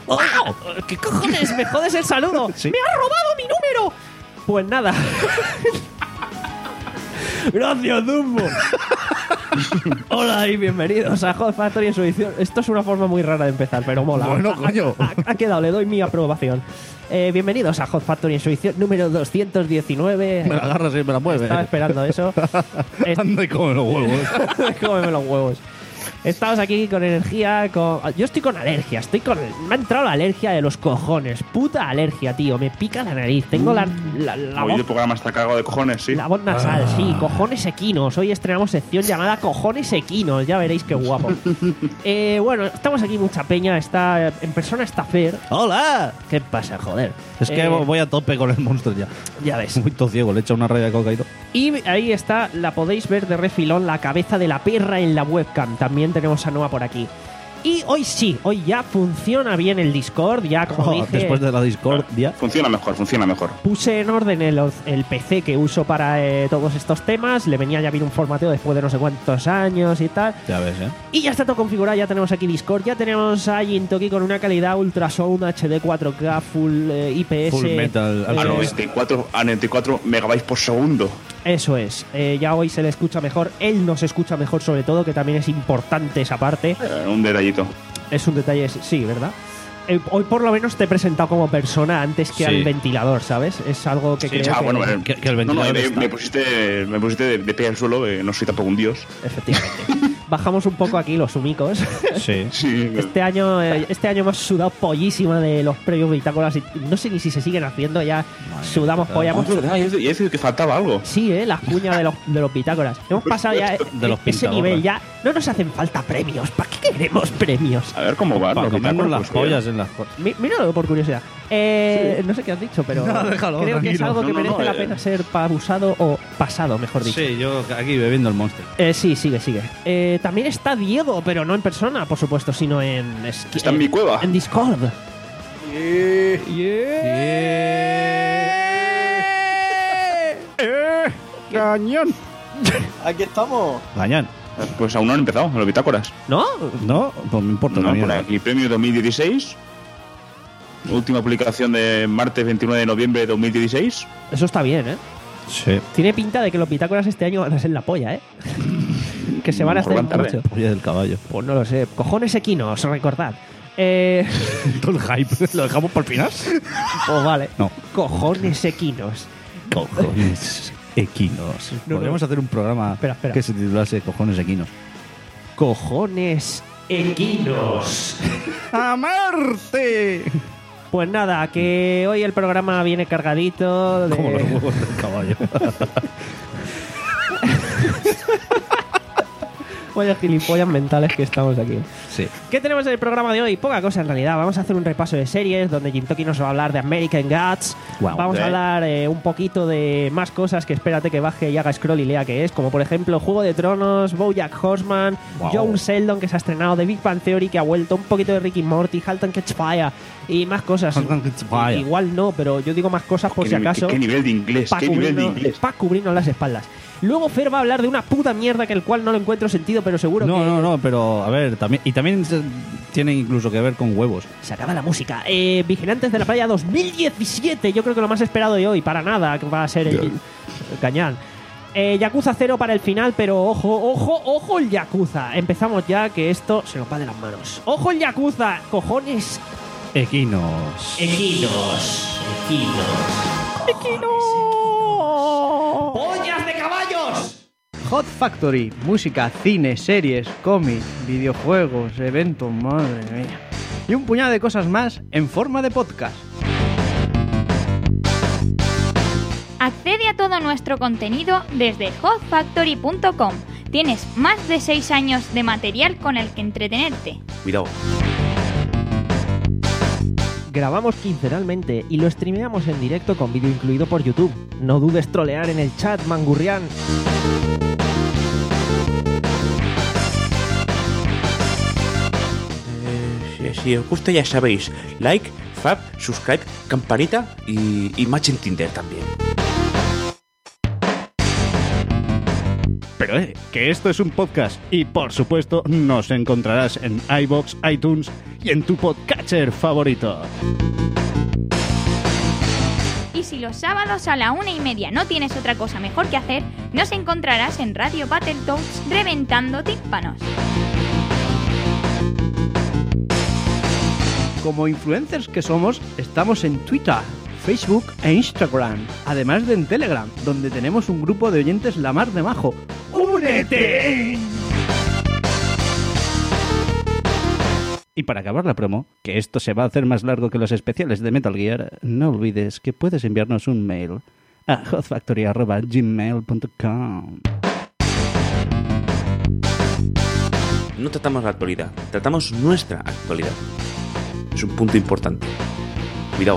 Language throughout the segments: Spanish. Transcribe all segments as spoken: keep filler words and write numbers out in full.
¡Oh! ¿Qué cojones? ¿Me jodes el saludo? Sí. ¡Me ha robado mi número! Pues nada. Gracias, Dumbo. Hola y bienvenidos a Hot Factory en su edición. Esto es una forma muy rara de empezar, pero mola. Bueno, ha, coño. Ha, ha quedado, le doy mi aprobación. Eh, bienvenidos a Hot Factory en su edición número doscientos diecinueve. Me la agarras y me la mueves. Estaba esperando eso. Es- Anda y come los huevos. Cómeme los huevos. Estamos aquí con energía, con... Yo estoy con alergia, estoy con... Me ha entrado la alergia de los cojones. Puta alergia, tío. Me pica la nariz. Tengo la, la, la Hoy voz... el programa está cagado de cojones, sí. La voz nasal, Ah. sí. Cojones equinos. Hoy estrenamos sección llamada Cojones equinos. Ya veréis qué guapo. eh, bueno, estamos aquí mucha peña. Está en persona está Fer. ¡Hola! ¿Qué pasa, joder? Es que Eh, voy a tope con el monstruo ya. Ya ves. Muy todo ciego, le he echado una raya de coca y todo. Y ahí está, la podéis ver de refilón, la cabeza de la perra en la webcam. También tenemos a Noah por aquí. Y hoy sí, hoy ya funciona bien el Discord, ya como Oh, dije, después de la discordia. Funciona mejor, funciona mejor. puse en orden el, el P C que uso para eh, todos estos temas, le venía ya bien un formateo después de no sé cuántos años y tal. Ya ves, ¿eh? Y ya está todo configurado, ya tenemos aquí Discord, ya tenemos a Jintoki con una calidad ultrasound H D cuatro K Full eh, I P S. Full metal, A Eh, noventa y cuatro, a noventa y cuatro megabytes por segundo. Eso es, eh, ya hoy se le escucha mejor, él nos escucha mejor sobre todo, que también es importante esa parte. Eh, un detallito. Es un detalle, sí, ¿verdad? Eh, hoy por lo menos te he presentado como persona antes que Sí. al ventilador, ¿sabes? Es algo que Sí, creo ah, que... bueno, eh, que- que el no, no, ventilador me, está. me pusiste, me pusiste de, de pie al suelo, eh, no soy tampoco un dios. Efectivamente. Bajamos un poco aquí los humicos. Sí. Sí, Este año, eh, este año hemos sudado pollísima de los previos bitácoras y no sé ni si se siguen haciendo ya. Sudamos polla. Ah, es Hemos- verdad, y he decidido que faltaba algo. Sí, eh, las cuñas de los, de los bitácoras. Hemos pasado ya De los ese pintadores. nivel ya. No nos hacen falta premios. ¿Para qué queremos premios? A ver cómo va. Para los comernos bitácoras, las pues, bien. pollas en las cosas. Mi- Míralo por curiosidad. Eh, No sé qué has dicho, pero No, déjalo, creo que es tranquilo. algo que No, no, merece no, la eh. pena ser abusado o pasado, mejor dicho. Sí, yo aquí bebiendo el monster. Eh, sí, sigue, sigue. Eh, también está Diego, pero no en persona, por supuesto, sino en... es- Está en mi cueva. En Discord. ¡Cañón! Aquí estamos. Gañán. Eh, Pues aún no han empezado, los bitácoras. ¿No? No, pues me importa No, la por mierda. aquí, premio dos mil dieciséis. Última publicación de martes veintinueve de noviembre de dos mil dieciséis. Eso está bien, ¿eh? Sí. Tiene pinta de que los bitácoras este año van a ser la polla, ¿eh? que se van a Mejor hacer van tarde. mucho. Polla del caballo. Pues no lo sé. Cojones equinos, recordad. Eh, Todo el hype. ¿Lo dejamos por el final? pues vale. No. Cojones equinos. Cojones equinos. No, Podríamos no. hacer un programa Espera, espera. que se titulase Cojones equinos. Cojones equinos. ¡A Marte! Pues nada, que hoy el programa viene cargadito de... Como los huevos del caballo. Vaya gilipollas mentales que estamos aquí. Sí. ¿Qué tenemos en el programa de hoy? Poca cosa en realidad. Vamos a hacer un repaso de series donde Jintoki nos va a hablar de American Gods. Guau. Vamos a ¿eh? hablar eh, un poquito de más cosas que espérate que baje y haga scroll y lea que es, como por ejemplo Juego de Tronos, BoJack Horseman, Guau. Young Sheldon que se ha estrenado, The Big Bang Theory que ha vuelto, un poquito de Rick y Morty, Halt and Catch Fire y más cosas. Halt and Catch Fire. Igual no, pero yo digo más cosas por ¿Qué si nivel- acaso. ¿Qué, qué nivel de inglés? Para ¿Qué nivel de cubrirnos, inglés? pa' cubrirnos las espaldas. Luego Fer va a hablar de una puta mierda que el cual no lo encuentro sentido, pero seguro No, que no, no, pero a ver, también y también se- tiene incluso que ver con huevos. se acaba la música. Eh, Vigilantes de la Playa dos mil diecisiete, yo creo que lo más esperado de hoy, para nada, que va a ser el, el Cañán. Eh, Yakuza cero para el final, pero ojo, ojo, ojo el Yakuza. Empezamos ya, que esto se nos va de las manos. ¡Ojo el Yakuza! ¡Cojones! Equinos. Equinos. Equinos. Equinos. ¡Pollas de caballos! Hot Factory, música, cine, series, cómics, videojuegos, eventos, madre mía. Y un puñado de cosas más en forma de podcast. Accede a todo nuestro contenido desde hot factory punto com. Tienes más de seis años de material con el que entretenerte. Cuidado. Grabamos quincenalmente y lo streameamos en directo con vídeo incluido por YouTube. No dudes trolear en el chat, mangurrián. Eh, si, si os gusta ya sabéis, like, fab, subscribe, campanita y, y match en Tinder también. Pero eh, que esto es un podcast y por supuesto nos encontrarás en iVoox, iTunes y en tu podcatcher favorito. Y si los sábados a la una y media no tienes otra cosa mejor que hacer, nos encontrarás en Radio Battletoads reventando tímpanos. Como influencers que somos, estamos en Twitter, Facebook e Instagram, además de en Telegram, donde tenemos un grupo de oyentes la mar de majo. ¡Únete! Y para acabar la promo, que esto se va a hacer más largo que los especiales de Metal Gear, no olvides que puedes enviarnos un mail a hotfactory arroba gmail punto com. No tratamos la actualidad, tratamos nuestra actualidad. Es un punto importante. Cuidado.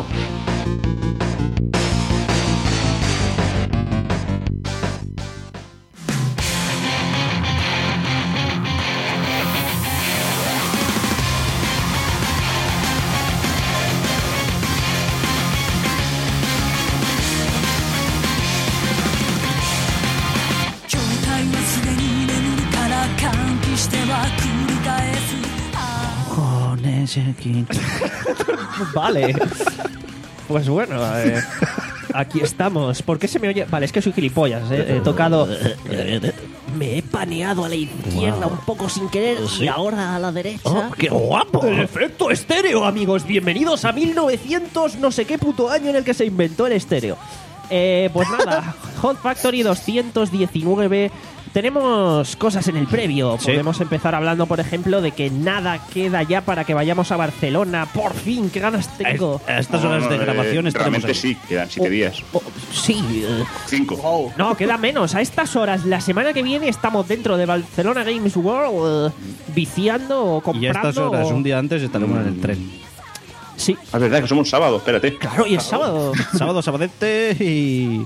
Vale. Pues bueno, eh, aquí estamos. ¿Por qué se me oye? Vale, es que soy gilipollas, ¿eh? He tocado... Me he paneado a la izquierda un poco sin querer y ahora a la derecha. Oh, ¡qué guapo! El efecto estéreo, amigos. Bienvenidos a mil novecientos no sé qué puto año en el que se inventó el estéreo. Eh, pues nada, Hot Factory doscientos diecinueve. Tenemos cosas en el previo. Sí. Podemos empezar hablando, por ejemplo, de que nada queda ya para que vayamos a Barcelona. Por fin, qué ganas tengo. A estas horas No, de no, grabación eh, estaremos realmente ahí. sí, quedan siete días. Oh, sí. eh, Cinco. No, queda menos. A estas horas, la semana que viene, estamos dentro de Barcelona Games World, eh, viciando o comprando. Y a estas horas, o- un día antes, estaremos en el tren. Sí, Ah, es verdad que somos sábado, espérate. claro, y es sábado. Sábado, sabadete y...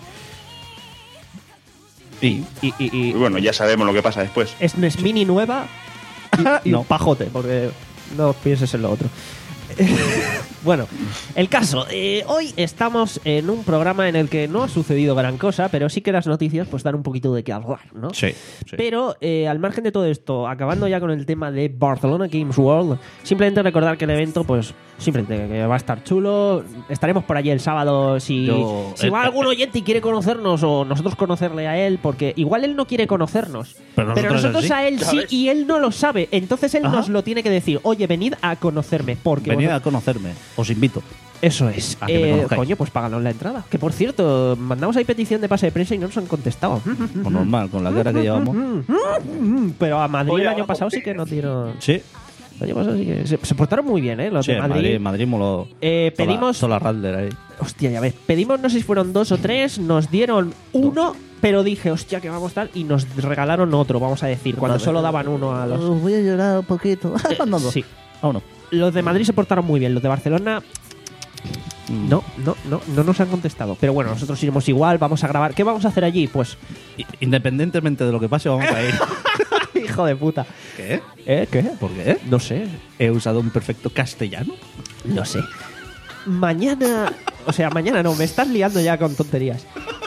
Y... Y, y, y Y bueno, ya sabemos lo que pasa después. es N E S Mini nueva y, y No. un pajote, porque no pienses en lo otro. Bueno, el caso. eh, hoy estamos en un programa en el que no ha sucedido gran cosa, pero sí que las noticias pues dan un poquito de qué hablar, ¿no? Sí, sí. Pero eh, al margen de todo esto, acabando ya con el tema de Barcelona Games World, simplemente recordar que el evento, pues, simplemente que va a estar chulo. Estaremos por allí el sábado si, Yo- si va eh, algún oyente y quiere conocernos o nosotros conocerle a él, porque igual él no quiere conocernos, Pero nosotros nosotros sí. a él sí y él no lo sabe. Entonces él Ajá. nos lo tiene que decir, oye, venid a conocerme, porque Venid vosotros- a conocerme. Os invito. eso es. A que me Eh, conozcáis. coño, pues páganos la entrada. Que por cierto, mandamos ahí petición de pase de prensa y no nos han contestado. Como normal, con la guerra que llevamos. Pero a Madrid Oye, el año vamos, pasado sí que no dieron. Sí, El año pasado sí que se, se portaron muy bien, ¿eh? Los sí, de en Madrid. Madrid, Madrid moló. Eh, Toda- pedimos. Toda la Radler ahí. Hostia, ya ves. Pedimos, no sé si fueron dos o tres, nos dieron uno, pero dije, hostia, que vamos a estar. Y nos regalaron otro, vamos a decir, cuando Vale. solo daban uno a los. voy a llorar un poquito. Eh, sí. Vámonos. Los de Madrid se portaron muy bien, los de Barcelona. No, no, no, no nos han contestado. Pero bueno, nosotros iremos igual, vamos a grabar. ¿Qué vamos a hacer allí? Pues. I- Independientemente de lo que pase, vamos a ir. Hijo de puta. ¿Qué? ¿Eh? ¿Qué? ¿Por qué? No sé. ¿He usado un perfecto castellano? No sé. Mañana. O sea, mañana no, me estás liando ya con tonterías.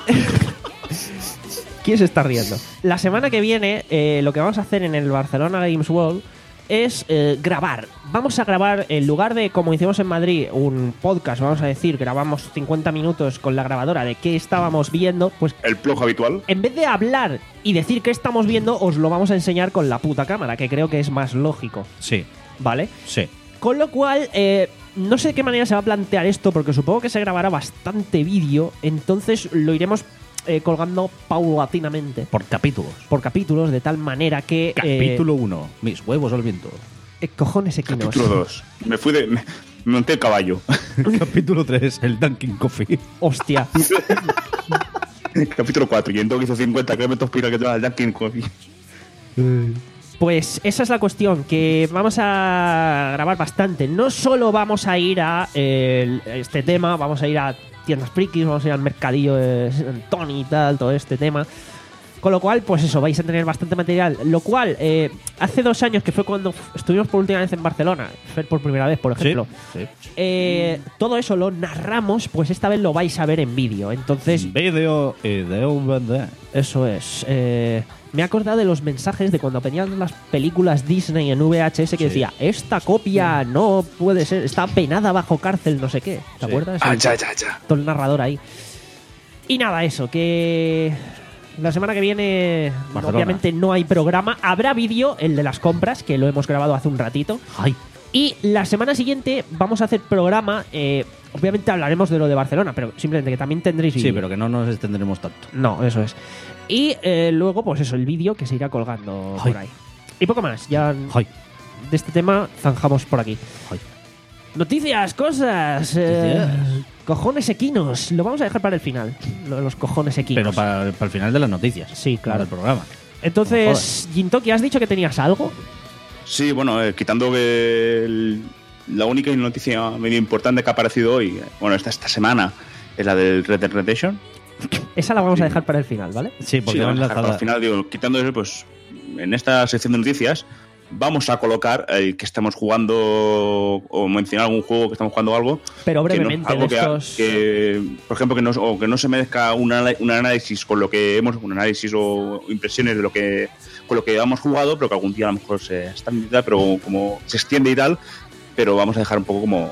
¿Quién se está riendo? La semana que viene, eh, lo que vamos a hacer en el Barcelona Games World es eh, grabar. Vamos a grabar, en lugar de, como hicimos en Madrid, un podcast, vamos a decir, grabamos cincuenta minutos con la grabadora de qué estábamos viendo, pues El plojo habitual. en vez de hablar y decir qué estamos viendo, os lo vamos a enseñar con la puta cámara, que creo que es más lógico, Sí, ¿vale? sí. Con lo cual, eh, no sé de qué manera se va a plantear esto, porque supongo que se grabará bastante vídeo, entonces lo iremos eh, colgando paulatinamente Por capítulos. por capítulos, de tal manera que... eh, Capítulo uno. Mis huevos al viento. eh, cojones equinos. Capítulo dos. Me fui de. Me, me monté el caballo. Capítulo tres. El Dunkin' Coffee. Hostia. Capítulo cuatro. Y entonces hizo cincuenta kilómetros para que te va al Dunkin' Coffee. Pues esa es la cuestión, que vamos a grabar bastante. No solo vamos a ir a eh, este tema, vamos a ir a tiendas frikis, vamos a ir al mercadillo de Tony y tal, todo este tema. Con lo cual, pues eso, vais a tener bastante material. Lo cual, eh, hace dos años, que fue cuando estuvimos por última vez en Barcelona, Fer por primera vez, por ejemplo, Sí, sí. eh, todo eso lo narramos, pues esta vez lo vais a ver en vídeo. Entonces, Vídeo y D V D. eso es. Eh, me he acordado de los mensajes de cuando venían las películas Disney en V H S que Sí. decía, esta copia no puede ser, está penada bajo cárcel, no sé qué. ¿Te Sí. acuerdas? Ah, El- ya, ya, ya. todo el narrador ahí. Y nada, eso, que la semana que viene Barcelona. obviamente no hay programa. Habrá vídeo, el de las compras, que lo hemos grabado hace un ratito. Ay, Y la semana siguiente vamos a hacer programa. eh, obviamente hablaremos de lo de Barcelona, pero simplemente que también tendréis vídeo. sí, pero que no nos extenderemos tanto. No, eso es. Y eh, luego, pues eso, el vídeo que se irá colgando Ay. por ahí. Y poco más. Ya Ay, de este tema zanjamos por aquí. ay. Noticias, cosas. eh, Noticias. cojones equinos. Lo vamos a dejar para el final. Lo de los cojones equinos. Pero para, para el final de las noticias. Sí, claro. Del programa. Entonces, Gintoki, ¿has dicho que tenías algo? Sí, bueno, eh, quitando que el- la única noticia medio importante que ha aparecido hoy, eh, bueno, esta, esta semana, es la del Red Dead Redemption. Esa la vamos a Sí. dejar para el final, ¿vale? Sí, porque Sí, va vamos a dejar para enlazada. el final, digo, quitando eso, pues en esta sección de noticias vamos a colocar el que estamos jugando o mencionar algún juego que estamos jugando o algo. Pero que no- brevemente, algo de que, estos. que, por ejemplo, que no, o que no se merezca un, ana- un análisis con lo que hemos, un análisis o impresiones de lo que con lo que hemos jugado, pero que algún día a lo mejor se está y tal, pero como se extiende y tal, pero vamos a dejar un poco como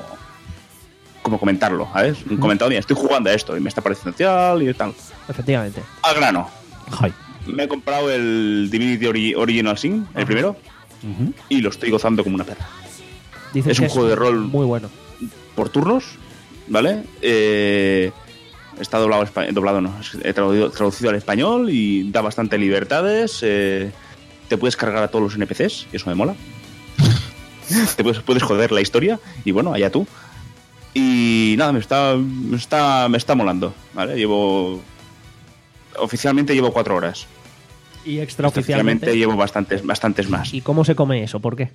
como comentarlo, ¿sabes? Un comentado, mira, estoy jugando a esto y me está pareciendo tal y tal. Efectivamente. Al grano. Ay. Me he comprado el Divinity Ori- Original Sin, el primero, Ujú. y lo estoy gozando como una perra. Dicen Es que un juego de rol. muy bueno. Por turnos, ¿vale? Eh, está doblado, a espa- doblado no, es- he traducido, traducido al español y da bastante libertades. eh, te puedes cargar a todos los N P Cs, y eso me mola. Te puedes, puedes joder la historia y bueno, allá tú. Y nada, me está, me está, me está molando, ¿vale? Llevo... Oficialmente llevo cuatro horas. Y extraoficialmente. Oficialmente llevo bastantes, bastantes más. ¿Y cómo se come eso? ¿Por qué?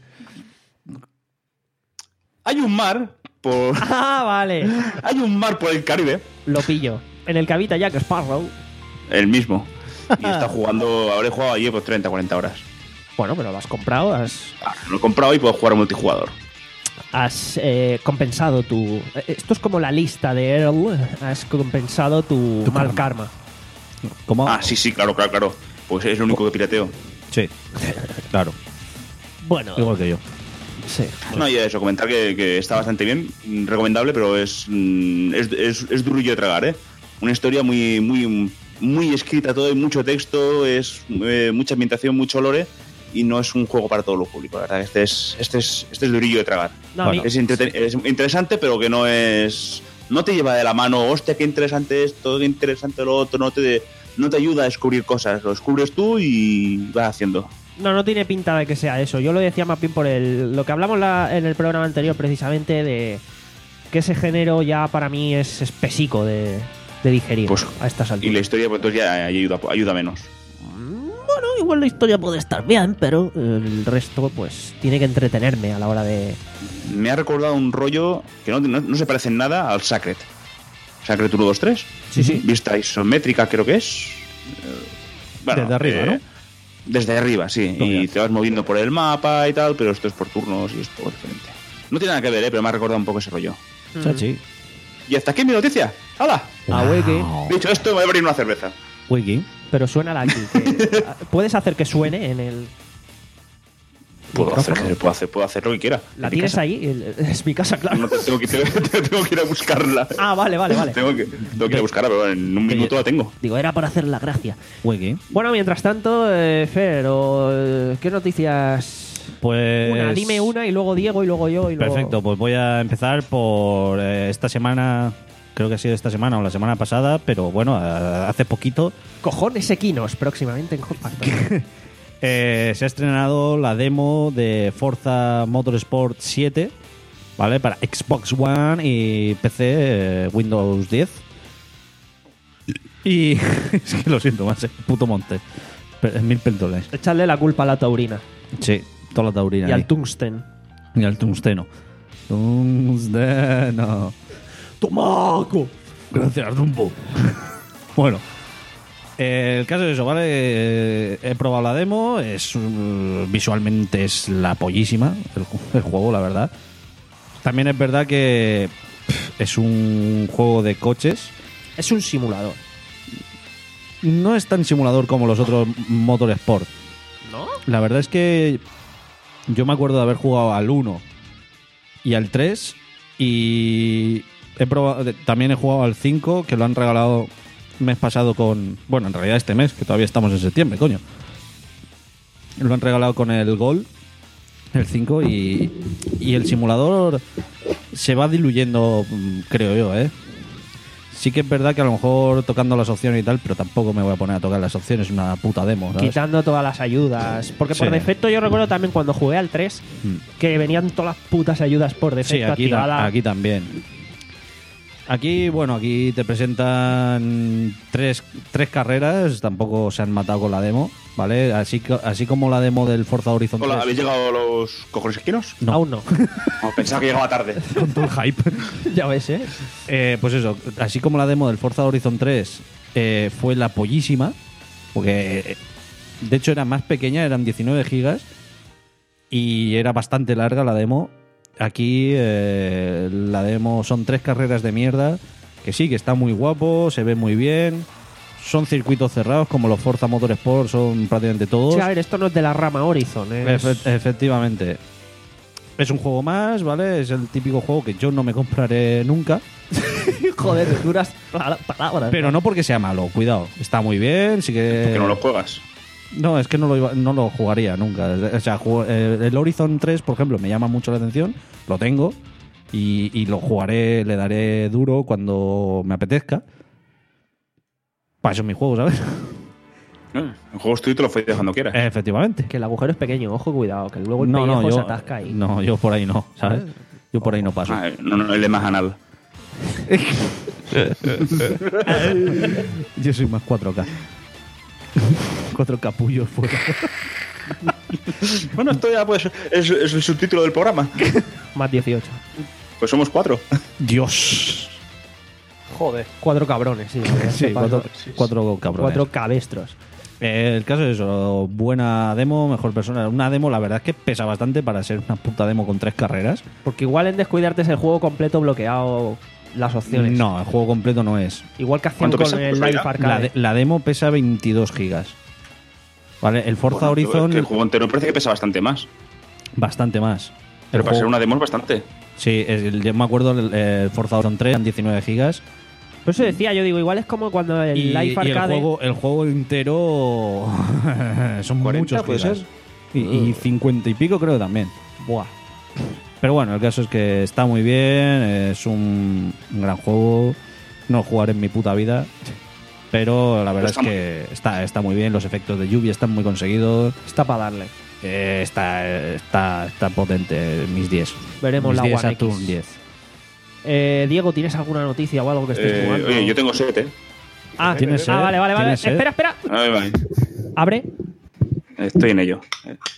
Hay un mar por... Ah, vale. Hay un mar por el Caribe. Lo pillo. En el que habita Jack Sparrow. El mismo. Y está jugando, habré jugado allí por treinta, cuarenta horas. Bueno, pero lo has comprado, has, Ah, lo he comprado y puedo jugar multijugador. has eh, compensado tu... eh, Esto es como la lista de Earl. Has compensado tu, Tu mal karma. karma. ¿Cómo? Ah, sí, sí, claro, claro, claro. Pues es lo único que pirateo. Sí, claro. Bueno, Igual que yo. sí. No, y eso, comentar que, que está bastante bien, mm, recomendable, pero es, mm, es, es, es durillo de tragar, ¿eh? Una historia muy, muy, muy escrita, todo, hay mucho texto, es eh, mucha ambientación, mucho lore, y no es un juego para todo lo público, la verdad. Este es, este es, este es durillo de tragar. No, a mí- Es, entreten- es interesante, pero que no es... No te lleva de la mano, hostia, qué interesante esto, qué interesante lo otro, no te, no te ayuda a descubrir cosas, lo descubres tú y vas haciendo. No, no tiene pinta de que sea eso. Yo lo decía más bien por el, lo que hablamos la- en el programa anterior, precisamente, de que ese género ya para mí es espesico de, de digerir Pues, a estas Y la alturas. historia, pues entonces ya ayuda, ayuda menos. Bueno, igual la historia puede estar bien, pero el resto, pues, tiene que entretenerme a la hora de... Me ha recordado un rollo que no, no, no se parece en nada al Sacred. Sacred uno, dos, tres. Sí, sí. Vista isométrica, creo que es. Eh, bueno, Desde arriba, eh, ¿no? Desde arriba, sí. No, y ya. te vas moviendo por el mapa y tal, pero esto es por turnos y es todo diferente. No tiene nada que ver, ¿eh? Pero me ha recordado un poco ese rollo. Chachi. Y hasta aquí mi noticia. ¡Hala! A Wiki. Dicho esto, me voy a abrir una cerveza. Wiki. Pero suena la aquí. que- ¿Puedes hacer que suene en el... Puedo hacer, micrófono? puedo, hacer, puedo hacer lo que quiera. ¿La En mi tienes casa. ahí? El- Es mi casa, claro. No, te- tengo, que, tengo que ir a buscarla. Ah, vale, vale, vale. Tengo que, tengo que ir a buscarla, pero en un minuto la tengo. Digo, era para hacer la gracia. Wiki. Bueno, mientras tanto, eh, Fer, o, eh, ¿qué noticias? Pues. Una, dime una y luego Diego y luego yo y luego... Perfecto, pues voy a empezar por eh, esta semana. Creo que ha sido esta semana o la semana pasada, pero bueno, a- hace poquito Cojones equinos próximamente en Hot Factory. eh, se ha estrenado la demo de Forza Motorsport siete, ¿vale? Para Xbox One y P C, eh, Windows diez. Y es que lo siento más, eh, puto monte. Pe- Mil pendones. Echarle la culpa a la taurina Sí, toda la taurina. y ahí. al tungsten. Y al tungsteno. Tungsteno. ¡Tomaco! Gracias, Dumbo. Bueno, Eh, el caso es eso, ¿vale? Eh, he probado la demo, es uh, visualmente es la pollísima el, el juego, la verdad. También es verdad que pff, es un juego de coches. Es un simulador. No es tan simulador como los otros Motorsport. ¿No? La verdad es que yo me acuerdo de haber jugado al uno y al tres y he probado, también he jugado al cinco, que lo han regalado el mes pasado con... Bueno, en realidad este mes, que todavía estamos en septiembre, coño. Lo han regalado con el Gol, el cinco, y, y el simulador se va diluyendo, creo yo, ¿eh? Sí que es verdad que a lo mejor tocando las opciones y tal, pero tampoco me voy a poner a tocar las opciones, es una puta demo, ¿sabes? Quitando todas las ayudas. Porque por Sí. defecto yo recuerdo también cuando jugué al tres Mm. que venían todas las putas ayudas por defecto Sí, aquí, ta- activadas. aquí también. Aquí, bueno, aquí te presentan tres, tres carreras, tampoco se han matado con la demo, ¿vale? Así, que- así como la demo del Forza Horizon Hola, tres. ¿habéis llegado los cojones esquinos? No. Aún no. No, pensaba que llegaba tarde. Con todo el hype. Ya ves, ¿eh? Eh, pues eso, así como la demo del Forza Horizon tres eh, fue la pollísima, porque eh, de hecho era más pequeña, eran diecinueve gigas y era bastante larga la demo. Aquí eh, la demo son tres carreras de mierda, que sí, que está muy guapo, se ve muy bien, son circuitos cerrados como los Forza Motorsport, son prácticamente todos. Sí, a ver, esto no es de la rama Horizon, ¿eh? Efe- efectivamente. Es un juego más, ¿vale? Es el típico juego que yo no me compraré nunca. Joder, duras pala- palabras. Pero no porque sea malo, cuidado. Está muy bien, sí que... Porque no lo juegas. No, es que no lo, iba- no lo jugaría nunca. O sea, jugo- eh, el Horizon tres, por ejemplo, me llama mucho la atención. Lo tengo. Y, y lo jugaré, le daré duro cuando me apetezca. Para eso es mi juego, ¿sabes? Eh, El juego es tuyo y te lo fue dejando quieras. Efectivamente. Que el agujero es pequeño, ojo, cuidado, que luego el No, no, pellejo se yo, atasca ahí. no, yo por ahí no, ¿sabes? Yo por ahí no paso. Ah, no, no, el de más anal. Yo soy más cuatro K. Cuatro capullos fuera. Bueno, esto ya pues es, es el subtítulo del programa. Más dieciocho. Pues somos cuatro. Dios. Joder. Cuatro cabrones, sí. Sí, cuatro, sí, sí. cuatro cabrones. Cuatro cabestros. Eh, el caso es eso, buena demo, mejor persona. Una demo, la verdad es que pesa bastante para ser una puta demo con tres carreras. Porque igual en descuidarte es el juego completo bloqueado las opciones. No, el juego completo no es. Igual que hacían ¿Cuánto con pesa? el Pues Live mira, Arcade. La, de- la demo pesa veintidós gigas. Vale, el Forza Bueno, Horizon que el juego entero parece que pesa bastante más. bastante más. Pero El para ser juego- una demo es bastante. Sí, es el- yo me acuerdo el, el Forza Horizon tres eran diecinueve gigas. Por eso decía, yo digo, igual es como cuando el Y, Live y el Arcade. juego, el juego entero son cuarenta, muchos ¿puede gigas. ser? Y, y cincuenta y pico creo también. Buah. Pero bueno, el caso es que está muy bien, es un, un gran juego. No lo jugaré en mi puta vida. Pero la verdad Está es que está, está muy bien, los efectos de lluvia están muy conseguidos. Está para darle. Eh, está, está, está potente, mis diez. Veremos mis la diez One Saturn X. diez. Eh, Diego, ¿tienes alguna noticia o algo que estés Eh, jugando? oye, yo tengo sed, ¿eh? Ah, ¿Tienes sed? ah, vale, vale, vale. ¿Tienes sed? Espera, espera. Ahí va. Abre. Estoy en ello.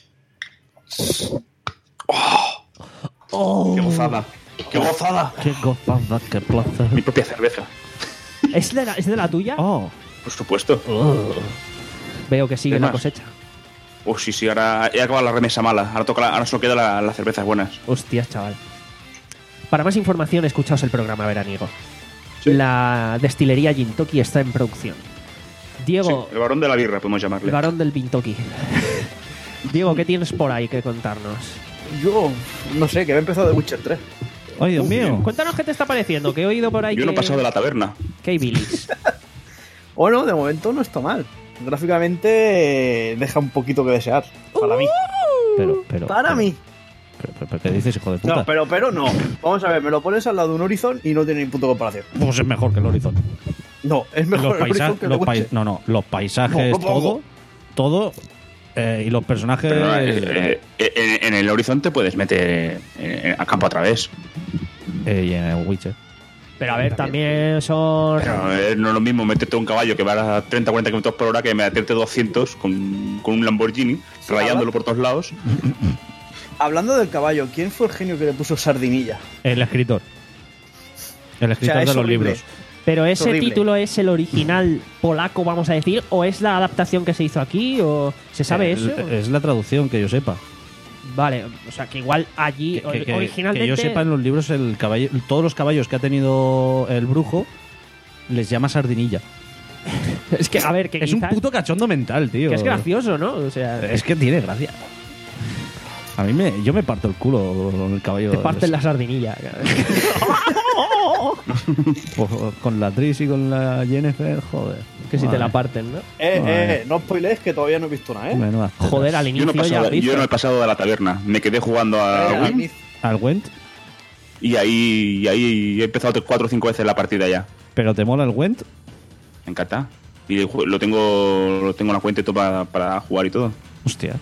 Oh, ¡Qué gozada! ¡Qué gozada! Qué gozada, qué placer. Mi propia cerveza. ¿Es de la, ¿es de la tuya? Oh, Por supuesto. Veo que sigue ¿Qué la más? cosecha. Oh, sí, sí, ahora he acabado la remesa mala. Ahora, toca la- ahora solo queda la- las cervezas buenas. Hostias, chaval. Para más información, escuchaos el programa veraniego. Sí. La destilería Gintoki está en producción. Diego, Sí, el varón de la birra, podemos llamarle. el varón del Bintoki. Diego, ¿qué tienes por ahí que contarnos? Yo no sé, que he empezado de Witcher tres. ay, Dios Muy mío. bien. Cuéntanos qué te está pareciendo, que he oído por ahí Yo que... no he pasado de la taberna. que hay bilis. Bueno, de momento no está mal. Gráficamente eh, deja un poquito que desear. Para mí. Pero, pero, Para pero- mí. Pero, pero, pero, ¿qué dices, hijo de puta? No, pero, pero no. Vamos a ver, me lo pones al lado de un Horizon y no tiene ni punto de comparación. Pues es mejor que el Horizon. No, es mejor Los el Horizon paisajes, que el los de pais- Witcher. no, no, los paisajes, No, no puedo. todo, todo, eh, y los personajes. Pero, eh, eh, en, en el horizonte puedes meter eh, a campo a través. eh, y en el Witcher. Pero a ver, también son... Pero eh, no es lo mismo meterte un caballo que va a treinta a cuarenta kilómetros por hora que meterte doscientos con, con un Lamborghini, Sí, rayándolo ¿verdad? por todos lados. Hablando del caballo, ¿quién fue el genio que le puso sardinilla? El escritor. El escritor es de los horrible. libros. Pero ese horrible. título es el original polaco, vamos a decir, o es la adaptación que se hizo aquí, o se sabe Eh, eso. Es la traducción, que yo sepa. Vale, o sea que igual allí Que, que- originalmente. que yo sepa, en los libros, el caballo, todos los caballos que ha tenido el brujo les llama sardinilla. Es que, a ver, que Es un quizás- puto cachondo mental, tío. que es gracioso, ¿no? O sea, Es que tiene gracia. A mí me, yo me parto el culo con el caballo. te parten la sardinilla. Pues, con la Tris y con la Jennifer, joder. Que si te Madre. la parten, ¿no? Eh, Vale. eh, no spoilees que todavía no he visto nada, ¿eh? Menuda tetas. Joder, al Yo inicio no, he ya pasado, has visto. yo no he pasado de la taberna. Me quedé jugando a Eh, Wii Inicio. Al Went, y ahí, y ahí he empezado cuatro o cinco veces la partida ya. pero ¿te mola el Went? Me encanta. Y el jue- lo tengo lo tengo en la cuenta y todo para, para jugar y todo. Hostia.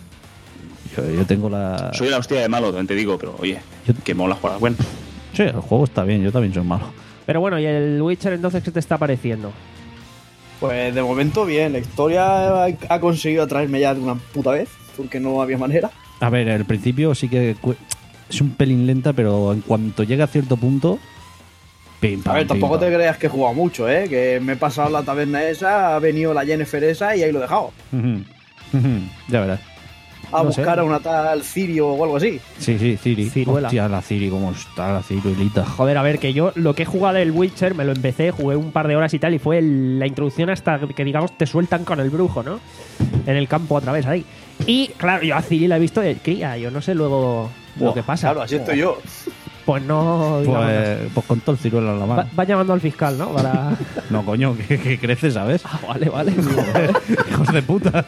Yo, yo tengo la. Soy la hostia de malo, también te digo, pero oye, Yo- que mola jugar. Bueno, Sí, el juego está bien, yo también soy malo. Pero bueno, ¿y el Witcher entonces qué te está pareciendo? Pues de momento bien, la historia ha, ha conseguido atraerme ya de una puta vez, porque no había manera. A ver, al principio sí que cu- es un pelín lenta, pero en cuanto llega a cierto punto. Pim, A pam, ver, pim, tampoco pam. te creas que he jugado mucho, ¿eh? Que me he pasado la taberna esa, ha venido la Jennifer esa y ahí lo he dejado. Ujú, ujú, ya verás. A No sé. buscar a una tal Cirio o algo así. Sí, sí, Ciri. Ciruela. Hostia, la Ciri, cómo está la Ciruelita. Joder, a ver, que yo lo que he jugado del Witcher me lo empecé, jugué un par de horas y tal, y fue el- la introducción hasta que, digamos, te sueltan con el brujo, ¿no? En el campo a través ahí. Y, claro, yo a Ciri la he visto de cría, yo no sé luego lo Buah, que pasa. Claro, así estoy yo. Pues no, digamos, Pues, pues con todo el ciruelo en la va, mano. va llamando al fiscal, ¿no? Para... No, coño, que, que crece, ¿sabes? Ah, vale, vale. Hijos de puta.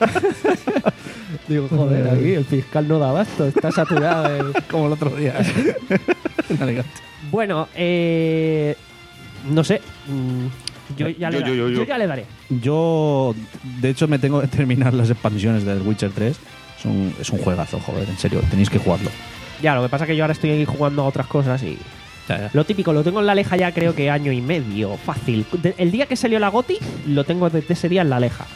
Digo, joder, aquí el fiscal no da abasto, está saturado. el- Como el otro día. En Alicante. Bueno, eh, no sé. mm, Yo ya, le Yo, da- yo, yo, yo. yo ya le daré. Yo, de hecho, me tengo que terminar las expansiones del Witcher tres. Es un, es un juegazo, joder, en serio, tenéis que jugarlo. Ya, lo que pasa es que yo ahora estoy ahí jugando a otras cosas y. Lo típico, lo tengo en la Aleja ya creo que año y medio, fácil. De- el día que salió la GOTY, lo tengo desde ese día en la Aleja.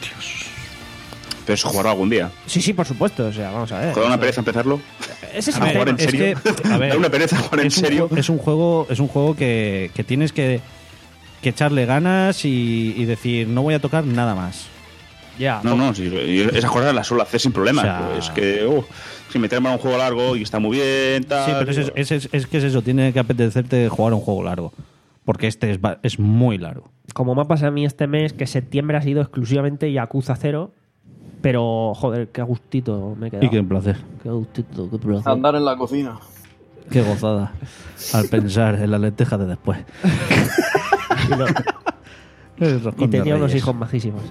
pero eso jugarlo algún día. Sí, sí, por supuesto. O sea, vamos a ver. ¿Te da una pereza empezarlo? Ese es A el jugar tema. en serio. Es que, a ver, Da una pereza jugar en es un serio. ju- es un juego, es un juego que, que tienes que, que echarle ganas y, y decir, no voy a tocar nada más. Ya. No, no, sí, y esas cosas las suelo hacer sin problema. O sea- Es que, uh, si meterme a un juego largo y está muy bien, tal. Sí, pero es, es- es- es que es eso, tiene que apetecerte jugar un juego largo. Porque este es, va- es muy largo. Como me ha pasado a mí este mes, que septiembre ha sido exclusivamente Yakuza cero. Pero, joder, qué gustito me he quedado. Y qué placer, Qué gustito, qué placer. Andar en la cocina. qué gozada. Al pensar en la lenteja de después. Y, lo- El y roscón de tenía unos Reyes. hijos majísimos.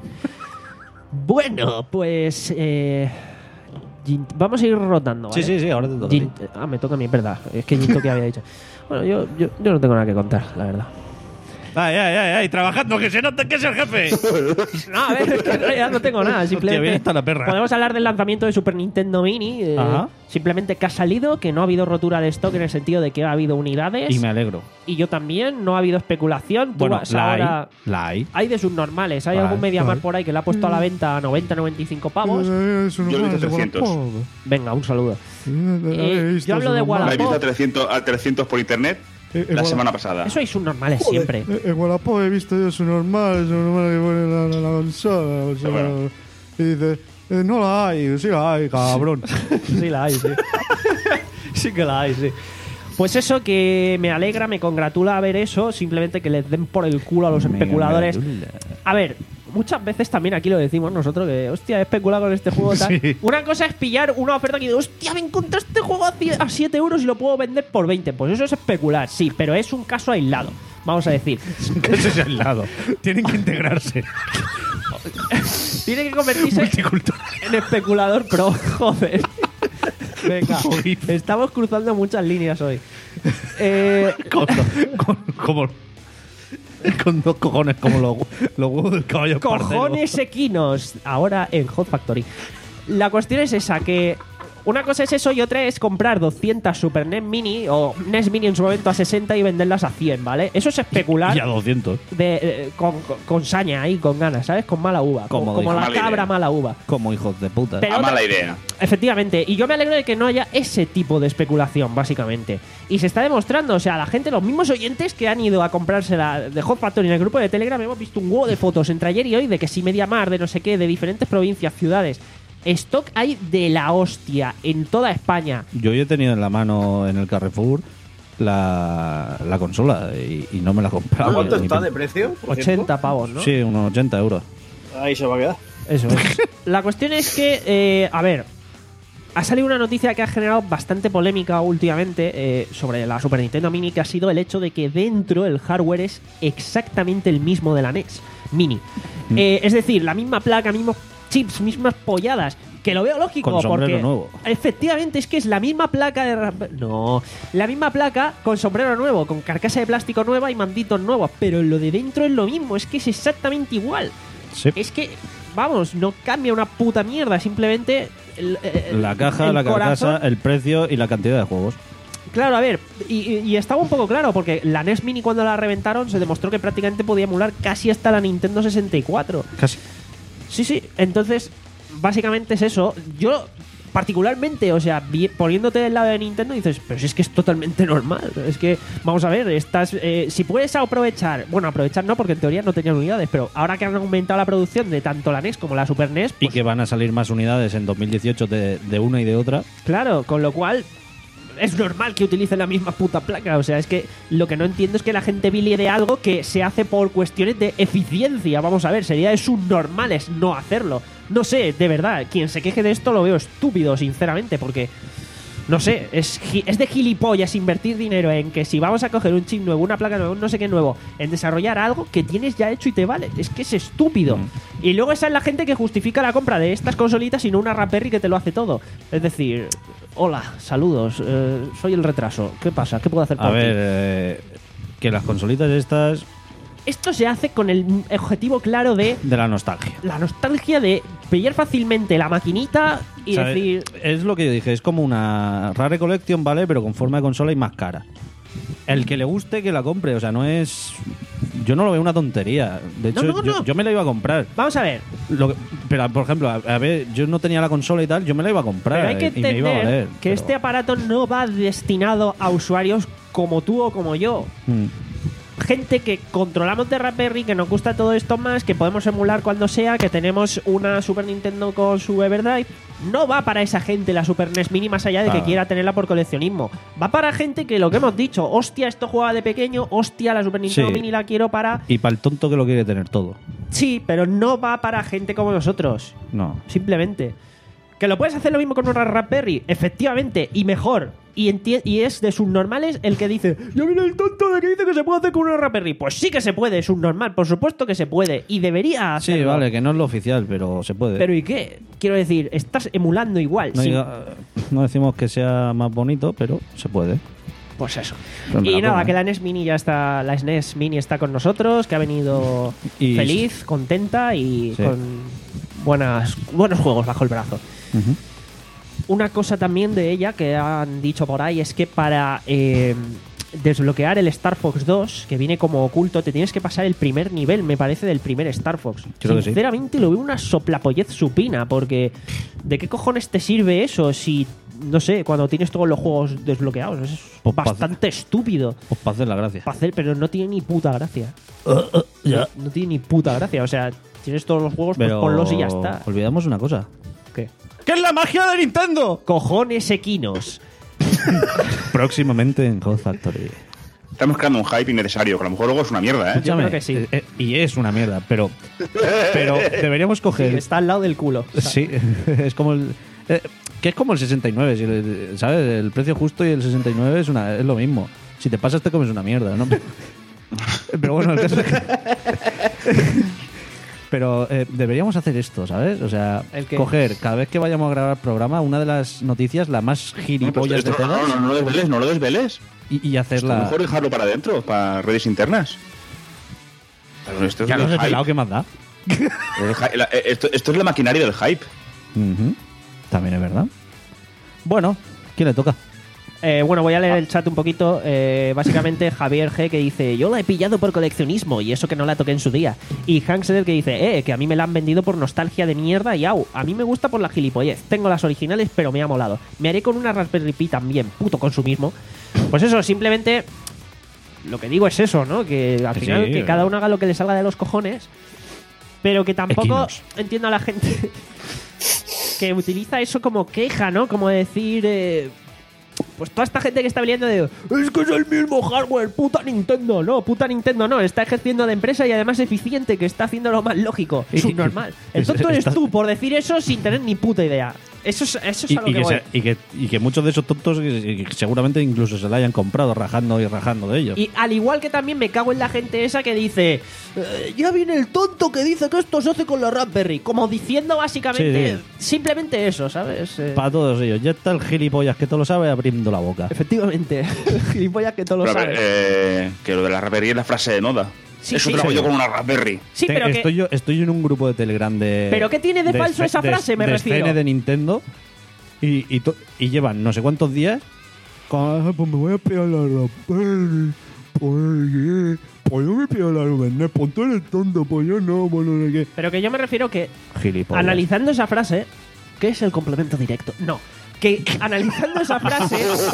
Bueno, pues. eh, Jin- vamos a ir rotando, ¿vale? Sí, sí, sí, ahora te toca. Jin- ah, me toca a mí, es verdad. Es que Jinto que había dicho. Bueno, yo, yo, yo no tengo nada que contar, la verdad. Ay, ay, ay, ay, trabajando, que se nota que es el jefe. No, a ver, es que en realidad no tengo nada. Simplemente bien está la perra. podemos hablar del lanzamiento de Super Nintendo Mini. eh, Ajá. simplemente que ha salido, que no ha habido rotura de stock en el sentido de que ha habido unidades. Y me alegro. Y yo también, no ha habido especulación. Tú Bueno, vas la ahora- hay. La hay. Hay de subnormales. Hay Vale, algún MediaMarkt vale. por ahí que le ha puesto a la venta a noventa, noventa y cinco pavos. Yo lo he visto a trescientos. Venga, un saludo. Eh, yo hablo de La he visto Wallapop. a trescientos, a trescientos por internet la semana pasada. Eso hay subnormales siempre. En Wallapop he visto yo su normal, su normal que pone la, la, la consola, la consola. Bueno. Y dice, eh, no la hay, sí la hay, cabrón. Sí la hay, sí. Sí que la hay, sí. Pues eso, que me alegra, me congratula ver eso, simplemente que les den por el culo a los especuladores. A ver, muchas veces también aquí lo decimos nosotros, que hostia, he especulado con este juego tal. Sí. Una cosa es pillar una oferta que digo, hostia, me encontré este juego a cie- a siete euros y lo puedo vender por veinte. Pues eso es especular, sí, pero es un caso aislado, vamos a decir. Que ese es el lado. Tienen que integrarse. Tiene que convertirse en especulador pro, joder. Venga, estamos cruzando muchas líneas hoy. Eh, Con, con- como, con dos cojones como los, los huevos del caballo cojones parcero. equinos, ahora en Hot Factory. La cuestión es esa, que Una cosa es eso y otra es comprar doscientas Super N E S Mini o N E S Mini en su momento a sesenta y venderlas a cien, ¿vale? Eso es especular. Y a doscientos. De, eh, con, con, con saña ahí, con ganas, ¿sabes? Con mala uva. Como Como, como la mala cabra idea. mala uva. Como hijos de puta. Pero A otra- mala idea. Efectivamente, y yo me alegro de que no haya ese tipo de especulación, básicamente. Y se está demostrando, o sea, la gente, los mismos oyentes que han ido a comprársela de Hot Factory en el grupo de Telegram, hemos visto un huevo de fotos entre ayer y hoy de que si Mediamar, de no sé qué, de diferentes provincias, ciudades. Stock hay de la hostia en toda España. Yo he tenido en la mano en el Carrefour la, la consola y, y no me la he comprado. ¿Cuánto Ni está pen- de precio? por ochenta cierto? pavos, ¿no? Sí, unos ochenta euros. Ahí se va a quedar. Eso es. La cuestión es que, eh, a ver, ha salido una noticia que ha generado bastante polémica últimamente eh, sobre la Super Nintendo Mini, que ha sido el hecho de que dentro el hardware es exactamente el mismo de la N E S Mini. Mm. Eh, es decir, la misma placa, mismos chips, mismas polladas. Que lo veo lógico, Con sombrero porque nuevo. efectivamente es que es la misma placa de ra- no, la misma placa con sombrero nuevo, con carcasa de plástico nueva y manditos nuevos, pero lo de dentro es lo mismo, es que es exactamente igual. Sí. Es que, vamos, no cambia una puta mierda, simplemente el- el- La caja, el la carcasa, corazón. el precio y la cantidad de juegos. Claro, a ver, y, y- y estaba un poco claro, porque la N E S Mini cuando la reventaron se demostró que prácticamente podía emular casi hasta la Nintendo sesenta y cuatro. Casi. Sí, sí, entonces, básicamente es eso. Yo, particularmente, o sea, vi- poniéndote del lado de Nintendo, dices, pero si es que es totalmente normal. Es que, vamos a ver, estás, eh, si puedes aprovechar, bueno, aprovechar no, porque en teoría no tenían unidades, pero ahora que han aumentado la producción de tanto la N E S como la Super N E S, Y pues, que van a salir más unidades en dos mil dieciocho de, de una y de otra. claro, con lo cual es normal que utilicen la misma puta placa. O sea, es que lo que no entiendo es que la gente bilie de algo que se hace por cuestiones de eficiencia. Vamos a ver, sería de subnormales no hacerlo. No sé, de verdad, quien se queje de esto lo veo estúpido, sinceramente, porque no sé, es, gi- es de gilipollas invertir dinero en que si vamos a coger un chip nuevo, una placa nueva, un no sé qué nuevo, en desarrollar algo que tienes ya hecho y te vale. Es que es estúpido. Mm. Y luego esa es la gente que justifica la compra de estas consolitas y no una Raspberry que te lo hace todo. Es decir, hola, saludos, eh, soy el retraso. ¿Qué pasa? ¿Qué puedo hacer por A ti? ver, eh, que las consolitas estas Esto se hace con el objetivo claro de de la nostalgia. la nostalgia de pillar fácilmente la maquinita y ¿Sabes? decir... Es lo que yo dije, es como una Rare Collection, ¿vale? Pero con forma de consola y más cara. El que le guste, que la compre. O sea, no es... Yo no lo veo una tontería. De No, hecho, no, yo, no. yo me la iba a comprar. Vamos a ver, Lo que- pero, por ejemplo, a, a ver, yo no tenía la consola y tal, yo me la iba a comprar. pero hay que y me iba a entender valer. que pero- este aparato no va destinado a usuarios como tú o como yo. Mm. Gente que controlamos de Raspberry, que nos gusta todo esto más, que podemos emular cuando sea, que tenemos una Super Nintendo con su Everdrive. No va para esa gente la Super N E S Mini más allá de que Ah. quiera tenerla por coleccionismo. Va para gente que lo que hemos dicho, hostia, esto jugaba de pequeño, hostia, la Super Nintendo Sí. Mini la quiero para... Y para el tonto que lo quiere tener todo. Sí, pero no va para gente como nosotros. No. Simplemente. ¿Que lo puedes hacer lo mismo con una Raspberry? Efectivamente, y mejor. Y, enti- y es de subnormales el que dice, yo mira el tonto de que dice que se puede hacer con una Raspberry. Pues sí que se puede, subnormal, por supuesto que se puede. Y debería Sí, hacerlo. vale, que no es lo oficial, pero se puede. Pero ¿y qué? Quiero decir, estás emulando igual. no, sí. diga- no decimos que sea más bonito, pero se puede. Pues eso. Pero me Y la nada, pongo, que ¿eh? la N E S Mini ya está, la S N E S Mini está con nosotros, que ha venido Y- feliz, contenta y Sí. con buenas, buenos juegos bajo el brazo. Ujú. Una cosa también de ella que han dicho por ahí es que para eh, desbloquear el Star Fox dos, que viene como oculto, te tienes que pasar el primer nivel, me parece, del primer Star Fox. Creo que sí. Sinceramente lo veo una soplapollez supina, porque ¿de qué cojones te sirve eso si, no sé, cuando tienes todos los juegos desbloqueados? Es Pues pa- bastante estúpido. Pues para hacer la gracia. Pa' hacer, pero no tiene ni puta gracia. ya. No tiene ni puta gracia. O sea, tienes todos los juegos, Pero pues ponlos y ya está. olvidamos una cosa. ¿Qué? ¿Qué es la magia de Nintendo? Cojones equinos. Próximamente en Hot Factory. Estamos creando un hype innecesario, que a lo mejor luego es una mierda, ¿eh? Escúchame, creo que sí. eh, eh, y es una mierda, pero pero deberíamos coger. Está al lado del culo. Sí, es como el eh, que es como el sesenta y nueve, si le- ¿sabes? El precio justo y el sesenta y nueve es una es lo mismo. Si te pasas te comes una mierda, ¿no? Pero bueno, el caso es que- Pero eh, deberíamos hacer esto, ¿sabes? O sea, ¿El qué? coger cada vez que vayamos a grabar programa una de las noticias, la más No, pero gilipollas esto- de esto- no, todas, no, no lo desveles, no lo desveles. y, y Esto hacerla. mejor dejarlo para adentro, para redes internas. Pero esto es Ya lo del he hype. revelado, ¿qué más da? El hy- la- eh, esto, esto es la maquinaria del hype. Ujú. También es verdad. Bueno, ¿quién le toca? Eh, bueno, voy a leer el chat un poquito. Eh, básicamente, Javier G. que dice: yo la he pillado por coleccionismo y eso que no la toqué en su día. Y Hank Seder que dice: eh, que a mí me la han vendido por nostalgia de mierda y au. A mí me gusta por la gilipollez. Tengo las originales, pero me ha molado. Me haré con una Raspberry Pi también. Puto consumismo. Pues eso, simplemente lo que digo es eso, ¿no? Que al Que final sí. que cada uno haga lo que le salga de los cojones. Pero que tampoco Equinos. entiendo a la gente que utiliza eso como queja, ¿no? Como decir... Eh, pues toda esta gente que está hablando de es que es el mismo hardware, puta Nintendo, no, puta Nintendo no, está ejerciendo de empresa y además eficiente, que está haciendo lo más lógico, subnormal. El tonto eres tú por decir eso sin tener ni puta idea. Eso es, eso es Y, a lo y que que voy. se- y que- y que muchos de esos tontos que- que seguramente incluso se la hayan comprado rajando y rajando de ellos. Y al igual que también me cago en la gente esa que dice "Eh, ya viene el tonto que dice que esto se hace con la Raspberry", como diciendo básicamente Sí, simplemente eso, ¿sabes? Eh, Para todos ellos. Ya está el gilipollas que todo lo sabe abriendo la boca. efectivamente. Gilipollas que todo lo Pero, a sabe. ver, eh, que lo de la Raspberry es la frase de Noda. Sí, Eso sí, trabajo sí. yo con una Raspberry. Sí, Te- pero que estoy, yo, estoy en un grupo de Telegram de. ¿Pero qué tiene de falso esce- esa frase, me de refiero? escene de Nintendo. Y, y, to- y llevan no sé cuántos días. Ah, pues me voy a pillar la Raspberry. Pues, eh, pues yo me pillo la Raspberry. Pues tú eres tonto, pues yo no, pues no sé qué. Pero que yo me refiero que Gilipollas. analizando esa frase, ¿qué es el complemento directo? No. Que analizando esa frase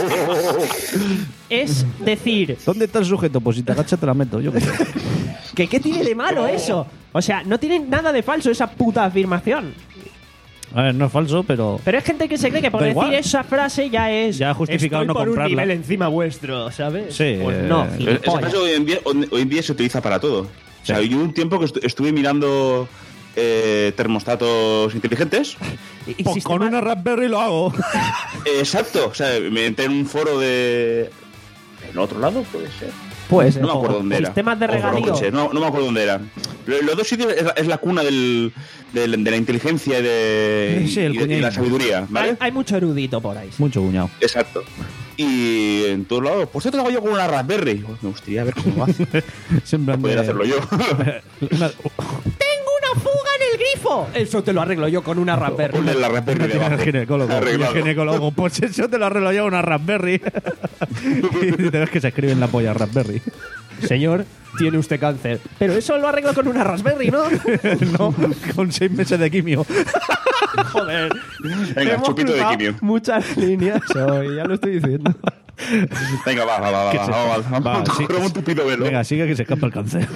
es decir, ¿Dónde está el sujeto? Pues si te agachas te la meto. Yo qué sé. que ¿qué tiene de malo eso? O sea, no tiene nada de falso esa puta afirmación. A ver, no es falso, pero. Pero hay gente que se cree que por Da decir igual. esa frase ya es Ya ha justificado estoy no por comprarla. un nivel encima vuestro, ¿sabes? Sí, Pues eh, no, Esa gilipollas. frase hoy en día, hoy en día se utiliza para todo. O sea, yo un tiempo que estu- estuve mirando eh, termostatos inteligentes. Y- y Pues sistema- con una Raspberry lo hago. Eh, exacto. O sea, me entré en un foro de... ¿En otro lado puede ser? Pues, No me acuerdo dónde era. sistemas de O no, regadío. puede ser, no, no me acuerdo dónde era. Lo- Los dos sitios es la, es la cuna del, del- de la inteligencia y de, Sí, el y de- y de la cuñadismo. sabiduría, ¿vale? Hay, hay mucho erudito por ahí. Mucho cuñado. Exacto. Y en todos lados, pues esto lo hago yo con una Raspberry. Pues me gustaría ver cómo lo hace. Siempre Poder hacerlo yo. Una- ¡Tengo una fuga en el grifo! Eso te lo arreglo yo con una Raspberry. Ponle la Raspberry Tiene el debajo. ginecólogo. Y el Arreglado. ginecólogo, pues eso te lo arreglo yo una Raspberry. Y te ves que se escribe en la polla Raspberry. Señor, tiene usted cáncer. Pero eso lo arreglo con una Raspberry, ¿no? No, con seis meses de quimio. Joder. Venga, Hemos chupito de cruzado quimio. muchas líneas hoy, ya lo estoy diciendo. Venga, va, va, va, va, Que va, se- va, va, va, va, sí. Croma un tupido velo. Venga, sigue que se escapa el cáncer.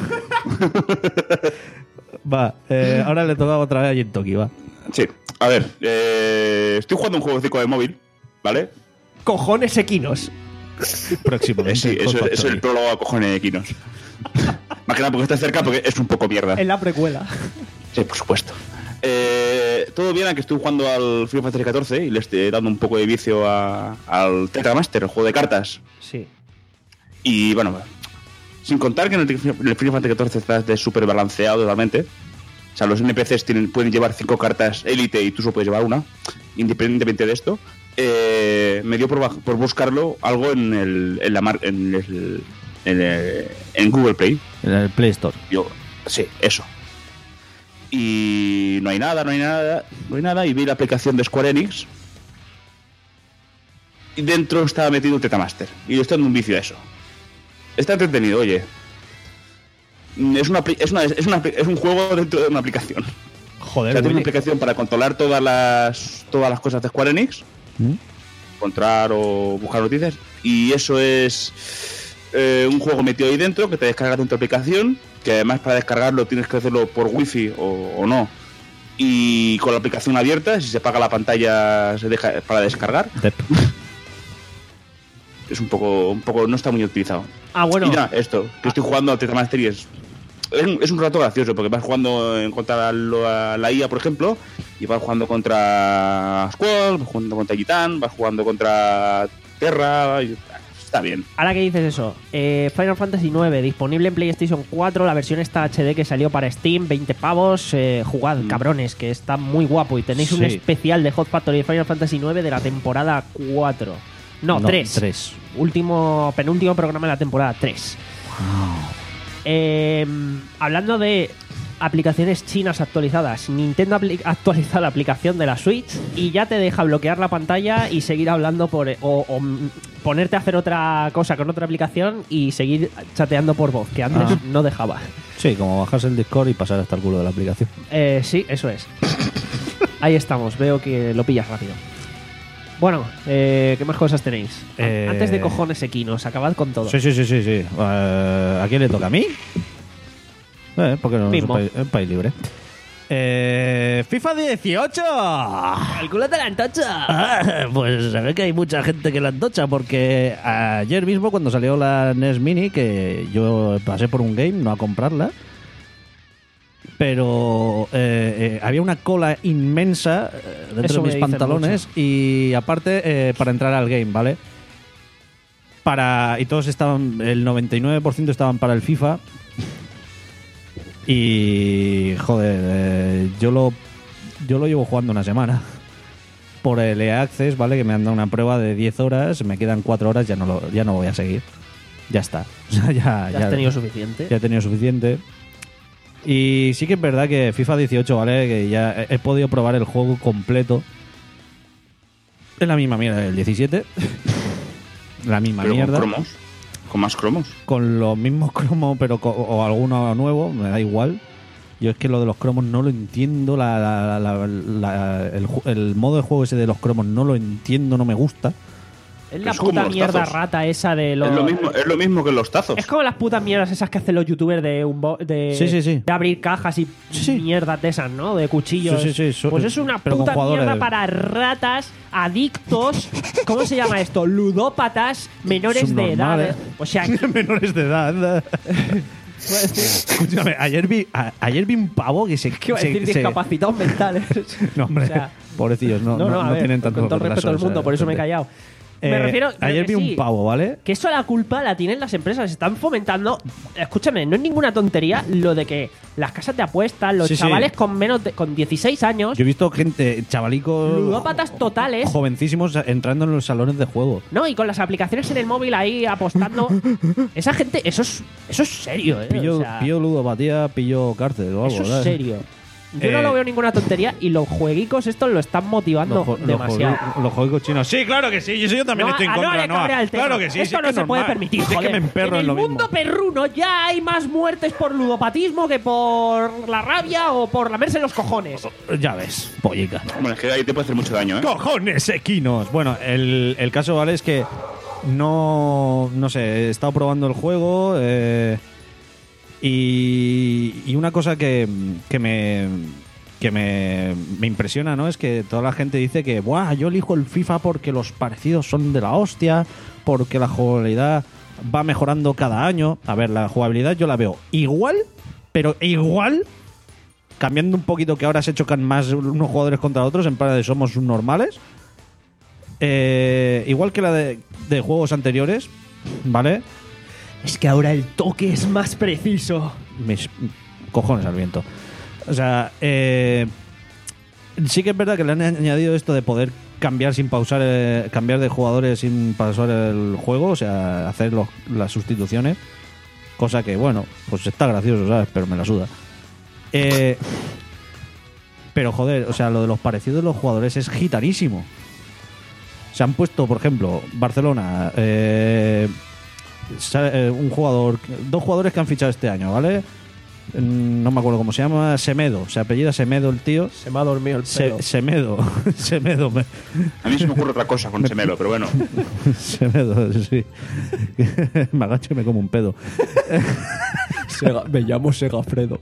Va, eh, ahora le toca otra vez a Yentoki, va. Sí, a ver, eh, estoy jugando un juego de móvil, ¿vale? Cojones equinos. Próximo. Eh, sí, eso, eso es el prólogo a cojones de Equinos. Más que nada porque está cerca, porque es un poco mierda. En la precuela. Sí, por supuesto. Eh, todo bien, que estoy jugando al Final Fantasy catorce y le estoy dando un poco de vicio a- al Tetramaster, el juego de cartas. Sí. Y bueno, sin contar que en el, en el Final Fantasy catorce está de súper balanceado totalmente. O sea, los N P Cs tienen, pueden llevar cinco cartas élite y tú solo puedes llevar una, independientemente de esto. Eh, me dio por, baj- por buscarlo algo en el, en la mar- en, el, en, el- en Google Play. En el Play Store. Yo, sí, eso. Y no hay nada, no hay nada, no hay nada. Y vi la aplicación de Square Enix. Y dentro estaba metido el Tetamaster. Y yo estoy dando un vicio a eso. Está entretenido, oye. Es, una, apli- es, una, es, una, es un juego dentro de una aplicación. O Joder, sea, tiene una Willy. aplicación para controlar todas las todas las cosas de Square Enix. ¿Mm? Encontrar o buscar noticias. Y eso es eh, un juego metido ahí dentro que te descargas dentro de la aplicación. Que además para descargarlo tienes que hacerlo por wifi o, o no. Y con la aplicación abierta, si se apaga la pantalla se deja para descargar. Dep. Es un poco, un poco, no está muy utilizado. Ah, bueno. Y nada, esto, que estoy jugando al Tetramaster y es, es, un, es un rato gracioso, porque vas jugando en contra lo- a la I A, por ejemplo, y vas jugando contra Squall, vas jugando contra Gitán, vas jugando contra Terra, y, está bien. Ahora que dices eso, eh, Final Fantasy nueve disponible en PlayStation cuatro, la versión esta H D que salió para Steam, veinte pavos, eh, jugad, Mm. cabrones, que está muy guapo y tenéis un Sí. especial de Hot Factory de Final Fantasy nueve de la temporada cuatro. No, No, tres. tres. Último, penúltimo programa de la temporada tres. Eh, hablando de aplicaciones chinas actualizadas. Nintendo apli- actualiza la aplicación de la Switch y ya te deja bloquear la pantalla y seguir hablando por o, o mm, ponerte a hacer otra cosa con otra aplicación y seguir chateando por voz, que antes Ah. no dejaba. Sí, como bajarse el Discord y pasar hasta el culo de la aplicación. Eh, sí, eso es. Ahí estamos, veo que lo pillas rápido. Bueno, eh, ¿qué más cosas tenéis? A- Eh, Antes de cojones equinos, acabad con todo. Sí, sí, sí, sí. sí. Eh, ¿A quién le toca? ¿A mí? Eh, porque no es un Mismo. país, es un país libre. Eh, FIFA dieciocho. ¡El culo de la antocha! Ah, pues se ve que hay mucha gente que la antocha porque ayer mismo cuando salió la N E S Mini, que yo pasé por un game, no a comprarla, pero eh, eh, había una cola inmensa eh, dentro Eso de me mis dicen pantalones y aparte eh, para entrar al game, ¿vale? Para, y todos estaban, el noventa y nueve por ciento estaban para el FIFA y joder, eh, yo lo yo lo llevo jugando una semana por el E A Access, ¿vale? Que me han dado una prueba de diez horas, me quedan cuatro horas, ya no lo, ya no voy a seguir. Ya está. O sea, ya, Ya has tenido suficiente. ya he tenido suficiente. Y sí que es verdad que FIFA dieciocho, ¿vale? Que ya he, he podido probar el juego completo. Es la misma mierda del diecisiete. La misma Pero mierda. con cromos. Con más cromos. Con los mismos cromos, pero co- o alguno nuevo, me da igual. Yo es que lo de los cromos no lo entiendo. La, la- la- la- el, ju- el modo de juego ese de los cromos no lo entiendo, no me gusta. Es la Es como puta los mierda tazos. rata esa de los... Es lo mismo, es lo mismo que los tazos. Es como las putas mierdas esas que hacen los youtubers de un bo- de, Sí, sí, sí. de abrir cajas y Sí, sí. mierdas de esas, ¿no? De cuchillos. Sí, sí, sí, so- Pues es una pero con puta jugadores. mierda para ratas, adictos, ¿cómo se llama esto? Ludópatas menores de edad. Subnormales. O sea, Menores de edad. Escúchame, ayer vi, a- ayer vi un pavo que se... ¿qué iba a se- decir? se- Discapacitados mentales. No, hombre, O sea, pobrecillos, no, no, no, no, a no ver, tienen tanto con todo el retraso, respeto del o sea, mundo, por eso me he gente. callado. Eh, Me refiero. ayer que vi sí, un pavo, ¿vale? Que eso la culpa la tienen las empresas. Están fomentando. Escúchame, no es ninguna tontería lo de que las casas de apuestas, los Sí, sí. chavales con menos de, con dieciséis años, Yo he visto gente, chavalicos... ludópatas totales, jovencísimos entrando en los salones de juego. ¿no? Y con las aplicaciones en el móvil ahí apostando. Esa gente, eso es, eso es serio, ¿eh? Pillo, O sea, pillo ludopatía, pillo cárcel o algo, eso es ¿verdad? serio. Yo no Eh, lo veo ninguna tontería y los jueguicos estos lo están motivando Los, jo- los demasiado. juegos- los juegos chinos. Sí, claro que sí. Yo, yo también No, estoy en ah, no contra. le no, cabrea el tema. Claro que sí. Esto sí, no es que se puede normal. permitir, Sí, es joder. que me emperro en en el lo mundo mismo. perruno ya hay más muertes por ludopatismo que por la rabia o por lamerse los cojones. Ya ves, pollica. Bueno, es que ahí te puede hacer mucho daño, ¿eh? ¡Cojones equinos! Bueno, el, el caso, ¿vale? Es que no, no sé, he estado probando el juego eh, y, y una cosa que, que me que me, me impresiona, ¿no? Es que toda la gente dice que, ¡buah! Yo elijo el FIFA porque los parecidos son de la hostia, porque la jugabilidad va mejorando cada año. A ver, la jugabilidad yo la veo igual, pero igual, cambiando un poquito que ahora se chocan más unos jugadores contra otros, en plan de somos normales. Eh, igual que la de, de juegos anteriores, ¿vale? Es que ahora el toque es más preciso. Mis cojones al viento. O sea, eh, sí que es verdad que le han añadido esto de poder cambiar sin pausar, eh, cambiar de jugadores sin pausar el juego, o sea, hacer los- las sustituciones. Cosa que, bueno, pues está gracioso, ¿sabes? Pero me la suda. Eh, pero joder, o sea, lo de los parecidos de los jugadores es gitanísimo. Se han puesto, por ejemplo, Barcelona, eh, sa- eh, un jugador, dos jugadores que han fichado este año, ¿vale? Mm, No me acuerdo cómo se llama, Semedo, se apellida Semedo el tío. Se me ha dormido el pelo. Se- Semedo, Semedo, me- A mí se me ocurre otra cosa con Semelo, pero bueno. Semedo, sí. Me agacho y me como un pedo. me llamo Segafredo.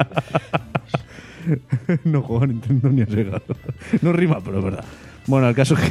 No juego a Nintendo ni a Sega. No rima, pero es verdad. Bueno, el caso es que.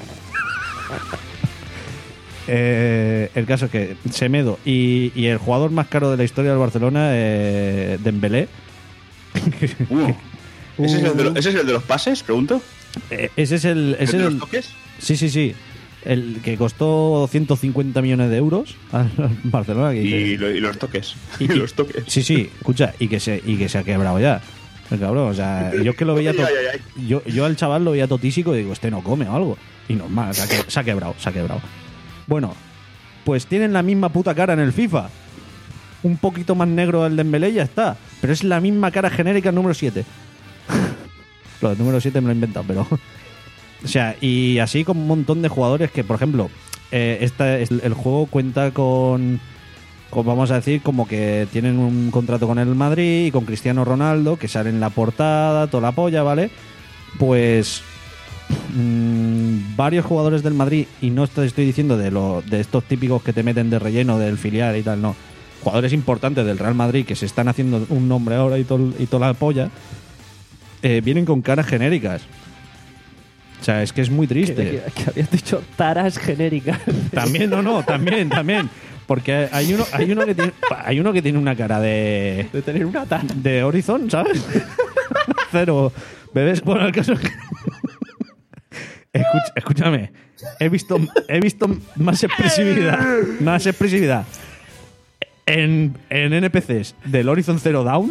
Eh, el caso es que Semedo y, y el jugador más caro de la historia del Barcelona, eh, Dembélé. Uh, ¿ese, es el de lo- ¿Ese es el de los pases, pregunto? Eh, ese es el. ¿El Ese de es los el toques? sí, sí, sí. El que costó ciento cincuenta millones de euros al al Barcelona. Que dice- Y, lo- y los toques. Y- Y, los toques. Sí, sí, escucha, y que se, y que se ha quebrado ya. El cabrón, o sea, yo es que lo veía to- Ay, ay, ay. yo, yo al chaval lo veía totísico y digo, este no come o algo. Y normal, se ha, que- se ha quebrado, se ha quebrado. Bueno, pues tienen la misma puta cara en el FIFA. Un poquito más negro el Dembélé y ya está. pero es la misma cara genérica número siete. Lo del número siete me lo he inventado, pero... O sea, y así con un montón de jugadores que, por ejemplo, eh, esta, el juego cuenta con, con, vamos a decir, como que tienen un contrato con el Madrid y con Cristiano Ronaldo, que sale en la portada, toda la polla, ¿vale? Pues mmm, varios jugadores del Madrid, y no te estoy diciendo de, lo, de estos típicos que te meten de relleno del filial y tal, no. Jugadores importantes del Real Madrid que se están haciendo un nombre ahora y, todo, y toda la polla, eh, vienen con caras genéricas. O sea, es que es muy triste. Que, que, que habías dicho taras genéricas. También, no, no, también, también. Porque hay uno, hay uno que tiene, hay uno que tiene una cara de. De tener una tara. De Horizon, ¿sabes? Cero. Bebés. Bueno, el caso es que. Escuch, escúchame. He visto, he visto más expresividad. Más expresividad. En, en N P Cs del Horizon Zero Dawn.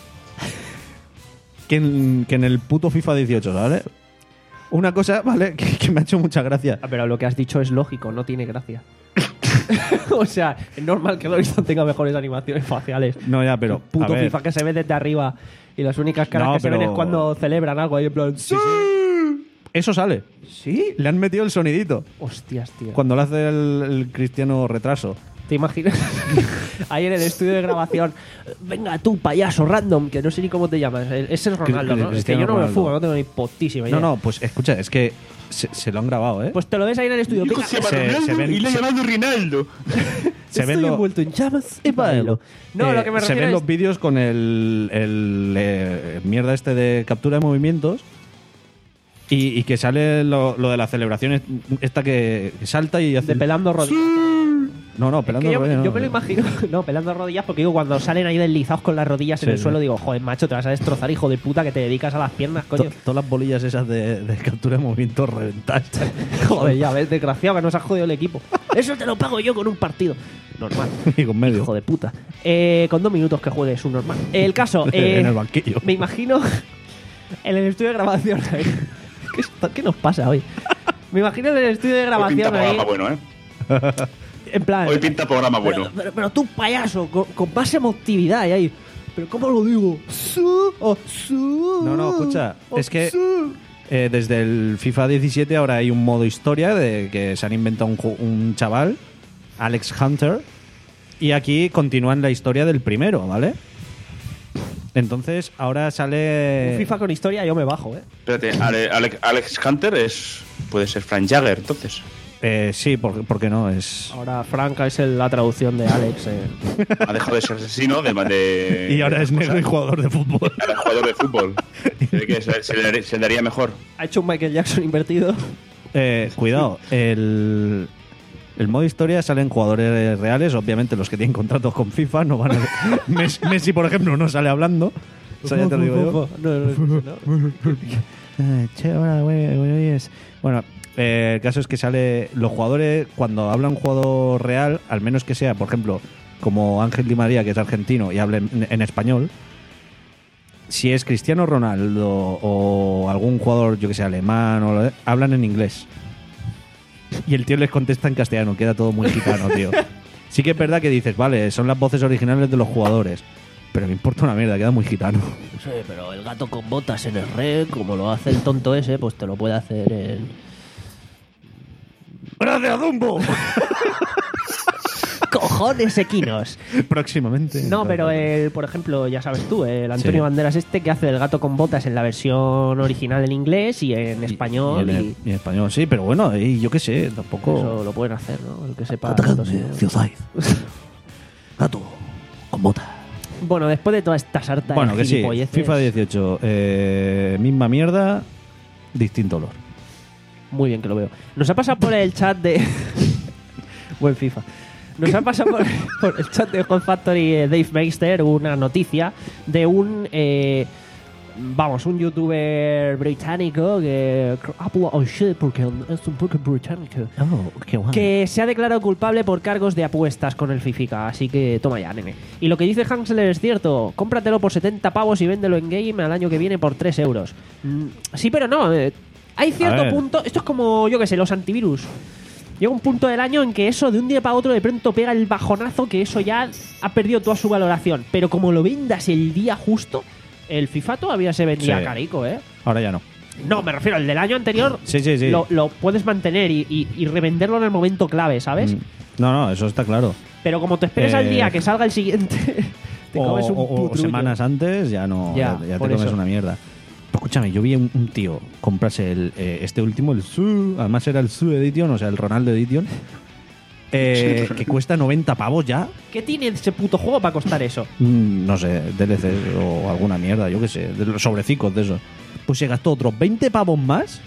Que en, que en el puto FIFA dieciocho, ¿vale? Una cosa, ¿vale? Que, que me ha hecho mucha gracia. Ah, pero lo que has dicho es lógico, no tiene gracia. O sea, es normal que el Horizon tenga mejores animaciones faciales. No, ya, pero. Puto a ver. FIFA que se ve desde arriba y las únicas caras No, que pero- se ven es cuando celebran algo ahí en plan. ¡Sí! Eso sale. ¿Sí? Le han metido el sonidito. Hostias, tío. Cuando lo hace el, el cristiano retraso. ¿Te imaginas? Ahí en el estudio de grabación. Venga, tú, payaso random, que no sé ni cómo te llamas. Ese es Ronaldo, ¿no? Es que Cristiano yo no me Ronaldo. fugo, no tengo ni putísima idea. No, no, pues escucha, es que se, se lo han grabado, ¿eh? Pues te lo ves ahí en el estudio. Hijo, Venga, se llama se- Ronaldo se ven- y le ha se- llamado Rinaldo. se estoy ven lo- envuelto en llamas y bailo. No, Eh, lo que me se refiero ven es... los vídeos con el, el eh, mierda este de captura de movimientos y, y que sale lo, lo de la celebración esta que, que salta y hace... de pelando rodillas. No, no, Es pelando que yo, rodillas, yo no. me lo imagino, no, pelando rodillas, porque digo, cuando salen ahí deslizados con las rodillas en Sí, el sí. suelo, digo, joder, macho, te vas a destrozar, hijo de puta, que te dedicas a las piernas, To- coño. Todas las bolillas esas de, de captura de movimientos reventadas. Joder, ya ves, desgraciado, que nos has jodido el equipo. Eso te lo pago yo con un partido. Normal. y con medio. Hijo de puta. Eh, con dos minutos que juegues un normal. El caso, eh, en el banquillo. me imagino en el estudio de grabación ahí. ¿Qué, está- qué nos pasa hoy? Me imagino en el estudio de Hoy pinta grabación ahí. programa bueno, ¿eh? En plan. Hoy pinta programa Pero, bueno. pero, pero tú, payaso, con, con más emotividad y ahí. ¿Pero cómo lo digo? Su, oh, su, No, no, escucha, oh, es que- su. Eh, desde el FIFA diecisiete ahora hay un modo historia de que se han inventado un, ju- un chaval, Alex Hunter, y aquí continúan la historia del primero, ¿vale? Entonces ahora sale... Un FIFA con historia yo me bajo, ¿eh? Espérate, Ale- Alex, Alex Hunter es. Puede ser Frank Jagger, entonces. Eh, sí, porque por qué no? Es... Ahora Franca es el- la traducción de Alex. Eh. Ha dejado de ser asesino de. de Y ahora de es negro y cosas. jugador de fútbol. Ahora es jugador de fútbol. Se, que se, se le, se le daría mejor. Ha hecho un Michael Jackson invertido. Eh, cuidado, el, el modo historia salen jugadores reales, obviamente los que tienen contratos con FIFA no van a... Messi, Messi, por ejemplo, no sale hablando. Eso ya te lo digo yo. No, no, no. Eh, che, hola, güey, güey, güey, es- Bueno, eh, el caso es que sale los jugadores, cuando habla un jugador real, al menos que sea, por ejemplo, como Ángel Di María, que es argentino y habla en, en español, si es Cristiano Ronaldo o algún jugador, yo que sé, alemán, o lo de- hablan en inglés. Y el tío les contesta en castellano, queda todo muy gitano, tío. Sí que es verdad que dices, vale, son las voces originales de los jugadores, pero me importa una mierda, queda muy gitano. Sí, pero el gato con botas en el red, como lo hace el tonto ese, pues te lo puede hacer en... ¡Gracias, Dumbo! ¡Cojones equinos! Próximamente. No, pero el, por ejemplo, ya sabes tú, el Antonio Sí. Banderas este que hace el gato con botas en la versión original en inglés y en Y- español. Y, Y, en, y en español, sí, pero bueno, y yo qué sé, tampoco. eso lo pueden hacer, ¿no? El que sepa. tanto, sí. Gato con bota. Bueno, después de toda esta sarta Bueno, de que sí, gilipolleces, FIFA dieciocho, eh, misma mierda, distinto olor. Muy bien que lo veo. Nos ha pasado por el chat de... Buen FIFA. Nos ha pasado por, por el chat de Hot Factory eh, Dave Meister una noticia de un... eh, vamos, un youtuber británico que... Oh, shit, porque es un poco británico. Oh, qué guay. Que se ha declarado culpable por cargos de apuestas con el Fifica, así que toma ya, nene. Y lo que dice Hansler es cierto, cómpratelo por setenta pavos y véndelo en game al año que viene por tres euros. Mm, sí, pero no, eh, hay cierto ver. punto, esto es como, yo que sé, los antivirus. llega un punto del año en que eso de un día para otro de pronto pega el bajonazo, que eso ya ha perdido toda su valoración. Pero como lo vendas el día justo, el FIFA todavía se vendía Sí. carico, ¿eh? Ahora ya no. No, me refiero al del año anterior. Sí, sí, sí. Lo, lo puedes mantener y, y- y revenderlo en el momento clave, ¿sabes? Mm. No, no, eso está claro. Pero como te esperes al Eh, día que salga el siguiente, te O, comes un o- o putrullo. semanas antes ya no, Ya, ya, ya te por comes eso. una mierda. Pues escúchame, yo vi un, un tío comprarse el, eh, este último, el Su, además era el Su Edition, o sea, el Ronaldo Edition, eh, que cuesta noventa pavos ya. ¿Qué tiene ese puto juego para costar eso? Mm, no sé, D L C o alguna mierda, yo qué sé, de los sobrecicos de esos. Pues se gastó otros veinte pavos más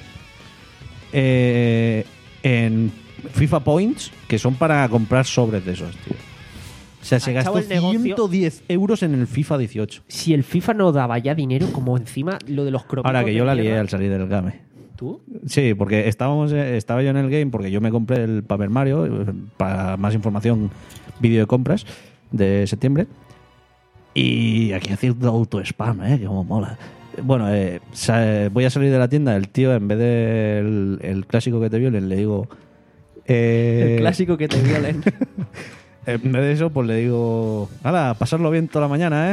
eh, en FIFA Points, que son para comprar sobres de esos, tío. O sea, se Ha echado gastó el negocio. ciento diez euros en el FIFA dieciocho. Si el FIFA no daba ya dinero, como encima lo de los cromos. Ahora que yo la lié mierda. al salir del game. ¿Tú? Sí, porque estábamos, eh, estaba yo en el game porque yo me compré el Paper Mario. eh, Para más información, vídeo de compras de septiembre. Y aquí haciendo auto-spam, ¿eh? Que como mola. Bueno, eh, sa- voy a salir de la tienda. El tío, en vez del el clásico que te violen, le digo... eh, El clásico que te violen. En vez de eso, pues le digo... ¡Hala, pasarlo bien toda la mañana, eh!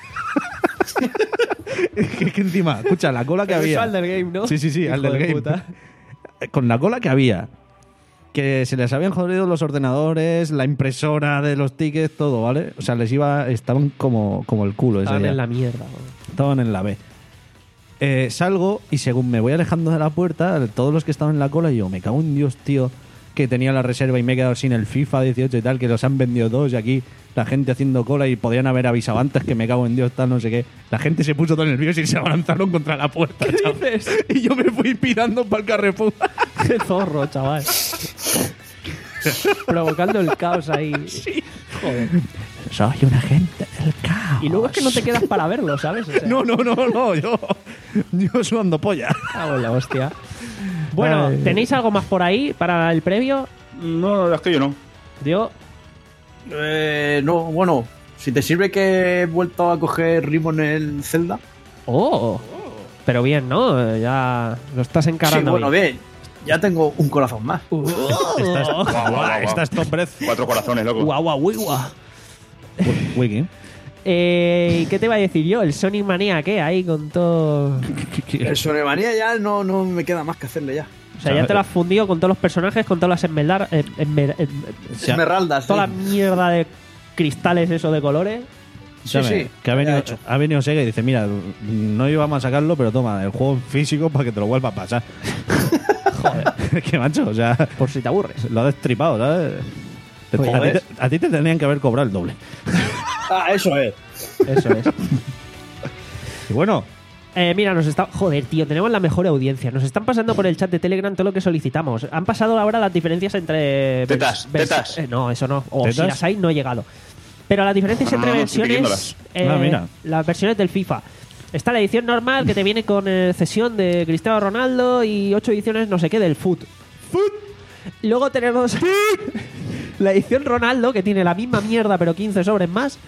que, que encima, escucha, la cola que Pero eso había... al del game, ¿no? Sí, sí, sí, al Hijo del de game. puta. Con la cola que había, que se les habían jodido los ordenadores, la impresora de los tickets, todo, ¿vale? O sea, les iba, estaban como, como el culo ese Estaban día. en la mierda. Estaban en la B. Eh, salgo y según me voy alejando de la puerta, todos los que estaban en la cola, yo, me cago en Dios, tío, que tenía la reserva y me he quedado sin el FIFA dieciocho y tal, que los han vendido todos y aquí la gente haciendo cola y podían haber avisado antes, que me cago en Dios, tal, no sé qué. La gente se puso todo nerviosa y se abalanzaron contra la puerta. ¿Qué dices? Y yo me fui pirando para el Carrefour. Qué zorro, chaval. Provocando el caos ahí. Joder. Soy un agente del caos. Y luego es que no te quedas para verlo, ¿sabes? O sea, No, no, no, no, yo, yo sudando polla. cago en la hostia. Bueno, Ay. ¿tenéis algo más por ahí para el previo? No, la verdad es que yo no. Yo, Eh, no, bueno, si te sirve que he vuelto a coger ritmo en el Zelda. oh, pero bien, ¿no? Ya lo estás Sí, encarando bueno, bien. bien. Ya tengo un corazón más. Estás, guau, guau, guau. estás Tom Breath. Cuatro corazones, loco. Guau, guau, guau, guau. Wiki. Eh, ¿Qué te iba a decir yo? El Sonic Mania, ¿qué? Ahí con todo... El Sonemanía ya no, no me queda más que hacerle ya. O sea, ya te lo has fundido con todos los personajes, con todas las esmeraldas, eh, esmer- eh, Esmeraldas. toda la sí. mierda de cristales, eso de colores. Sí, Escúchame, sí, que ha ya venido, hecho. ha venido Sega y dice, mira, no íbamos a sacarlo, pero toma, el juego en físico para que te lo vuelva a pasar. Joder. Qué macho, o sea, Por si te aburres. lo ha destripado, ¿sabes? Pues a, ya ti te, a ti te tendrían que haber cobrado el doble. Ah, eso es. Eso es. Y bueno, Eh, mira, nos está... Joder, tío, tenemos la mejor audiencia. Nos están pasando por el chat de Telegram todo lo que solicitamos. Han pasado ahora las diferencias entre... vers- Tetas, vers- tetas. eh, no, eso no. O ¿Tetas? si las hay, no he llegado. Pero las diferencias No, entre no, no, estoy versiones... pidiéndolas. Ah, mira. Las versiones del FIFA. Está la edición normal que te viene con eh, cesión de Cristiano Ronaldo y ocho ediciones no sé qué del Foot. Luego tenemos la edición Ronaldo que tiene la misma mierda pero quince sobres más.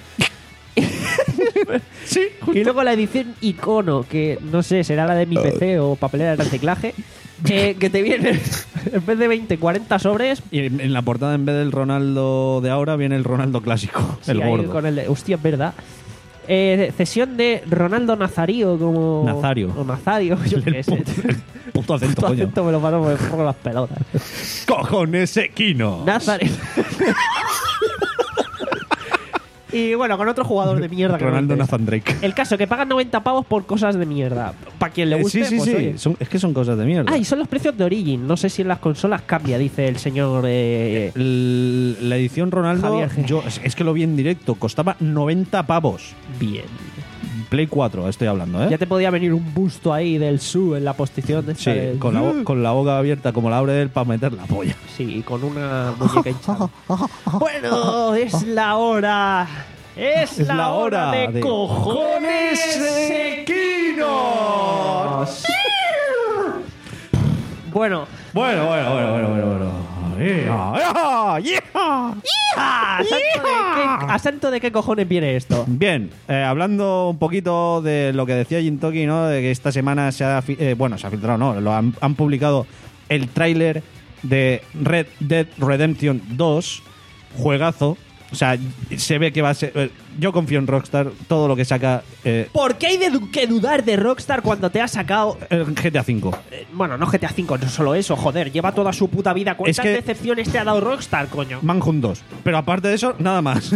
sí, Y luego la edición icono, que no sé, será la de mi P C o papelera de reciclaje, eh, que te viene en vez de veinte, cuarenta sobres. y en en la portada, en vez del Ronaldo de ahora, viene el Ronaldo clásico, Sí, el ahí gordo. con el de- hostia, es verdad. Eh, cesión de Ronaldo Nazario como... Nazario. O Nazario, yo El qué sé. puto- el puto acento, Puto coño. acento me lo paro por por las pelotas. ¡Cojones, Equino! Nazario. Y bueno, con otro jugador de mierda que no Ronaldo me interesa. Nathan Drake. El caso, que pagan noventa pavos por cosas de mierda. Para quien le Eh, guste, sí, sí, pues, sí. oye. Son- es que son cosas de mierda. Ah, y son los precios de Origin. No sé si en las consolas cambia, dice el señor... eh, L- la edición Ronaldo, Javier G. yo es, es que lo vi en directo, costaba noventa pavos. bien. Play cuatro, estoy hablando, ¿eh? Ya te podía venir un busto ahí del Su en la posición de Sí, con la, bo- con la boca abierta como la abre de él para meter la polla. Sí, y con una muñeca hinchada. Bueno, es la hora. Es, Es la, la hora, hora de, de cojones equinos. Bueno, Bueno, bueno, bueno, bueno, bueno, bueno. Yeah, yeah, yeah. ¿a santo, de qué, a santo de qué cojones viene esto? Bien, eh, hablando un poquito de lo que decía Jintoki, ¿no? De que esta semana se ha, fi- eh, bueno, se ha filtrado, ¿no? Lo han, han publicado el tráiler de Red Dead Redemption dos, juegazo. O sea, se ve que va a ser... eh, Yo confío en Rockstar, todo lo que saca... Eh, ¿Por qué hay de du- que dudar de Rockstar cuando te ha sacado... el G T A cinco. eh, bueno, no G T A cinco, no solo eso, joder, lleva toda su puta vida. ¿Cuántas Es que- decepciones te ha dado Rockstar, coño? Manhunt dos. Pero aparte de eso, nada más.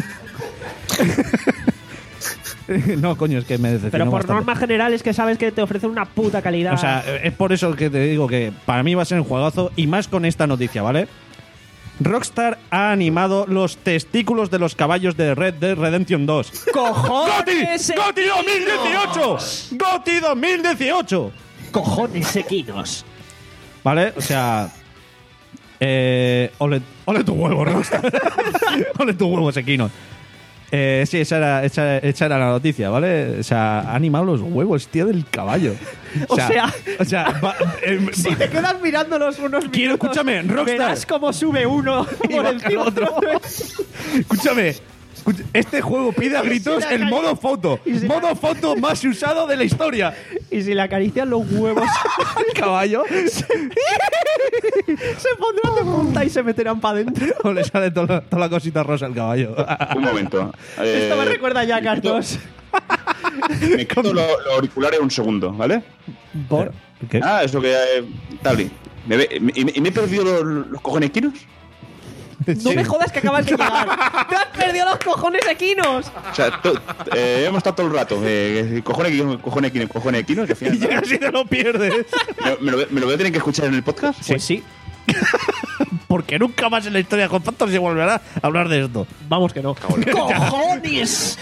No, coño, es que me decepcionó Pero por bastante. normas generales que sabes que te ofrecen una puta calidad. O sea, es por eso que te digo que para mí va a ser un juegazo y más con esta noticia, ¿vale? Rockstar ha animado los testículos de los caballos de Red Dead Redemption dos. ¡Cojones! ¡Goti! ¡Goti dos mil dieciocho! ¡Goti dos mil dieciocho! ¡Cojones equinos! ¿Vale? O sea... Eh, ole, ole tu huevo, Rockstar. Ole tu huevo, Sekino. Eh, sí, esa era, esa, esa era la noticia, ¿vale? O sea, ha animado los huevos, tío, del caballo. O sea- o sea, va- eh, Si va- te quedas mirándolos unos minutos, Quiero, escúchame, Rockstar. verás cómo sube uno Y por baja encima el otro. Escúchame, escucha- este juego pide a gritos si la el cari- modo foto. y si la- Modo foto más usado de la historia. Y si le acarician los huevos, El caballo se pondrán de punta y se meterán para adentro. o le sale toda, toda la cosita rosa al caballo. Un momento. Eh, Esto me recuerda ya a me quito- Cartos. Me quito los lo auriculares un segundo, ¿vale? Por... ¿Qué? Ah, eso que... Eh, Tabli. ¿Me ve- me- ¿Y me, y me he perdido los, los cojones quinos? No me jodas que acabas de llegar. ¡Te has perdido los cojones equinos! O sea, to- eh, hemos estado todo el rato. Eh, cojones quinos, cojones quinos, cojones quinos. Y al final, Y llegas y te lo pierdes. ¿me, me lo, ¿Me lo voy a tener que escuchar en el podcast? Pues sí. Porque nunca más en la historia con Factor se volverá a hablar de esto. Vamos que no. ¡Cojones!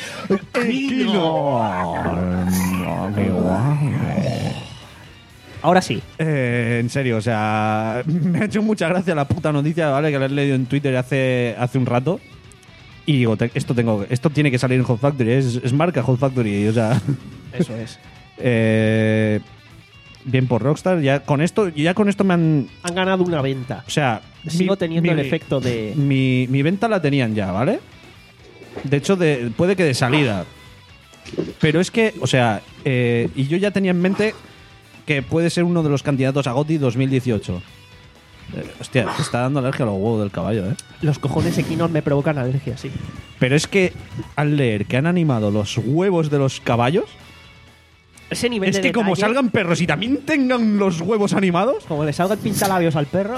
Ahora sí. Eh, en serio, o sea, me ha hecho mucha gracia la puta noticia, ¿vale? Que la he leído en Twitter hace, hace un rato. Y digo, te- esto tengo, esto tiene que salir en Hot Factory, es, es marca Hot Factory, o sea. Eso es. eh, bien por Rockstar, ya con esto, ya con esto me han. Han ganado una venta. O sea. Sigo mi- teniendo mi- el efecto de... Mi, mi venta la tenían ya, ¿vale? De hecho, de, puede que de salida. Pero es que, o sea, eh, y yo ya tenía en mente que puede ser uno de los candidatos a GOTY dos mil dieciocho. Eh, hostia, te está dando alergia a los huevos del caballo, ¿eh? Los cojones equinos me provocan alergia, sí. Pero es que al leer que han animado los huevos de los caballos, Ese nivel es de que como detalle, salgan perros y también tengan los huevos animados, Como le salga el pintalabios al perro...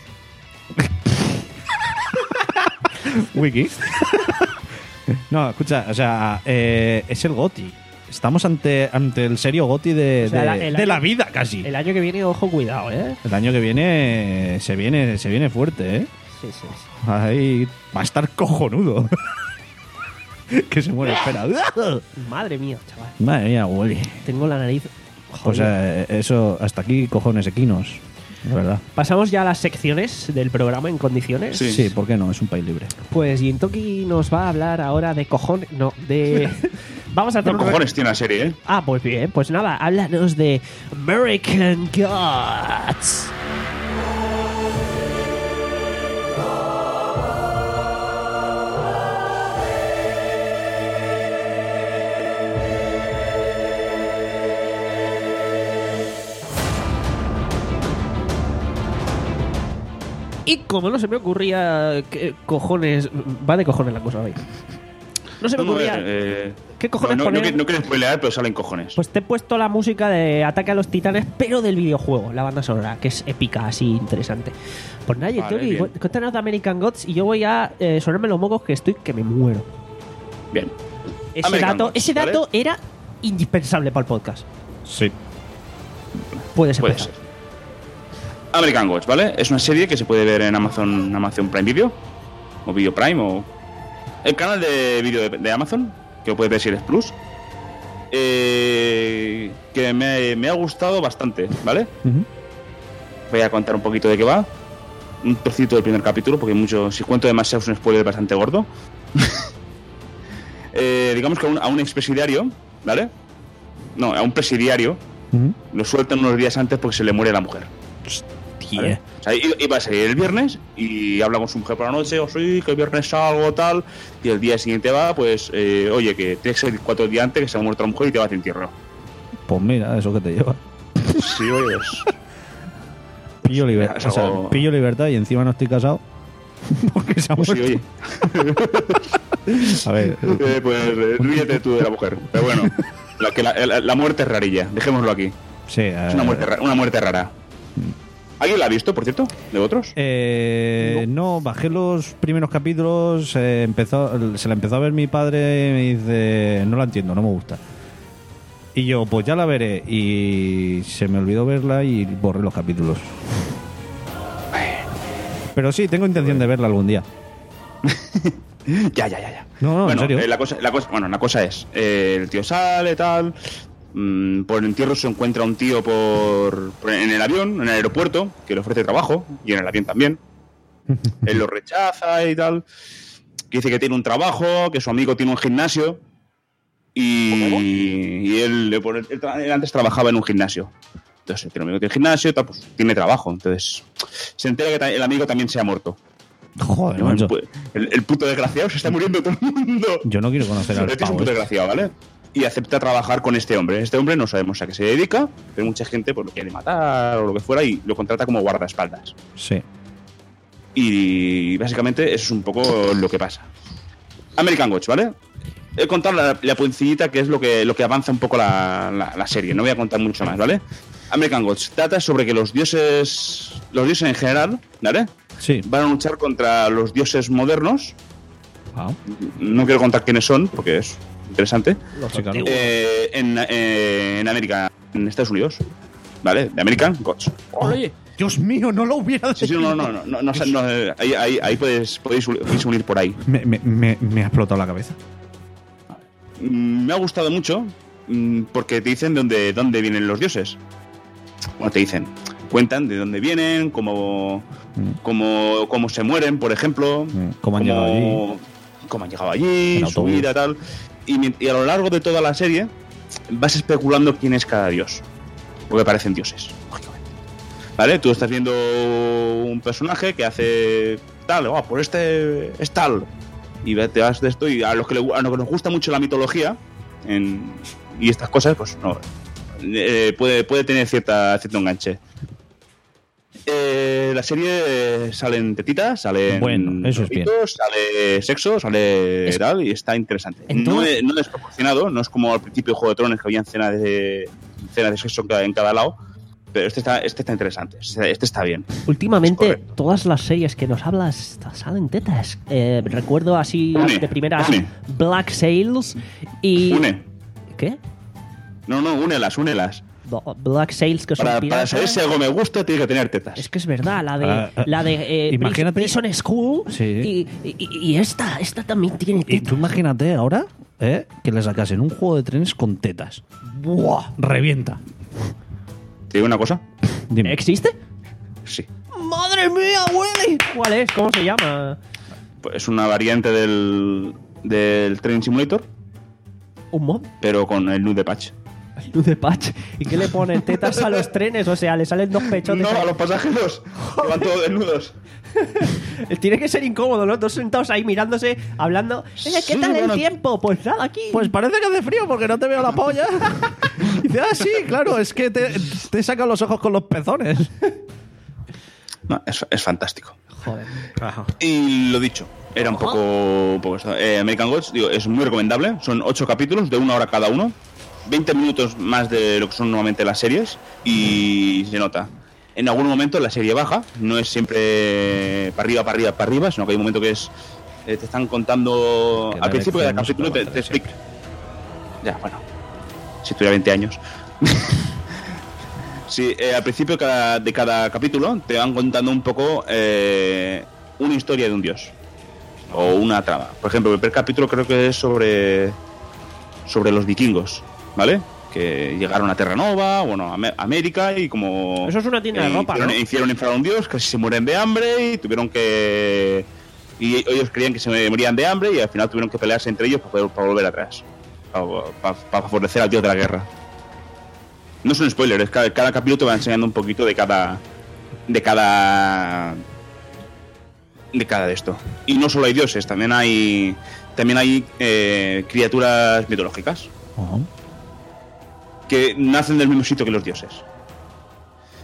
Wiki. No, escucha, o sea, eh, es el GOTY. Estamos ante, ante el serio GOTY de, O sea, de- la- el de la año- vida casi. El año que viene, ojo, cuidado, ¿eh? El año que viene se viene se viene fuerte, ¿eh? Sí, sí, sí. Ahí va a estar cojonudo. Que se muere, espera. Madre mía, chaval. Madre mía, huele. Tengo la nariz... Pues jodida. eh, eso, hasta aquí cojones equinos. De verdad. Pasamos ya a las secciones del programa en condiciones. Sí. Sí, ¿por qué no? Es un país libre. Pues Gintoki nos va a hablar ahora de cojones... No, de... Vamos a hacer No, un... cojones tiene la serie, ¿eh? Ah, pues bien, pues nada, háblanos de American Gods. Y como no se me ocurría qué cojones... Va de cojones la cosa hoy. No se me No, no, ocurría... eh, ¿Qué cojones no, no, no, poner? que- no quiero spoilear, pero salen cojones. Pues te he puesto la música de Ataque a los Titanes, pero del videojuego, la banda sonora, que es épica, así interesante. Pues nada, Vale, Gintoki, bien. cuéntanos de American Gods y yo voy a eh, sonarme los mocos que estoy que me muero. Bien. Ese American dato, Gods, ese ¿vale? dato era indispensable para el podcast. Sí. Puedes Puede empezar. ser. American Gods, ¿vale? Es una serie que se puede ver en Amazon, Amazon Prime Video o Video Prime o el canal de vídeo de, de Amazon, que lo puedes ver si eres Plus. Eh, que me, me ha gustado bastante, ¿vale? Ujú. Voy a contar un poquito de qué va. Un trocito del primer capítulo, porque mucho, si cuento demasiado es un spoiler bastante gordo. Eh, digamos que a un, a un expresidiario, ¿vale? No, a un presidiario Ujú. lo sueltan unos días antes porque se le muere la mujer. ¿vale? O sea, i- iba a salir el viernes y habla con su mujer por la noche, o sí, que el viernes salgo, tal, y el día siguiente va, pues, eh, oye, que tienes que salir cuatro días antes, que se ha muerto la mujer y te vas de entierro. Pues mira, eso que te lleva. Sí, oye, es- Pillo, liber- es o sea, algo- pillo libertad y encima no estoy casado. Porque se ha Pues sí, muerto. oye. A ver, Eh, pues eh, ríete tú de la mujer. Pero bueno, la, que la, la- la muerte es rarilla, dejémoslo aquí. sí. Es una muerte, ra- una muerte rara. ¿Alguien la ha visto, por cierto? ¿De otros? Eh, no. bajé los primeros capítulos, eh, empezó, se la empezó a ver mi padre y me dice, no la entiendo, no me gusta. Y yo, pues ya la veré. Y se me olvidó verla y borré los capítulos. Pero sí, tengo intención de verla algún día. Ya, ya, ya, ya. No, no, en bueno, serio. eh, la cosa, la cosa, bueno, la cosa es, eh, el tío sale, tal, mm, por el entierro se encuentra un tío por, por- en el avión, en el aeropuerto, que le ofrece trabajo, y en el avión también. Él lo rechaza y tal, que dice que tiene un trabajo, que su amigo tiene un gimnasio, y, y él, él, él tra- él antes trabajaba en un gimnasio. Entonces, el amigo tiene gimnasio, tal, pues tiene trabajo. Entonces, se entera que ta- el amigo también se ha muerto. Joder, ¿No? macho. El, el- el puto desgraciado se está muriendo todo el mundo. Yo no quiero conocer al Este es un pavo puto este. desgraciado, ¿vale? Y acepta trabajar con este hombre. Este hombre no sabemos a qué se dedica, pero mucha gente pues, lo quiere matar o lo que fuera y lo contrata como guardaespaldas. Sí. Y básicamente eso es un poco lo que pasa. American Gods, ¿vale? He contado la, la puncillita que es lo que, lo que avanza un poco la, la, la serie. No voy a contar mucho más, ¿vale? American Gods trata sobre que los dioses, los dioses en general, ¿vale? Sí. Van a luchar contra los dioses modernos. Ah, No quiero contar quiénes son porque es interesante. sí, claro. Eh, en, eh, en América, en Estados Unidos, ¿vale? De American Gods. Oye, Dios mío, no lo hubiera Sí, sí, no, no, no, no, no, no, no, eh, ahí, ahí, ahí puedes, podéis podéis unir por ahí. Me, me, me, me ha explotado la cabeza. Mm, Me ha gustado mucho mm, porque te dicen dónde, dónde vienen los dioses. Bueno, te dicen, cuentan de dónde vienen, cómo, cómo, cómo se mueren, por ejemplo. ¿Cómo han llegado allí? Cómo han llegado allí, En su autobús. vida, tal. Y, mi- y a lo largo de toda la serie vas especulando quién es cada dios. Porque parecen dioses, lógicamente. ¿Vale? Tú estás viendo un personaje que hace tal, oh, pues este es tal. Y te vas de esto y a los que, le, a los que nos gusta mucho la mitología en- y estas cosas, pues no. eh, puede, puede tener cierta, cierto enganche. Eh, la serie eh, salen tetitas, salen Bueno, eso es bien. gorritos, sale sexo, sale Es- tal y está interesante. En No todo- es, no es proporcionado, no es como al principio de Juego de Tronos que habían cenas de cenas de sexo en cada, en cada lado, pero este está, este está interesante, este, este está bien. últimamente Correcto. todas las series que nos hablas salen tetas. Eh, recuerdo así Une, de primeras une. Black Sails y... Une. ¿Qué? No, no, únelas, únelas. Bo- Black Sails que son Para, para piratas. saber si algo me gusta, tiene que tener tetas. Es que es verdad, la de, Ah, ah, la de eh, imagínate- Prison School Sí. y, y- y esta, esta también tiene Y tetas. tú imagínate ahora ¿eh? que le sacasen un juego de trenes con tetas. ¡Buah! Revienta. ¿Te digo una cosa? Dime. ¿Existe? Sí. ¡Madre mía, Willy! ¿Cuál es? ¿Cómo se llama? Pues es una variante del, del Train Simulator, ¿Un mod? pero con el nude patch. Luz de patch. ¿Y qué le ponen? ¿Tetas a los trenes? O sea, le salen dos pechotes. No, ahí. a los pasajeros, que van todos desnudos. Tiene que ser incómodo, ¿no? Dos sentados ahí mirándose, hablando. Oye, ¿qué Sí, tal bueno. el tiempo? Pues nada, aquí. Pues parece que hace frío porque no te veo la polla. Y dice, ah, sí, claro, es que te, te sacan los ojos con los pezones. No, es, es fantástico. Joder. Y lo dicho, era un poco, un poco esto. Eh, American Gods, digo, es muy recomendable. Son ocho capítulos de una hora cada uno. veinte minutos más de lo que son normalmente las series. Y se nota. En algún momento la serie baja. No es siempre para arriba, para arriba, para arriba. Sino que hay un momento que es... eh, te están contando... Que la Al principio de cada elección no se capítulo te, puede te aguantar explica... Ya, bueno. Si tuviera veinte años. Sí, eh, al principio cada- de cada capítulo te van contando un poco eh, una historia de un dios o una trama. Por ejemplo, el primer capítulo creo que es sobre sobre los vikingos, ¿vale? Que llegaron a Terranova, bueno, a Am- América y como Eso es una tienda de eh, ropa, hicieron, ¿no? hicieron enfadar a un dios, casi se mueren de hambre y tuvieron que y ellos creían que se morían de hambre y al final tuvieron que pelearse entre ellos para, poder, para volver atrás, para, para- para favorecer al dios de la guerra. No es un spoiler, es cada, cada capítulo te va enseñando un poquito de cada. de cada. de cada de esto. Y no solo hay dioses, también hay. también hay eh, criaturas mitológicas que nacen del mismo sitio que los dioses.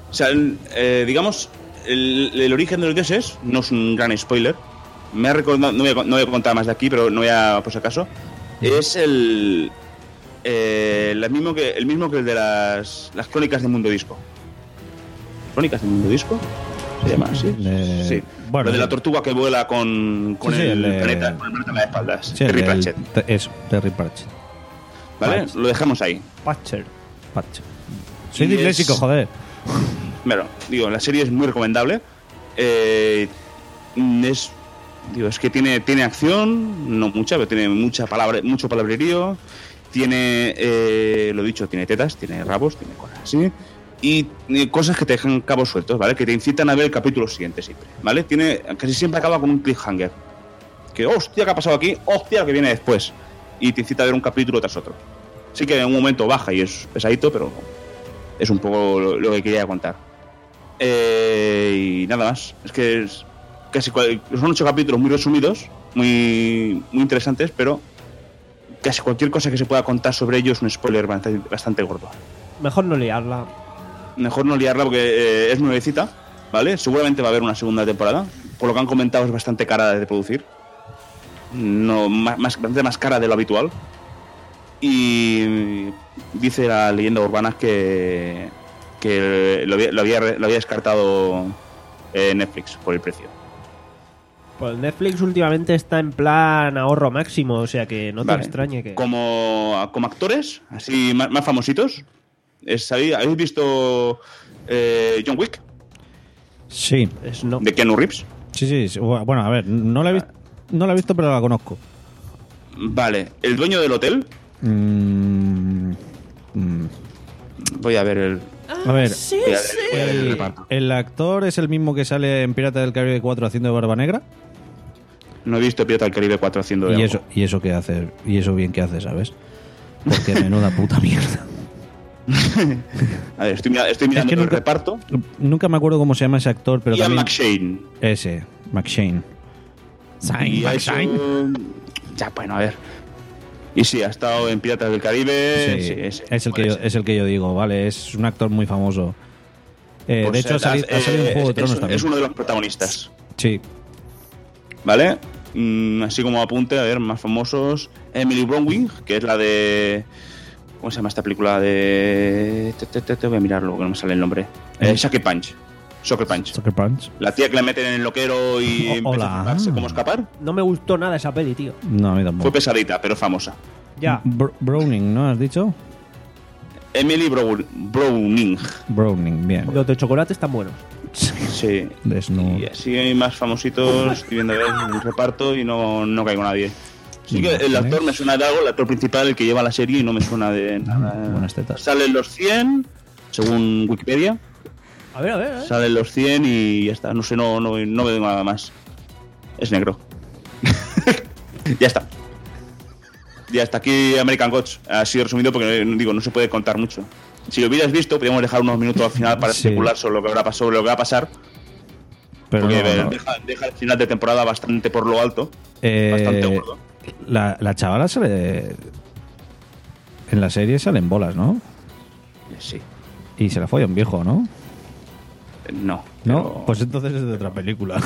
O sea, el, eh, digamos, el, el origen de los dioses no es un gran spoiler. Me ha recordado, no voy, a, no voy a contar más de aquí, pero no voy a, por si acaso. Es el, eh, el mismo que el mismo que el de las, las crónicas del Mundo Disco. ¿Crónicas del Mundo Disco? ¿Se llama así? De- Sí. bueno, Lo de la sí. tortuga que vuela con, con Sí, sí, el, el de- planeta, con el planeta en las espaldas. Sí, Terry el- Pratchett. te- Eso, Terry Pratchett. ¿Vale? Patch. Lo dejamos ahí. Patcher. Patch. Soy Y disléxico, es- joder. Bueno, digo, la serie es muy recomendable. Eh, es, digo, es que tiene, tiene acción, no mucha, pero tiene mucha palabra, mucho palabrerío. Tiene, eh, lo dicho, tiene tetas, tiene rabos, tiene cosas así. Y eh, cosas que te dejan cabos sueltos, ¿vale? Que te incitan a ver el capítulo siguiente siempre, ¿vale? Tiene, casi siempre acaba con un cliffhanger. Que, hostia, ¿qué ha pasado aquí? Hostia, lo que viene después. Y te incita a ver un capítulo tras otro. Sí que en un momento baja y es pesadito, pero es un poco lo, lo que quería contar. Eh, y nada más. Es que es casi cual- son ocho capítulos muy resumidos, muy, muy interesantes, pero casi cualquier cosa que se pueda contar sobre ellos es un spoiler bastante, bastante gordo. Mejor no liarla. Mejor no liarla porque eh, es nuevecita, ¿vale? Seguramente va a haber una segunda temporada. Por lo que han comentado es bastante cara de producir. No, más, más- bastante más cara de lo habitual. Y dice la leyenda urbana que, que lo, había, lo, había, lo había descartado eh, Netflix por el precio. Pues Netflix últimamente está en plan ahorro máximo, o sea que no te Vale. extrañe que... Como, como actores, así más, más famositos, es, ¿habéis habéis visto eh, John Wick Sí, Es no. de Keanu Reeves? sí, sí. sí. Bueno, a ver, no la he, vis- no la he visto, pero la conozco. Vale, el dueño del hotel. Mm, mm. Voy a ver el. A ver, Sí, voy a ver- sí. voy a ver el el, reparto. el actor es el mismo que sale en Pirata del Caribe cuatro haciendo de Barba Negra. No he visto Pirata del Caribe cuatro haciendo de Y algo. eso, y eso qué hace, y eso bien que hace, ¿sabes? Porque menuda puta mierda. A ver, estoy, mira- estoy mirando que el nunca- reparto. Nunca me acuerdo cómo se llama ese actor, pero Ian también McShane. ese, McShane. Y ha hecho- Ya, bueno, a ver. Y sí, ha estado en Piratas del Caribe. Sí, Sí, ese, es el que puede yo, ser. es el que yo digo, vale, es un actor muy famoso. Eh, Pues, de hecho, ha eh, salido, ha salido en eh, Juego de es- Tronos es, también. es uno de los protagonistas. Sí, ¿Vale? Mm, así como apunte, a ver, más famosos. Emily Browning, que es la de. ¿Cómo se llama esta película? De. Te, te, te, te voy a mirarlo, que no me sale el nombre. Eh, Sucker Punch. Sucker Punch. Sucker Punch. La tía que le meten en el loquero y Oh, empieza hola. a fijarse cómo escapar. No me gustó nada esa peli, tío. No, a mí Fue tampoco. pesadita, pero famosa. Ya. Br- Browning, ¿no has dicho? Emily Brow- Browning. Browning, bien. Los de chocolate están buenos. Sí. Desnudo. Y así hay más famositos. Estoy viendo a ver el reparto y no, no caigo nadie. Sí que el actor me suena de algo, el actor principal, el que lleva la serie, y no me suena de nada. Buenas tetas. Salen los cien, según Wikipedia. A ver, a ver, a ver. Salen los cien y ya está. No sé, no, no, no veo nada más. Es negro. Ya está. Ya está aquí American Gods. Así resumido porque digo, no se puede contar mucho. Si lo hubieras visto, podríamos dejar unos minutos al final para Sí. especular sobre lo que habrá pasado, sobre lo que va a pasar. Pero Porque no, no. Deja, deja el final de temporada bastante por lo alto. Eh, Bastante gordo. la, la chavala sale. En la serie salen bolas, ¿no? Sí. Y se la folla un viejo, ¿no? No. No, pero- pues entonces es de otra película.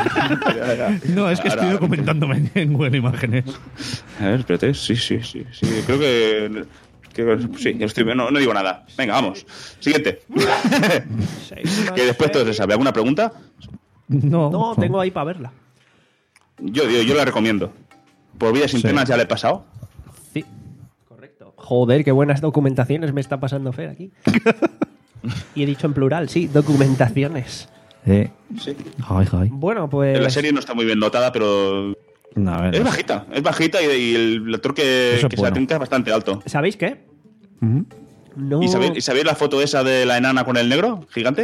No, es que Ahora- estoy documentándome en Google Imágenes. A ver, espérate. Sí, sí, sí. sí. Creo que. que- sí, estoy, no, no digo nada. Venga, vamos. Siguiente. Que después todo se sabe. ¿Alguna pregunta? No, No, tengo ahí para verla. Yo, yo, yo la recomiendo. Por vías internas ya le he pasado. Sí. Correcto. Joder, qué buenas documentaciones me está pasando Fer aquí. Y he dicho en plural, sí, documentaciones. Eh, Sí. ay, ay. Bueno, pues... La serie no está muy bien dotada, pero. No, a ver. Es bajita. Es bajita y, y el actor que, Eso que es se la bueno. tinca es bastante alto. ¿Sabéis qué? Ujú. No... ¿Y sabéis, y sabéis la foto esa de la enana con el negro gigante?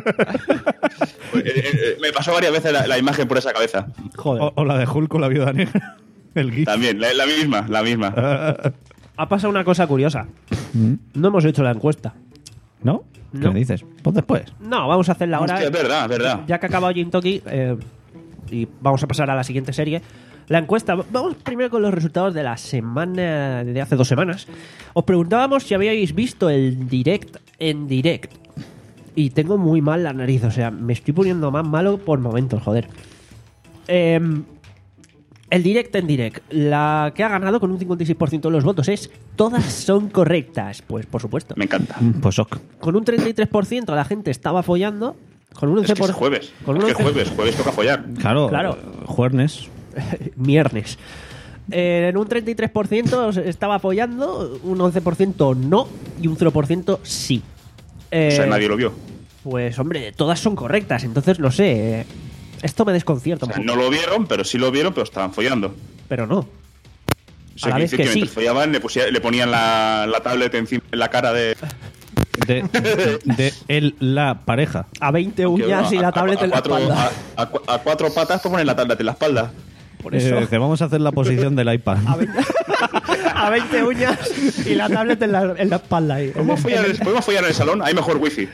Pues, eh, eh, me pasó varias veces la, la imagen por esa cabeza. Joder. O, o la de Hulk con la viuda negra. El gif. También, la, la misma, la misma. Ha pasado una cosa curiosa. No hemos hecho la encuesta. ¿No? ¿Qué No. me dices? Pues después. No, vamos a hacerla ahora. Hostia, es verdad, es verdad. Ya que ha acabado Jim Toki, eh, y vamos a pasar a la siguiente serie. La encuesta, vamos primero con los resultados de la semana, de hace dos semanas. Os preguntábamos si habíais visto el direct en direct. y tengo muy mal la nariz. O sea, me estoy poniendo más malo por momentos, joder. Eh, el Direct en Direct. La que ha ganado con un cincuenta y seis por ciento de los votos es todas son correctas. Pues por supuesto. Me encanta. Pues ok. Con un treinta y tres por ciento la gente estaba follando. Con un Es once que por es jueves. Con un es que once jueves. Jueves toca follar. Claro, Claro. jueves. Miernes. Eh, en un treinta y tres por ciento estaba follando, un once por ciento no y un cero por ciento sí. Eh, O sea, nadie lo vio. Pues hombre, todas son correctas, entonces no sé. eh, Esto me desconcierta O un sea, poco. no lo vieron, pero sí lo vieron, pero estaban follando. Pero no. O sea, A la que vez dice que que sí. mientras follaban le, pusía- le ponían la, la tablet encima en la cara de... De, de, de el, la pareja. A veinte uñas que, y a- la a- tablet a en la cuatro, espalda. A, a cu- a cuatro patas te ponen la tablet en la espalda. Por eso. Eh, que vamos a hacer la posición del iPad. A veinte, a veinte uñas y la tablet en la, en la espalda. Ahí. ¿Podemos follar, en el- ¿Podemos follar en el salón? Hay mejor wifi.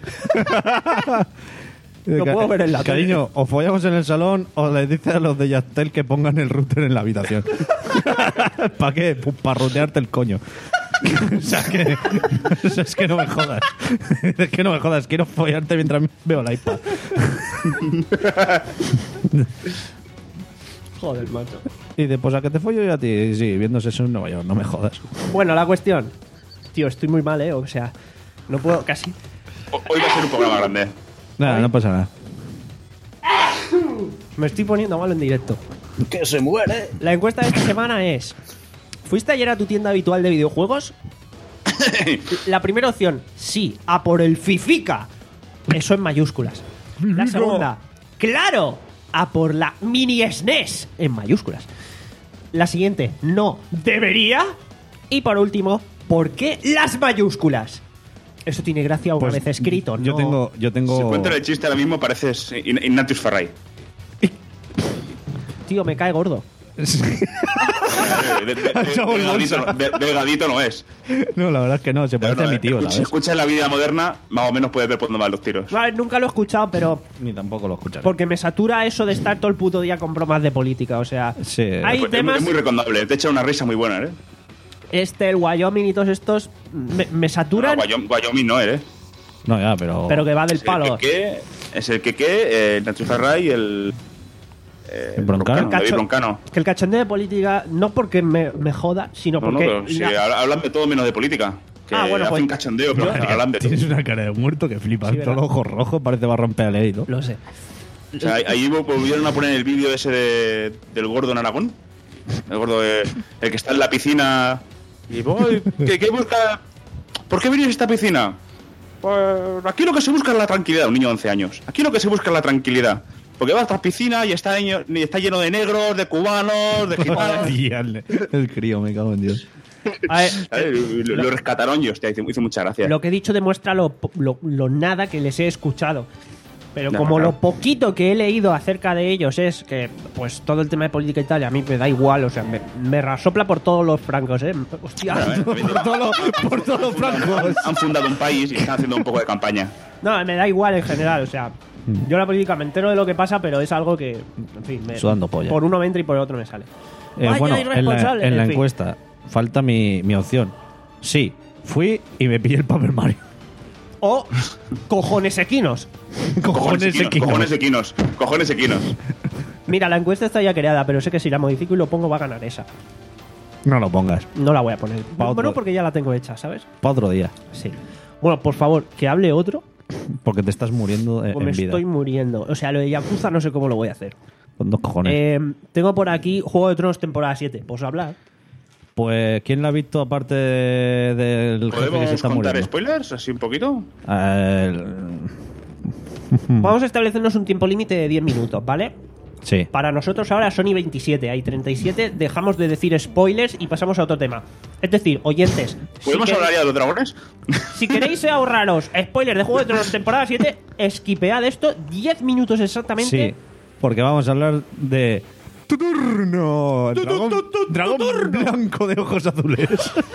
Lo puedo ver en la tele. Cariño, o follamos en el salón o les dices a los de Yastel que pongan el router en la habitación. ¿Para qué? Pues para rutearte el coño. O sea, que, es que no me jodas. Es que no me jodas. Quiero follarte mientras veo el iPad. Joder, macho. Y después a que te follo yo a ti. Sí, viéndose eso en Nueva York. No me jodas. Bueno, la cuestión. Tío, estoy muy mal, ¿eh? O sea, no puedo casi. O- Hoy va a ser un programa grande. Nada, no pasa nada. Me estoy poniendo malo en directo. Que se muere. La encuesta de esta semana es: ¿fuiste ayer a tu tienda habitual de videojuegos? La primera opción, sí, a por el Fifica. Eso en mayúsculas. La segunda, claro, a por la mini S N E S en mayúsculas. La siguiente, no, debería. Y por último, ¿por qué las mayúsculas? Eso tiene gracia una Pues, vez escrito, Yo no- tengo. Yo tengo... Si cuentan el chiste ahora mismo pareces In- Ignatius Farray. Tío, me cae gordo. Eh, de- de- de- delgadito no- de- Delgadito no es. No, la verdad es que no. Se parece Pero a mi no, tío, escucha- ¿sabes? escucha la vida moderna, más o menos puedes ver por dónde van los tiros. Vale, nunca lo he escuchado, pero Ni tampoco lo escucharé. porque me satura eso de estar todo el puto día con bromas de política. O sea, Sí. hay Pues es, temas. es muy recomendable. Te echa una risa muy buena, ¿eh? Este, el Wyoming y todos estos me, me saturan, No, Wyoming, Wyoming no, ¿eh? No, ya, pero. pero que va del Es palo. el que es el que eh, Ignatius Farray y el... eh, ¿El Broncano? David Cacho- Broncano. Que el cachondeo de política, no porque me, me joda, sino No, no, porque. pero si la- hablan de todo menos de política. Que Ah, bueno, hacen pues- cachondeo, pero Madre, hablan de todo. Tienes una cara de muerto que flipas. Sí, Todos ¿verdad? los ojos rojos, parece va a romper a ley, ¿no? Lo sé. O sea, ahí volvieron a poner el vídeo ese de, del gordo en Aragón. El gordo, de- el que está en la piscina. Y voy, ¿qué, qué busca? ¿Por qué venís a esta piscina? Pues aquí lo que se busca es la tranquilidad. Un niño de once años. Aquí lo que se busca es la tranquilidad. Porque va a esta piscina y está, lleno- y está lleno de negros, de cubanos, de gitanos. Tía, el, el crío, me cago en Dios. A ver, ¿Sabes? Lo, lo rescataron y hostia, hizo, hizo mucha gracia. lo que he dicho demuestra lo, po- lo, lo nada que les he escuchado. Pero No, como no. lo poquito que he leído acerca de ellos es que, pues todo el tema de política y tal, y a mí me da igual, o sea, me, me rasopla por todos los francos, ¿eh? Hostia, Bueno, a ver, también por, todo lo- por todos los francos. Han fundado un país y están haciendo un poco de campaña. No, me da igual en general, o sea, yo la política me entero de lo que pasa, pero es algo que, en fin, me- Sudando polla. por uno me entra y por otro me sale. Eh, Vaya bueno, en la, irresponsable, en la en fin. encuesta falta mi, mi opción. Sí, fui y me pillé el Paper Mario. O cojones equinos. Cojones de equinos, cojones equinos, cojones equinos. Mira, la encuesta está ya creada, pero sé que si la modifico y lo pongo va a ganar esa. No lo pongas. No la voy a poner. Pa' otro. Bueno, porque ya la tengo hecha, ¿sabes? Para otro día. Sí. Bueno, por favor, que hable otro, Porque te estás muriendo eh, o en me vida. estoy muriendo. O sea, lo de Yakuza no sé cómo lo voy a hacer. Con dos cojones. Eh, tengo por aquí Juego de Tronos temporada siete. ¿Puedo hablar? Pues, ¿quién la ha visto aparte de- del jefe que se ¿Podemos está contar muriendo? spoilers así un poquito? Eh, el- Vamos a establecernos un tiempo límite de diez minutos, ¿vale? sí. Para nosotros ahora son y veintisiete, hay treinta y siete, dejamos de decir spoilers y pasamos a otro tema. Es decir, oyentes, si, ¿Podemos queréis- hablar ya de los dragones? si queréis ahorraros spoilers de Juego de Tronos temporada siete, esquipead esto diez minutos exactamente. Sí, porque vamos a hablar de... ¡Tu turno! El dragón, dragón blanco de ojos azules.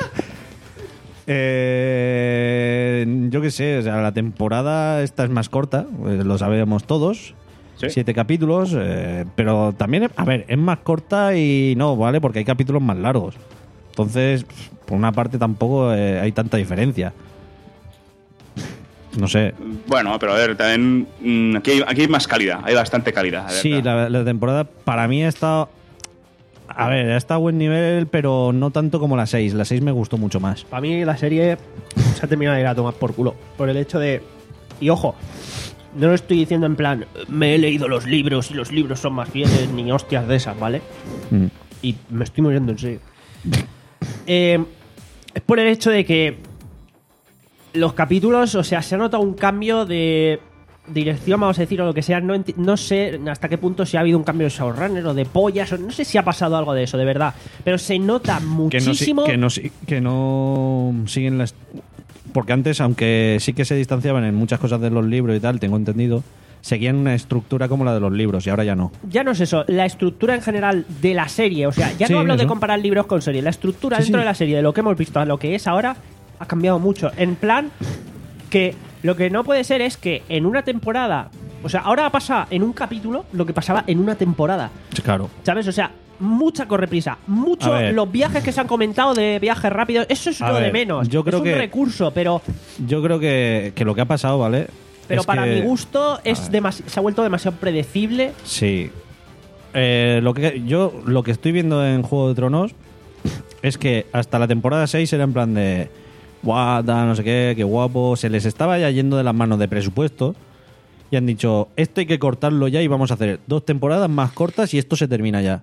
Eh, yo qué sé, o sea, la temporada esta es más corta, eh, lo sabemos todos. Sí. Siete capítulos, eh, pero también, a ver, es más corta y no, ¿vale? Porque hay capítulos más largos. Entonces, por una parte tampoco eh, hay tanta diferencia. No sé. Bueno, pero a ver, también mm, aquí, hay, aquí hay más calidad, hay bastante calidad. de Sí, verdad. la, la temporada para mí ha estado... A ver, ha estado a buen nivel, pero no tanto como la seis. La seis me gustó mucho más. Para mí la serie se ha terminado de ir a tomar por culo. Por el hecho de... Y ojo, no lo estoy diciendo en plan, me he leído los libros y los libros son más fieles, ni hostias de esas, ¿vale? Mm. Y me estoy muriendo en serio. Eh, es por el hecho de que los capítulos, o sea, se ha notado un cambio de dirección, vamos a decir, o lo que sea. No, enti- no sé hasta qué punto si ha habido un cambio de showrunner o de pollas, o no sé si ha pasado algo de eso, de verdad. Pero se nota Que no, muchísimo. si- que, no, si- que no siguen las... Porque antes, aunque sí que se distanciaban en muchas cosas de los libros y tal, tengo entendido, seguían una estructura como la de los libros y ahora ya no. Ya no es eso, la estructura en general de la serie, o sea, ya Sí, no hablo de eso. comparar libros con series, la estructura Sí, dentro sí. de la serie, de lo que hemos visto a lo que es ahora, ha cambiado mucho. En plan, que lo que no puede ser es que en una temporada, o sea, ahora pasa en un capítulo lo que pasaba en una temporada, Sí, claro. ¿sabes? O sea, mucha correprisa, mucho A ver. los viajes que se han comentado de viajes rápidos, eso es A lo de ver, menos, yo creo es un que- recurso, pero Yo creo que, que lo que ha pasado, ¿vale? pero Es para que- mi gusto es ver. demasi- se ha vuelto demasiado predecible. Sí. Eh, lo que yo lo que estoy viendo en Juego de Tronos es que hasta la temporada seis era en plan de guata, no sé qué, qué guapo, se les estaba ya yendo de las manos de presupuesto y han dicho, esto hay que cortarlo ya y vamos a hacer dos temporadas más cortas y esto se termina ya.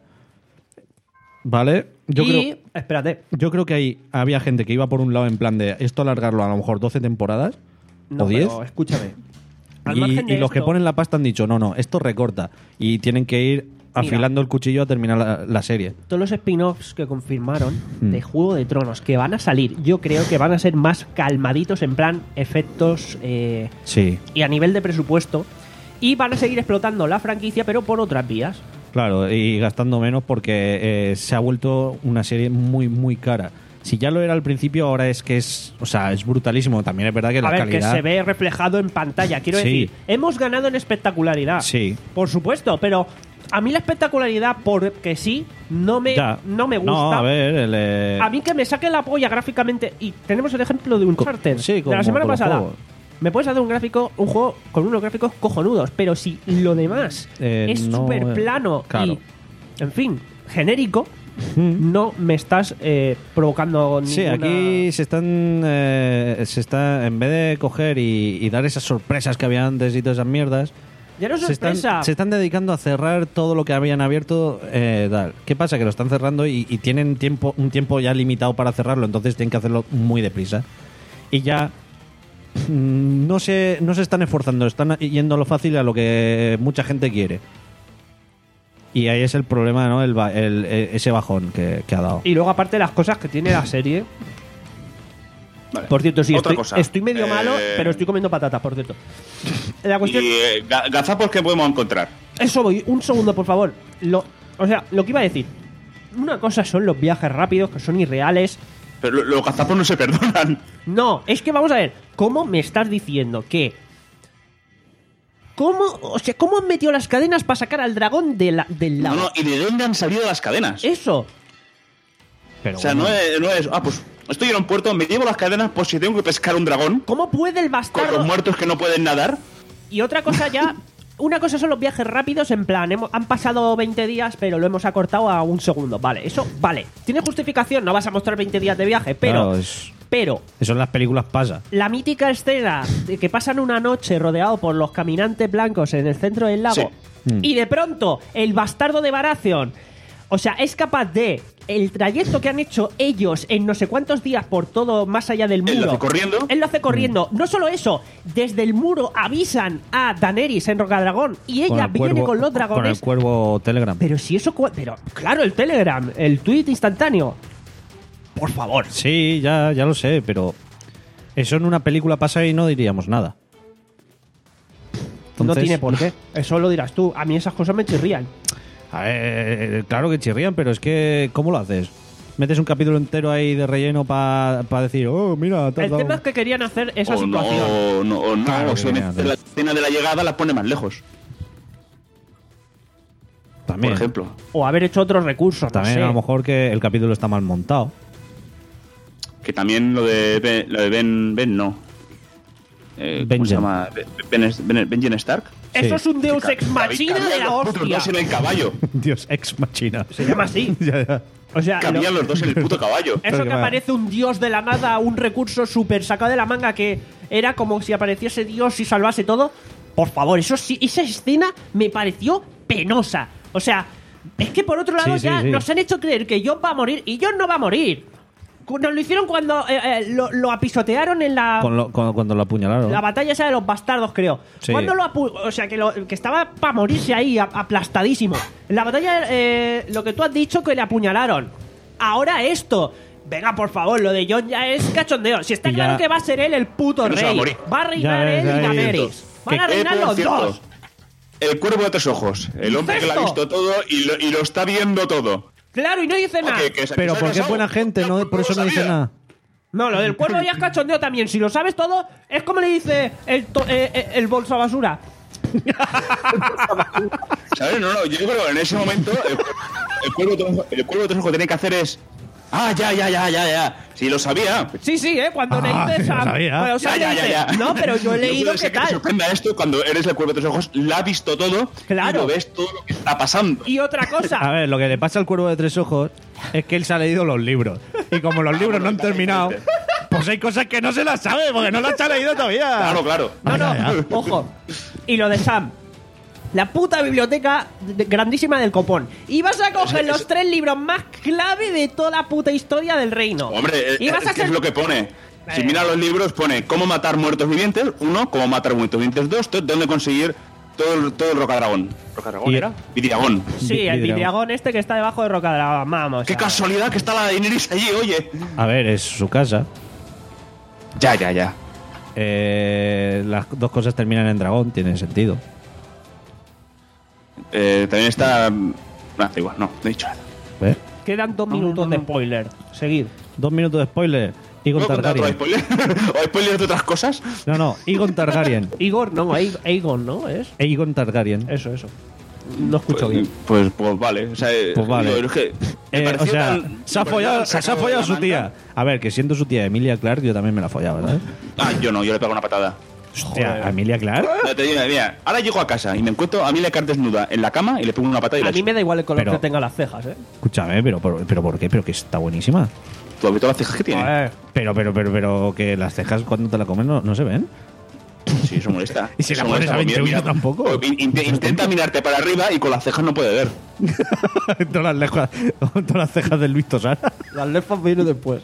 ¿Vale? Yo y, creo espérate, yo creo que ahí había gente que iba por un lado en plan de esto alargarlo a lo mejor doce temporadas no, o diez. pero escúchame. Al Y, margen de y los que esto- ponen la pasta han dicho, no, no, esto recorta. Y tienen que ir afilando el cuchillo a terminar la, la serie. Todos los spin-offs que confirmaron Hmm. de Juego de Tronos que van a salir, yo creo que van a ser más calmaditos en plan efectos eh, Sí, y a nivel de presupuesto. Y van a seguir explotando la franquicia, pero por otras vías. claro, y gastando menos porque eh, se ha vuelto una serie muy, muy cara. Si ya lo era al principio, ahora es que es, o sea, es brutalísimo. También es verdad que A la ver, calidad... que se ve reflejado en pantalla. Quiero Sí. decir, hemos ganado en espectacularidad. Sí. Por supuesto, pero a mí la espectacularidad, porque sí, no me, Ya. no me gusta. No, a ver, el, eh, A mí que me saque la polla gráficamente. Y tenemos el ejemplo de Uncharted. sí, de como la semana con los pasada. juegos. Me puedes hacer un gráfico, un juego con unos gráficos cojonudos. Pero si lo demás Eh, es no, súper eh, plano claro. y, en fin, genérico, no me estás eh, provocando ninguna... Sí, aquí se están, eh, se está, en vez de coger y, y dar esas sorpresas que había antes y todas esas mierdas, Ya no es se están, sorpresa. se están dedicando a cerrar todo lo que habían abierto. Eh, tal. ¿Qué pasa? Que lo están cerrando y, y tienen tiempo, un tiempo ya limitado para cerrarlo, entonces tienen que hacerlo muy deprisa. Y ya mm, no se, no se están esforzando, están yendo a lo fácil, a lo que mucha gente quiere. Y ahí es el problema, ¿no? El, ba- el- el- ese bajón que, que ha dado. Y luego, aparte, las cosas que tiene la serie. Vale. Por cierto, sí, Otra estoy, cosa. estoy medio Eh, malo, pero estoy comiendo patatas, por cierto. La cuestión. Y eh, ga- gazapos que podemos encontrar. Eso voy, un segundo, por favor. Lo, o sea, lo que iba a decir. Una cosa son los viajes rápidos, que son irreales. Pero lo- los gazapos no se perdonan. No, es que vamos a ver. ¿Cómo me estás diciendo que. ¿Cómo, o sea, ¿cómo han metido las cadenas para sacar al dragón de la, del No, lado? no, y de dónde han salido las cadenas. Eso. Pero o sea, bueno. no, es, no es. Ah, pues estoy en un puerto, me llevo las cadenas por si tengo que pescar un dragón. ¿Cómo puede el Con bastardo? los muertos que no pueden nadar. Y otra cosa ya. Una cosa son los viajes rápidos, en plan, hemos- han pasado veinte días, pero lo hemos acortado a un segundo. Vale, eso, vale. ¿Tiene justificación? No vas a mostrar veinte días de viaje, pero. Claro, es- Pero. eso en las películas pasa. La mítica escena de que pasan una noche rodeado por los caminantes blancos en el centro del lago Sí. Mm. y de pronto el bastardo de Baratheon, o sea, es capaz de el trayecto que han hecho ellos en no sé cuántos días por todo más allá del muro. Él lo hace corriendo. Él lo hace corriendo. No solo eso, desde el muro avisan a Daenerys en Rocadragón y ella el viene cuervo- con los Con el dragones. cuervo Telegram. Pero si eso, cu- pero claro, el Telegram, el tweet instantáneo. Por favor. Sí, ya, ya lo sé, pero eso en una película pasa y no diríamos nada. No Entonces- tiene por qué. Eso lo dirás tú. A mí esas cosas me chirrían. A ver, claro que chirrían, pero es que ¿cómo lo haces? ¿Metes un capítulo entero ahí de relleno para decir, oh, mira, te has El dado-". tema es que querían hacer esa o no, situación. o no, o no, Claro o que se viene a mete hacer. la escena de la llegada, la pone más lejos. También, Por ejemplo. O haber hecho otros recursos, también no sé. a lo mejor que el capítulo está mal montado. Que también lo de Ben, lo de Ben, Ben no. Eh, ¿Cómo Benjen. se llama? Ben, Ben, Benjen Stark. Eso es un Deus Que Ex ca- Machina cabían de la los putos hostia. dos en el caballo. Dios, ex machina. Se llama así. Ya, ya. O sea, lo- Cabían los dos en el puto caballo. eso que que va. aparece un dios de la nada, un recurso súper sacado de la manga que era como si apareciese Dios y salvase todo. Por favor, eso sí, esa escena me pareció penosa. O sea, es que por otro lado Sí, sí, ya sí. nos han hecho creer que Jon va a morir y Jon no va a morir. Nos lo hicieron cuando eh, eh, lo, lo apisotearon en la, Con lo- con- cuando lo apuñalaron. la batalla esa de los bastardos, creo. Sí. Cuando lo apu- o sea, que, lo- que estaba para morirse ahí, a- aplastadísimo. En la batalla, eh, lo que tú has dicho, que le apuñalaron. Ahora esto. Venga, por favor, lo de Jon ya es cachondeo. Si está Y claro ya- que va a ser él el puto Que no se va a rey. morir. Va a reinar Ya ves, él y ya ves. Daenerys. Van a Eh, reinar por los cierto, dos. El cuervo de tres ojos. El hombre que lo ha ¡Incesto! visto todo y lo, y lo está viendo todo. Claro, y no dice nada. Que- que se- Pero que se ha porque es casado. buena gente, no, por eso no dice sabía. nada. No, lo del cuervo ya es cachondeo también. Si lo sabes todo, es como le dice el, to- eh, eh, el bolsa basura. ¿Sabes? No, no, yo creo que en ese momento el, el cuervo de tres ojos- el cuervo de tres ojos tiene que hacer es. Ah, ya, ya, ya, ya, ya. Sí, lo sabía. Sí, sí, ¿eh? Cuando le Ah, dices ya a... sabía. Bueno, o sea, Ya, le ya, dice, ya, ya. No, pero yo he No leído puede que ser que te tal. sorprenda esto cuando eres el cuervo de tres ojos, la has visto todo Claro. y lo ves todo lo que está pasando. Y otra cosa. A ver, lo que le pasa al cuervo de tres ojos es que él se ha leído los libros. Y como los libros no han terminado, pues hay cosas que no se las sabe porque no las ha leído todavía. Claro, claro. No, no, Ya, ya. ojo. Y lo de Sam. La puta biblioteca de- grandísima del copón. Y vas a coger Es- los es- tres libros más clave de toda la puta historia del reino. Hombre, es, y vas es a que ser... es lo que pone. Si Eh. mira los libros, pone cómo matar muertos vivientes, uno, cómo matar muertos vivientes, dos, to- dónde conseguir todo el, todo el rocadragón. ¿Rocadragón Y- era? Vidiagón. Sí, Vi- el vidriagón. vidriagón este que está debajo de Rocadragón. Vamos. Qué a- casualidad que está la Daenerys allí, oye. A ver, es su casa. Ya, ya, ya. Eh, las dos cosas terminan en dragón, tiene sentido. Eh, también está. Ah, da igual, no, no he dicho nada. ¿Ves? Quedan dos minutos de spoiler. Seguid. Dos minutos de spoiler. Egon ¿Puedo contar otro Targaryen. spoiler? ¿O spoilers de otras cosas? No, no, Egon Targaryen. Igor, no, Ae- Aegon, ¿no? Es. Aegon Targaryen. Eso, eso. No escucho bien. Pues, pues vale. O sea, eh, Pues vale. digo, es que me Eh, o pareció sea, tan- se ha me follado, pareció se ha tan follado sacado su de la tía. manga. A ver, que siendo su tía Emilia Clarke, yo también me la follaba, ¿sabes? Ah, yo no, yo le pego una patada. Hostia, ¿a Emilia Clarke? No, te digo, mira, ahora llego a casa y me encuentro a Emilia Clarke desnuda en la cama y le pego una patada y A la mí me da igual el color Pero- que tenga las cejas, ¿eh? Escúchame, pero, pero, pero ¿por qué? Pero que está buenísima. ¿Tú has visto las cejas que tiene? Joder. Pero, pero, pero, pero, que las cejas cuando te la comen no, no se ven. Sí, eso molesta. Y si Eso la pones molesta, a veinte mira, mira. euros tampoco. In- in- intenta mirarte para arriba y con las cejas no puede ver. todas, las cejas, todas las cejas del Luis Tosar. Las lefas vienen después.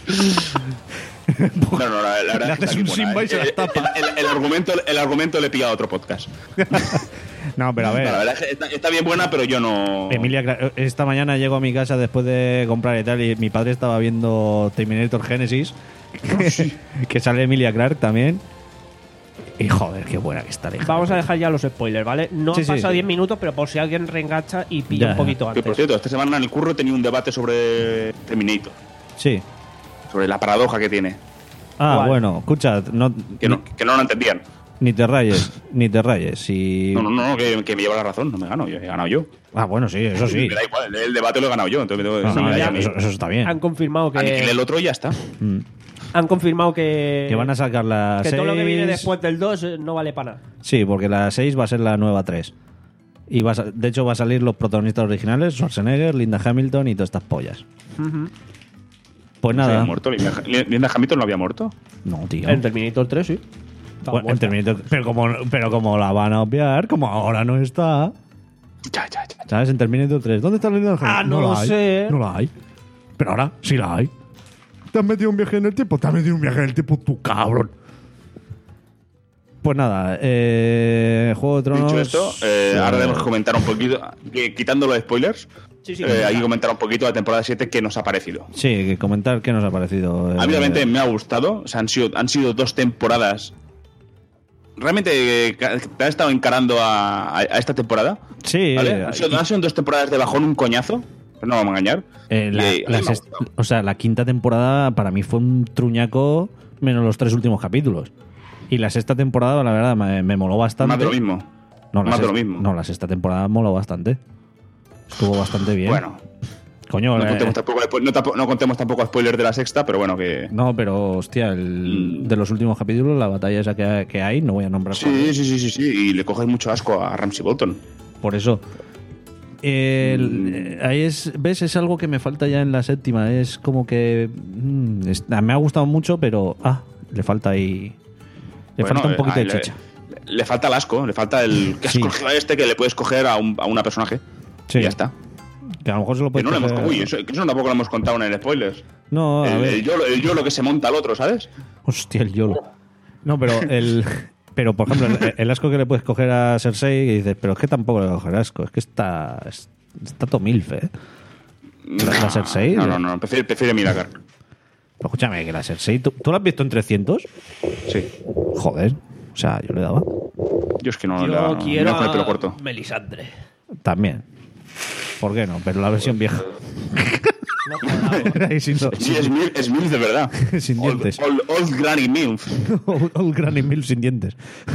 No, no, la, la verdad Le es que haces está un muy buena, Simba y ¿eh? se las El- tapa. El, el- el argumento, el argumento le he pillado a otro podcast. No, pero a No, la ver. verdad es que está, está bien buena, pero yo no. Emilia Clarke, esta mañana llego a mi casa después de comprar y tal, y mi padre estaba viendo Terminator Genesis, que, que sale Emilia Clarke también. Y joder, qué buena que está, hija. Vamos a dejar ya los spoilers, ¿vale? No Sí, han sí, pasado sí. diez minutos, pero por si alguien reengancha y pilla Ya, un poquito Que antes. por cierto, esta semana en el curro tenía un debate sobre Terminator. Sí. Sobre la paradoja que tiene. Ah, ¿Cuál? bueno, escucha, no, Que no, que no lo entendían. ni te rayes, ni te rayes. Si... No, no, no, que, que me lleva la razón, no me gano, yo he ganado yo. Ah, bueno, sí, eso sí. Me da igual, el, el debate lo he ganado yo, entonces me tengo No, que- no, me da ya, a mí. eso, eso está bien. Han confirmado Aniquile que. el otro y ya está. Mm. Han confirmado que. Que van a sacar la Que todo lo que viene seis. después del dos eh, no vale para nada. Sí, porque la seis va a ser la nueva tres. Y va a sa- de hecho va a salir los protagonistas originales, Schwarzenegger, Linda Hamilton y todas estas pollas. Pues ¿Se había nada. muerto? ¿Linda, Linda Hamilton no había muerto? No, tío. En Terminator tres, sí. Está Bueno, en muerta. Terminator- pero, como, pero como la van a obviar, como ahora no está. Ya, ya, ya. ¿Sabes? En Terminator tres. ¿Dónde está Linda Hamilton? Ah, no lo la hay. sé. No la hay. Pero ahora sí la hay. ¿Te has metido un viaje en el tiempo? Te has metido un viaje en el tiempo, tu cabrón. Pues nada, eh, Juego de Tronos. Dicho esto, eh, eh, ahora debemos comentar un poquito, que, quitando los spoilers, Sí, sí, eh, comenta. hay que comentar un poquito la temporada siete que nos ha parecido. Sí, que comentar qué nos ha parecido. A mí eh, realmente me ha gustado, o sea, han sido, han sido dos temporadas. Realmente eh, ca- te has estado encarando a, a- a esta temporada. Sí, ¿Vale? eh, Han sido, han sido dos temporadas de bajón, un coñazo, pero no vamos a engañar. Eh, la, Y, a mí la me ha sest- gustado. o sea, la quinta temporada para mí fue un truñaco menos los tres últimos capítulos. Y la sexta temporada, la verdad, me, me moló bastante. Más de lo mismo. No, la Más de sex- lo mismo. No, la sexta temporada moló bastante. Estuvo bastante bien. Bueno, Coño, No eh, contemos, tampoco, no, tampoco- no contemos tampoco spoilers de la sexta, pero bueno, que... No, pero hostia, el, de los últimos capítulos, la batalla esa que, que hay, no voy a nombrar cuál Sí, es. sí, sí, sí, sí, y le coges mucho asco a Ramsay Bolton. Por eso. El- eh, ahí es, ¿ves? Es algo que me falta ya en la séptima. Es como que mm, es- me ha gustado mucho, pero ah, le falta ahí. Le Bueno, falta un eh, poquito ah, de le- chicha. Le, le falta el asco, le falta el que has Sí. cogido a este que le puedes coger a, un, a una personaje. Sí. Y ya está. Que a lo mejor se lo Que puede no, lo hemos, coger- uy, eso, que eso tampoco lo hemos contado en el spoilers. No, a el, ver. el, YOLO, el YOLO que se monta al otro, ¿sabes? Hostia, el YOLO. No, pero el. Pero, por ejemplo, el, el asco que le puedes coger a Cersei, y dices, pero es que tampoco le voy a coger asco. Es que está. es- Está tomilf, ¿eh? La, la Cersei. No, no, no, prefiere, prefiere Miragar. Pero escúchame, que la Cersei. ¿Tú, ¿tú la has visto en trescientos? Sí. Joder. O sea, yo le daba. Yo es que no Yo le da- quiero menos con el pelo a corto. Melisandre. También. ¿Por qué no? Pero la versión vieja. Ahí sin, Sí, es Milf, es Milf de verdad. Sin Old- dientes. Old, old Granny Milf. Old, old Granny Milf sin dientes.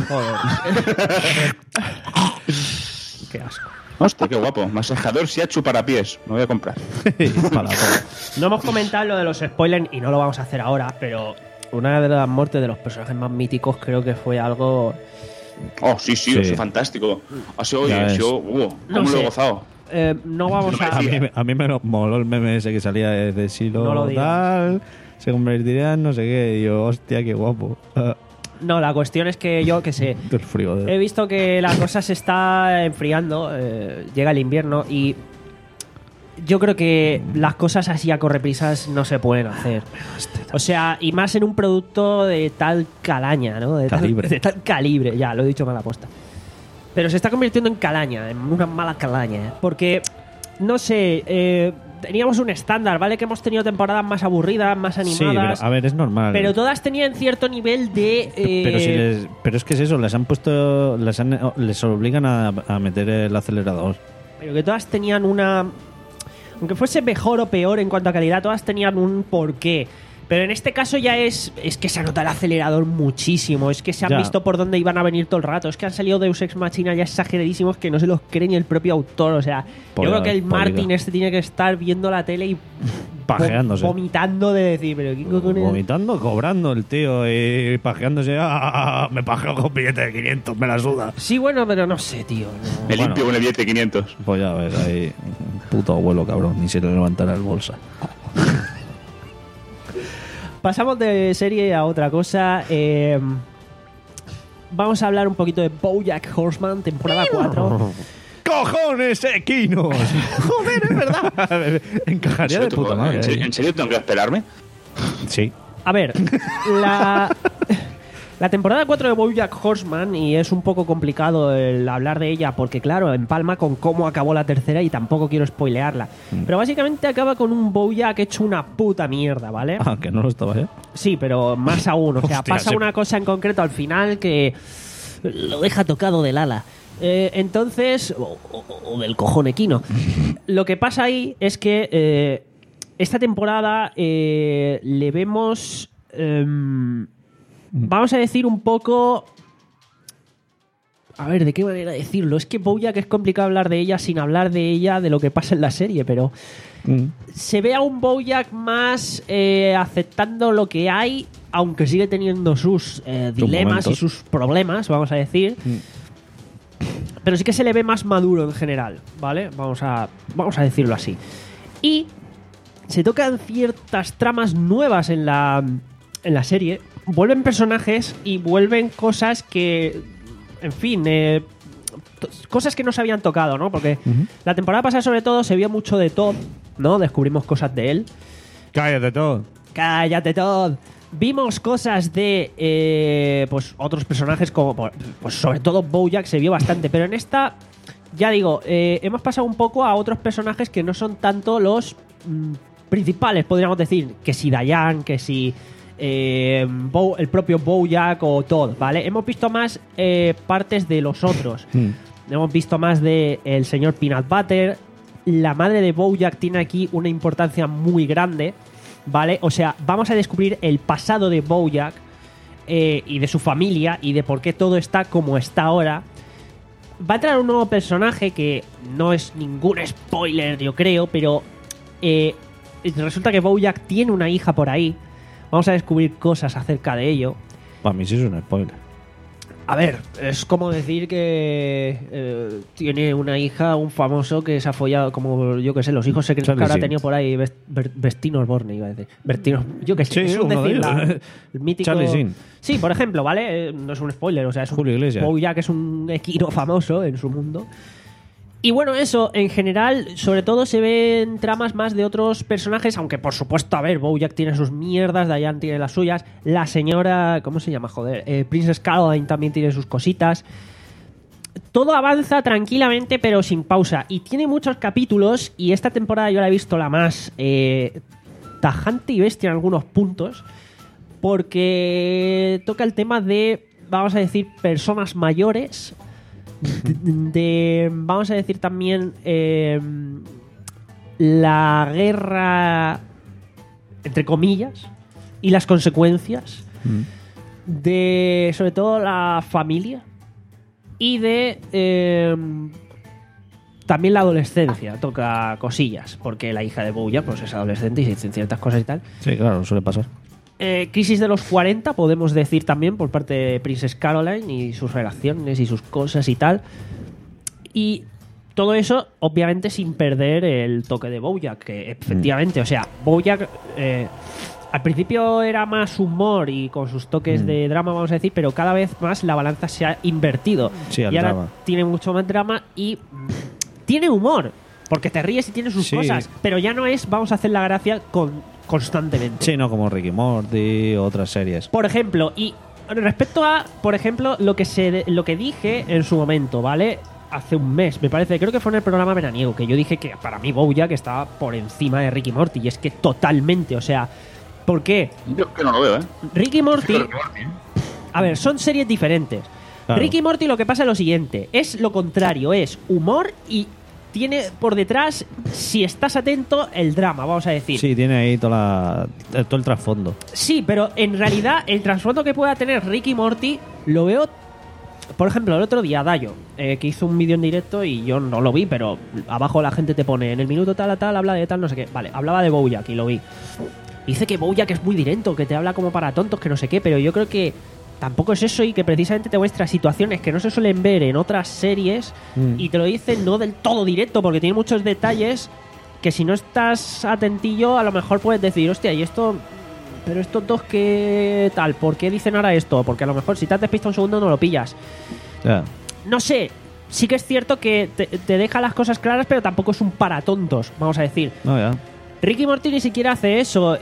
Qué asco. Hostia, qué guapo. Masajador Siachu para pies. Me voy a comprar. Para todo. No hemos comentado lo de los spoilers y no lo vamos a hacer ahora, pero una de las muertes de los personajes más míticos creo que fue algo... Oh, sí, sí, Sí. eso es fantástico. Ha sido, Ya oye, ha ves. sido, uh, cómo No lo sé. he gozado. Eh, no vamos a... A mí, a mí me lo- moló el meme ese que salía de, de Silo No lo digas. tal, se convertiría en no sé qué. Y yo, hostia, qué guapo. Ah, No, la cuestión es que yo, que sé, del frío. he visto que la cosa se está enfriando, eh, llega el invierno y yo creo que las cosas así a correprisas no se pueden hacer. O sea, y más en un producto de tal calaña, ¿no? De tal, Calibre. de tal calibre, ya, lo he dicho mal aposta. Pero se está convirtiendo en calaña, en una mala calaña. ¿eh? Porque, no sé, eh, teníamos un estándar, ¿vale? Que hemos tenido temporadas más aburridas, más Sí, animadas. pero a ver, es normal. pero todas tenían cierto nivel de... eh, Pero, si les- pero es que es eso, les han puesto, les, han- les obligan a, a meter el acelerador. pero que todas tenían una... Aunque fuese mejor o peor en cuanto a calidad, todas tenían un porqué. Pero en este caso ya es es que se nota el acelerador muchísimo. Es que se han Ya. visto por dónde iban a venir todo el rato. Es que han salido Deus Ex Machina ya exageradísimos que no se los cree ni el propio autor. O sea, Polla, yo creo que el pollica. Martin este tiene que estar viendo la tele y Pajeándose. vo- vomitando de decir, pero ¿qué cojones? Vomitando, cobrando el tío y pajeándose. Ah, ah, ah, me pajeo con billete de quinientos, me la suda. Sí, bueno, pero no sé, tío. no. Me Bueno. limpio con el billete de quinientos. Pues ya ves, ahí, puto abuelo cabrón, ni se le levantará el bolsa. Pasamos de serie a otra cosa. eh, vamos a hablar un poquito de BoJack Horseman, temporada cuatro. ¡Cojones equinos! Joder, es verdad. Encajaría de puta madre. ¿En serio, ¿eh? en serio tengo que esperarme? Sí. A ver, la, la temporada cuatro de BoJack Horseman, y es un poco complicado el hablar de ella porque, claro, empalma con cómo acabó la tercera y tampoco quiero spoilearla. Pero básicamente acaba con un BoJack hecho una puta mierda, ¿vale? Ah, que no lo estaba ya. Sí, pero más aún. O sea, Hostia, pasa se- una cosa en concreto al final que lo deja tocado del ala. Eh, entonces, o, o- o del cojón equino. Lo que pasa ahí es que eh, esta temporada eh, le vemos, em, vamos a decir un poco... A ver, ¿de qué manera decirlo? Es que BoJack es complicado hablar de ella sin hablar de ella, de lo que pasa en la serie, pero se ve a un BoJack más eh, aceptando lo que hay, aunque sigue teniendo sus eh, dilemas y momentos. sus problemas, vamos a decir. Pero sí que se le ve más maduro en general, ¿vale? Vamos a, vamos a decirlo así. Y se tocan ciertas tramas nuevas en la, en la serie. Vuelven personajes y vuelven cosas que, en fin, eh, to- cosas que no se habían tocado, ¿no? Porque la temporada pasada, sobre todo, se vio mucho de Todd, ¿no? Descubrimos cosas de él. Cállate todo. ¡Cállate, Todd! Vimos cosas de eh, pues otros personajes como pues sobre todo BoJack se vio bastante, pero en esta ya digo eh, hemos pasado un poco a otros personajes que no son tanto los mm, principales, podríamos decir, que si Diane, que si eh, Bo- el propio BoJack o Todd, ¿vale? Hemos visto más eh, partes de los otros. Hemos visto más de el señor Peanut Butter. La madre de BoJack tiene aquí una importancia muy grande, ¿vale? O sea, vamos a descubrir el pasado de BoJack eh, y de su familia y de por qué todo está como está ahora. Va a entrar un nuevo personaje que no es ningún spoiler, yo creo, pero Eh, resulta que Bojack tiene una hija por ahí. Vamos a descubrir cosas acerca de ello. Para mí sí es un spoiler. A ver, es como decir que eh, tiene una hija, un famoso que se ha follado, como yo que sé, los hijos secretos Charlie que habrá Sheen. tenido por ahí, Best- Ber- Vestino Osborne, iba a decir. Bertino, yo que sé, Sí, es un uno de decir, ellos. la- el mítico... Charlie Sheen. Sí, por ejemplo, ¿vale? Eh, No es un spoiler, o sea, es un... Julio Iglesias. Bojack es un equino famoso en su mundo. Y bueno, eso, en general, sobre todo se ven tramas más de otros personajes, aunque por supuesto, a ver, Bojack tiene sus mierdas, Diane tiene las suyas, la señora, ¿cómo se llama? Joder, eh, Princess Caroline también tiene sus cositas. Todo avanza tranquilamente, pero sin pausa. Y tiene muchos capítulos, y esta temporada yo la he visto la más eh, tajante y bestia en algunos puntos, porque toca el tema de, vamos a decir, personas mayores, de, de- vamos a decir también eh, la guerra, entre comillas, y las consecuencias de, sobre todo, la familia y de eh, también la adolescencia. Toca cosillas, porque la hija de Bojack pues es adolescente y dicen ciertas cosas y tal. Sí, claro, suele pasar. Eh, crisis de los cuarenta, podemos decir también, por parte de Princess Caroline y sus relaciones y sus cosas y tal. Y todo eso, obviamente, sin perder el toque de Bojack, que efectivamente, o sea, Bojack eh, al principio era más humor y con sus toques Mm. de drama, vamos a decir, pero cada vez más la balanza se ha invertido. Sí, al y ahora drama. tiene mucho más drama y mm, tiene humor, porque te ríes y tiene sus Sí. cosas, pero ya no es vamos a hacer la gracia con, constantemente. Sí, no como Ricky Morty, otras series. Por ejemplo, y respecto a, por ejemplo, lo que se lo que dije en su momento, ¿vale? Hace un mes, me parece, creo que fue en el programa veraniego, que yo dije que para mí Bojack estaba por encima de Ricky Morty, y es que totalmente, o sea, ¿por qué? Yo que no lo veo, ¿eh? Ricky Morty, a ver, son series diferentes. Claro. Ricky Morty lo que pasa es lo siguiente, es lo contrario, es humor y tiene por detrás, si estás atento, el drama, vamos a decir. Sí, tiene ahí toda la, todo el trasfondo. Sí, pero en realidad el trasfondo que pueda tener Ricky Morty lo veo. Por ejemplo, el otro día Dayo, eh, que hizo un vídeo en directo y yo no lo vi, pero abajo la gente te pone en el minuto tal a tal, habla de tal, no sé qué. Vale, hablaba de Bojack y lo vi. Dice que Bojack es muy directo, que te habla como para tontos, que no sé qué, pero yo creo que tampoco es eso y que precisamente te muestra situaciones que no se suelen ver en otras series Mm. y te lo dice no del todo directo, porque tiene muchos detalles que si no estás atentillo a lo mejor puedes decir, hostia, y esto... Pero estos dos que tal, ¿por qué dicen ahora esto? Porque a lo mejor si te has despistado un segundo no lo pillas. Ya. No sé, sí que es cierto que te, te deja las cosas claras, pero tampoco es un para tontos, vamos a decir. No, ya. Ricky Morty ni siquiera hace eso.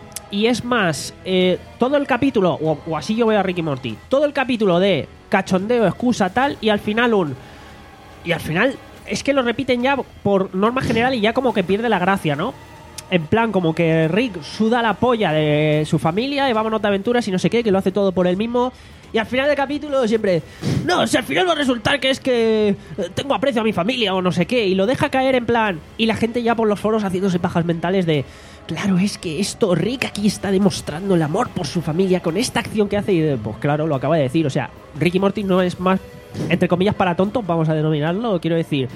Y es más, eh, todo el capítulo, o, o así yo veo a Ricky Morty, todo el capítulo de cachondeo, excusa, tal, y al final un... Y al final es que lo repiten ya por norma general y ya como que pierde la gracia, ¿no? En plan, como que Rick suda la polla de su familia y vámonos de aventuras y no sé qué, que lo hace todo por él mismo. Y al final del capítulo siempre... No, si al final va a resultar que es que eh, tengo aprecio a mi familia o no sé qué. Y lo deja caer en plan... Y la gente ya por los foros haciéndose pajas mentales de... Claro, es que esto, Rick aquí está demostrando el amor por su familia con esta acción que hace. Y de, pues claro, lo acaba de decir. O sea, Ricky Morty no es más, entre comillas, para tontos, vamos a denominarlo. Quiero decir,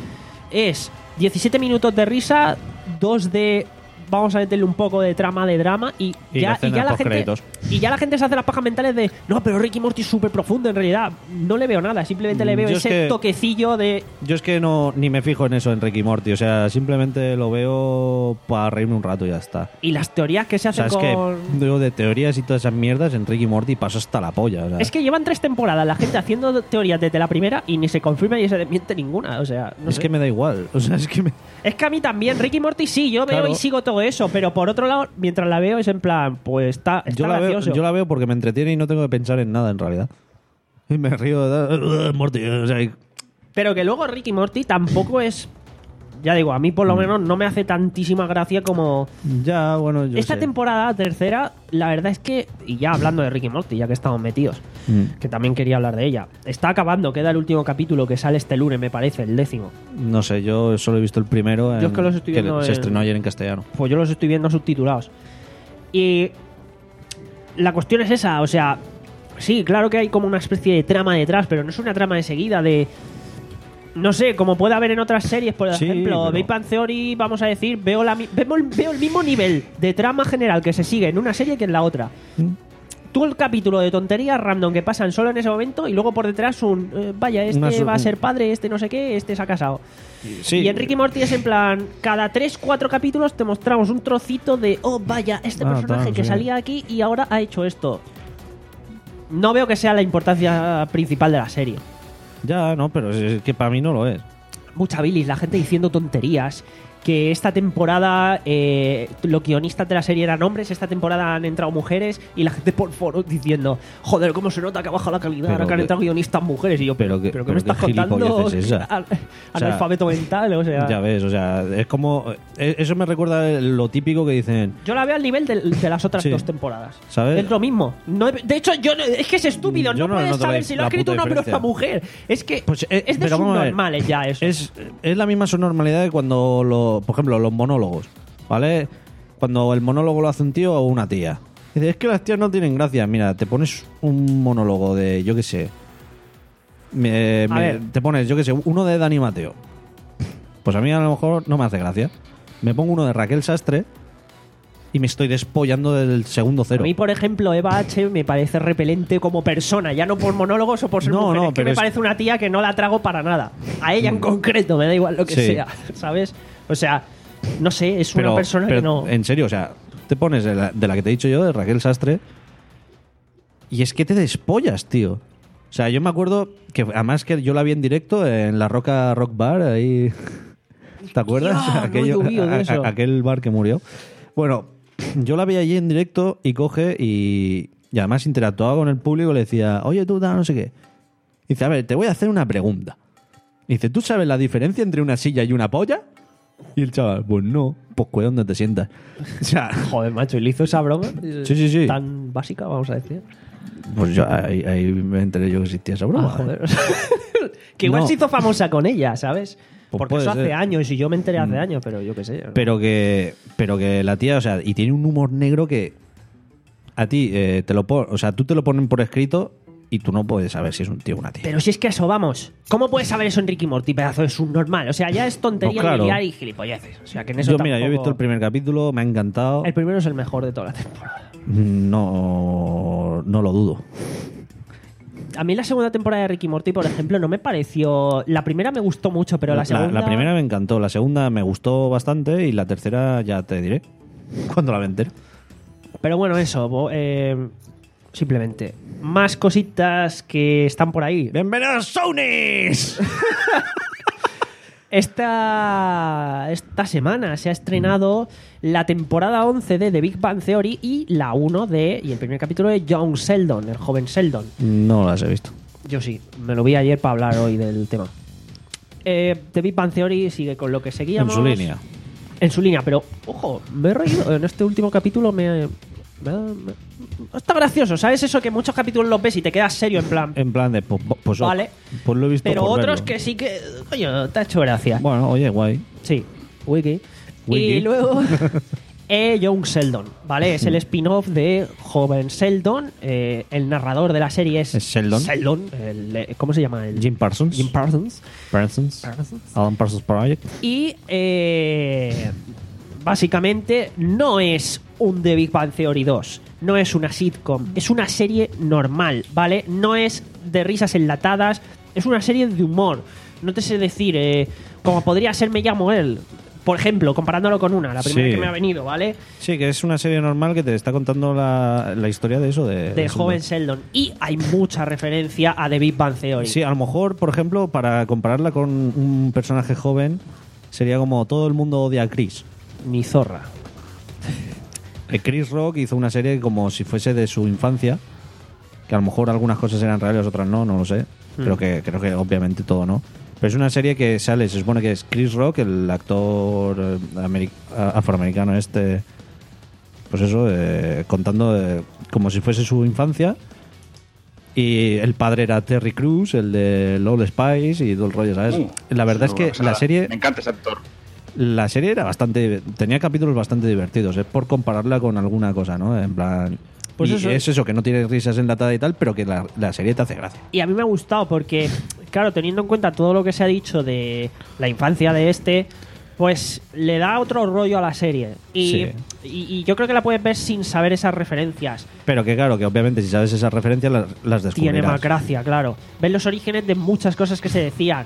es diecisiete minutos de risa, dos de... Vamos a meterle un poco de trama de drama y, Y ya, la y, escena ya la gente, postcréditos. y ya la gente se hace las pajas mentales de no, pero Ricky Morty es súper profundo en realidad. No le veo nada, simplemente le veo Yo es ese que- toquecillo de... Yo es que no ni me fijo en eso en Ricky Morty, o sea, simplemente lo veo para reírme un rato y ya está. Y las teorías que se O sea, hacen es con... que digo, de teorías y todas esas mierdas en Ricky Morty paso hasta la polla. O sea, Es que llevan tres temporadas la gente haciendo teorías desde la primera y ni se confirma ni se desmiente ninguna. O sea, no es sé. que me da igual. O sea, es que me... Es que a mí también, Ricky Morty sí, yo veo Claro. y sigo todo eso, pero por otro lado, mientras la veo es en plan, pues está, está yo, la veo, gracioso. yo la veo porque me entretiene y no tengo que pensar en nada en realidad. Y me río de... Morty, o sea, y- Pero que luego Ricky Morty tampoco es... Ya digo, a mí por lo menos no me hace tantísima gracia como... ya, bueno, yo Esta sé. temporada, tercera, la verdad es que... Y ya hablando de Ricky Morty, ya que estamos metidos, Mm. que también quería hablar de ella. Está acabando, queda el último capítulo que sale este lunes, me parece, el décimo. No sé, yo solo he visto el primero. En, Yo es que los estoy viendo se en- estrenó ayer en castellano. Pues yo los estoy viendo subtitulados. Y la cuestión es esa, o sea, sí, claro que hay como una especie de trama detrás, pero no es una trama de seguida de... no sé, como puede haber en otras series, por Sí, ejemplo, pero- Big Bang Theory, vamos a decir, veo, la, mi- veo, el- veo el mismo nivel de trama general que se sigue en una serie que en la otra. Tú el capítulo de tonterías random que pasan solo en ese momento y luego por detrás un, eh, vaya, este Una so- va a ser padre, este no sé qué, este se ha casado. Sí. Y en Rick y Morty es en plan, cada tres, cuatro capítulos te mostramos un trocito de, oh, vaya, este Ah, personaje tal, que sí. salía aquí y ahora ha hecho esto. No veo que sea la importancia principal de la serie. Ya, no, pero es que para mí no lo es. Mucha bilis, la gente diciendo tonterías. Que esta temporada eh, los guionistas de la serie eran hombres, esta temporada han entrado mujeres y la gente por foro diciendo, joder, cómo se nota que ha bajado la calidad, Pero ahora que han que- entrado guionistas mujeres. Y yo, pero pero, que- ¿pero qué pero me qué estás contando? gilipollez es esa. Al- O sea, Analfabeto mental, o sea. Ya ves, o sea, es como... eh, Eso me recuerda lo típico que dicen... Yo la veo al nivel de, de las otras Sí. dos temporadas. ¿Sabes? Es lo mismo. No he- de hecho, yo no- es que es estúpido. Yo no, no puedes noto la- saber si lo ha la escrito un puta hombre o una diferencia. mujer. Es que Pues, eh, es de pero vamos a ver. subnormales ya eso. Es, es la misma subnormalidad de cuando, lo, por ejemplo, los monólogos, ¿vale? Cuando el monólogo lo hace un tío o una tía. Dice, es que las tías no tienen gracia. Mira, te pones un monólogo de, yo qué sé. me- A me- ver. te pones, yo qué sé, uno de Dani Mateo. Pues a mí a lo mejor no me hace gracia. Me pongo uno de Raquel Sastre y me estoy despollando del segundo A cero. mí, por ejemplo, Eva H. me parece repelente como persona, ya no por monólogos o por ser No, mujer. no, es que pero me es- parece una tía que no la trago para nada. A ella en concreto, me da igual lo que Sí. sea, ¿sabes? O sea, no sé, es pero, una persona pero que no... En serio, o sea, te pones de la, de la que te he dicho yo, de Raquel Sastre, y es que te despollas, tío. O sea, yo me acuerdo que además que yo la vi en directo en la Roca Rock Bar, ahí. ¿Te acuerdas? Hostia, no he Aquello- oído de a- a- eso. aquel bar que murió. Bueno, yo la vi allí en directo y coge y, y además interactuaba con el público y le decía, oye, tú, tal, no sé qué. Y dice, a ver, te voy a hacer una pregunta. Y dice, ¿tú sabes la diferencia entre una silla y una polla? Y el chaval, pues no, pues cuida donde te sientas. O sea, Joder, macho, ¿y le hizo esa broma? Sí, sí, sí. Tan básica, vamos a decir. pues yo ahí, ahí me enteré yo que existía esa broma. Ah, joder. Que igual No. se hizo famosa con ella, ¿sabes? Pues Porque puede eso hace ser. años y yo me enteré hace Mm. años, pero yo qué sé. Pero que, pero que la tía, o sea, y tiene un humor negro que a ti eh, te lo pon, o sea, tú te lo ponen por escrito y tú no puedes saber si es un tío o una tía. Pero si es que a eso vamos. ¿Cómo puedes saber eso en Ricky Morty, pedazo de subnormal? O sea, ya es tontería Pues claro. y liar y gilipolleces. O sea, que en eso Yo, mira, yo he tampoco- visto el primer capítulo, me ha encantado. El primero es el mejor de toda la temporada. No, no lo dudo. A mí la segunda temporada de Ricky Morty, por ejemplo, no me pareció... La primera me gustó mucho, pero la segunda... la primera me encantó, la segunda me gustó bastante y la tercera ya te diré cuando la ve entera. Pero bueno, eso. bo- eh, simplemente. Más cositas que están por ahí. ¡Bienvenidos, Sonies! Esta, esta semana se ha estrenado la temporada once de The Big Bang Theory y la uno de... Y el primer capítulo de Young Sheldon, el joven Sheldon. No las he visto. Yo sí, me lo vi ayer para hablar hoy del tema. Eh, The Big Bang Theory sigue con lo que En seguíamos. su línea. En su línea, pero ojo, me he reído. En este último capítulo me, me, me- está gracioso, ¿sabes? Eso que muchos capítulos los ves y te quedas serio en plan. En plan de, pues, pues, Vale. pues lo he visto Pero por otros verlo. que sí que, coño, te ha hecho gracia. Bueno, oye, guay. Sí, Wiki. Wiki. Y luego, eh, Young Sheldon, ¿vale? Es el spin-off de Joven Sheldon. eh, el narrador de la serie es, Es Sheldon. Sheldon. el, eh, ¿Cómo se llama? El, Jim Parsons. Jim Parsons. Parsons. Parsons. Alan Parsons Project. Y eh, básicamente no es un The Big Bang Theory dos, no es una sitcom, es una serie normal, ¿vale? No es de risas enlatadas, es una serie de humor. No te sé decir, eh, como podría ser Me llamo él, por ejemplo, comparándolo con una, la primera Sí. que me ha venido, ¿vale? Sí, que es una serie normal que te está contando la, la historia de eso. De, De joven Sheldon. Y hay mucha referencia a The Big Bang Theory. Sí, a lo mejor, por ejemplo, para compararla con un personaje joven, sería como todo el mundo odia a Chris. Ni zorra. Eh, Chris Rock hizo una serie como si fuese de su infancia, que a lo mejor algunas cosas eran reales, otras no, no lo sé. Mm. Creo que creo que obviamente todo no. Pero es una serie que sale, se supone que es Chris Rock, el actor eh, ameri- a- afroamericano este, pues eso, eh, contando eh, como si fuese su infancia. Y el padre era Terry Crews, el de Lowell Spice y todo el rollo, ¿sabes? Uh, la verdad es una que pasada. la serie Me encanta ese actor. la serie era bastante. Tenía capítulos bastante divertidos, es por compararla con alguna cosa, ¿no? En plan. Pues y eso- es eso, que no tiene risas enlatadas y tal, pero que la, la serie te hace gracia. Y a mí me ha gustado porque claro, teniendo en cuenta todo lo que se ha dicho de la infancia de este, pues le da otro rollo a la serie. Y, Sí. y, y yo creo que la puedes ver sin saber esas referencias. Pero que claro, que obviamente si sabes esas referencias las, las descubrirás. Tiene más gracia, claro. Ves los orígenes de muchas cosas que se decían.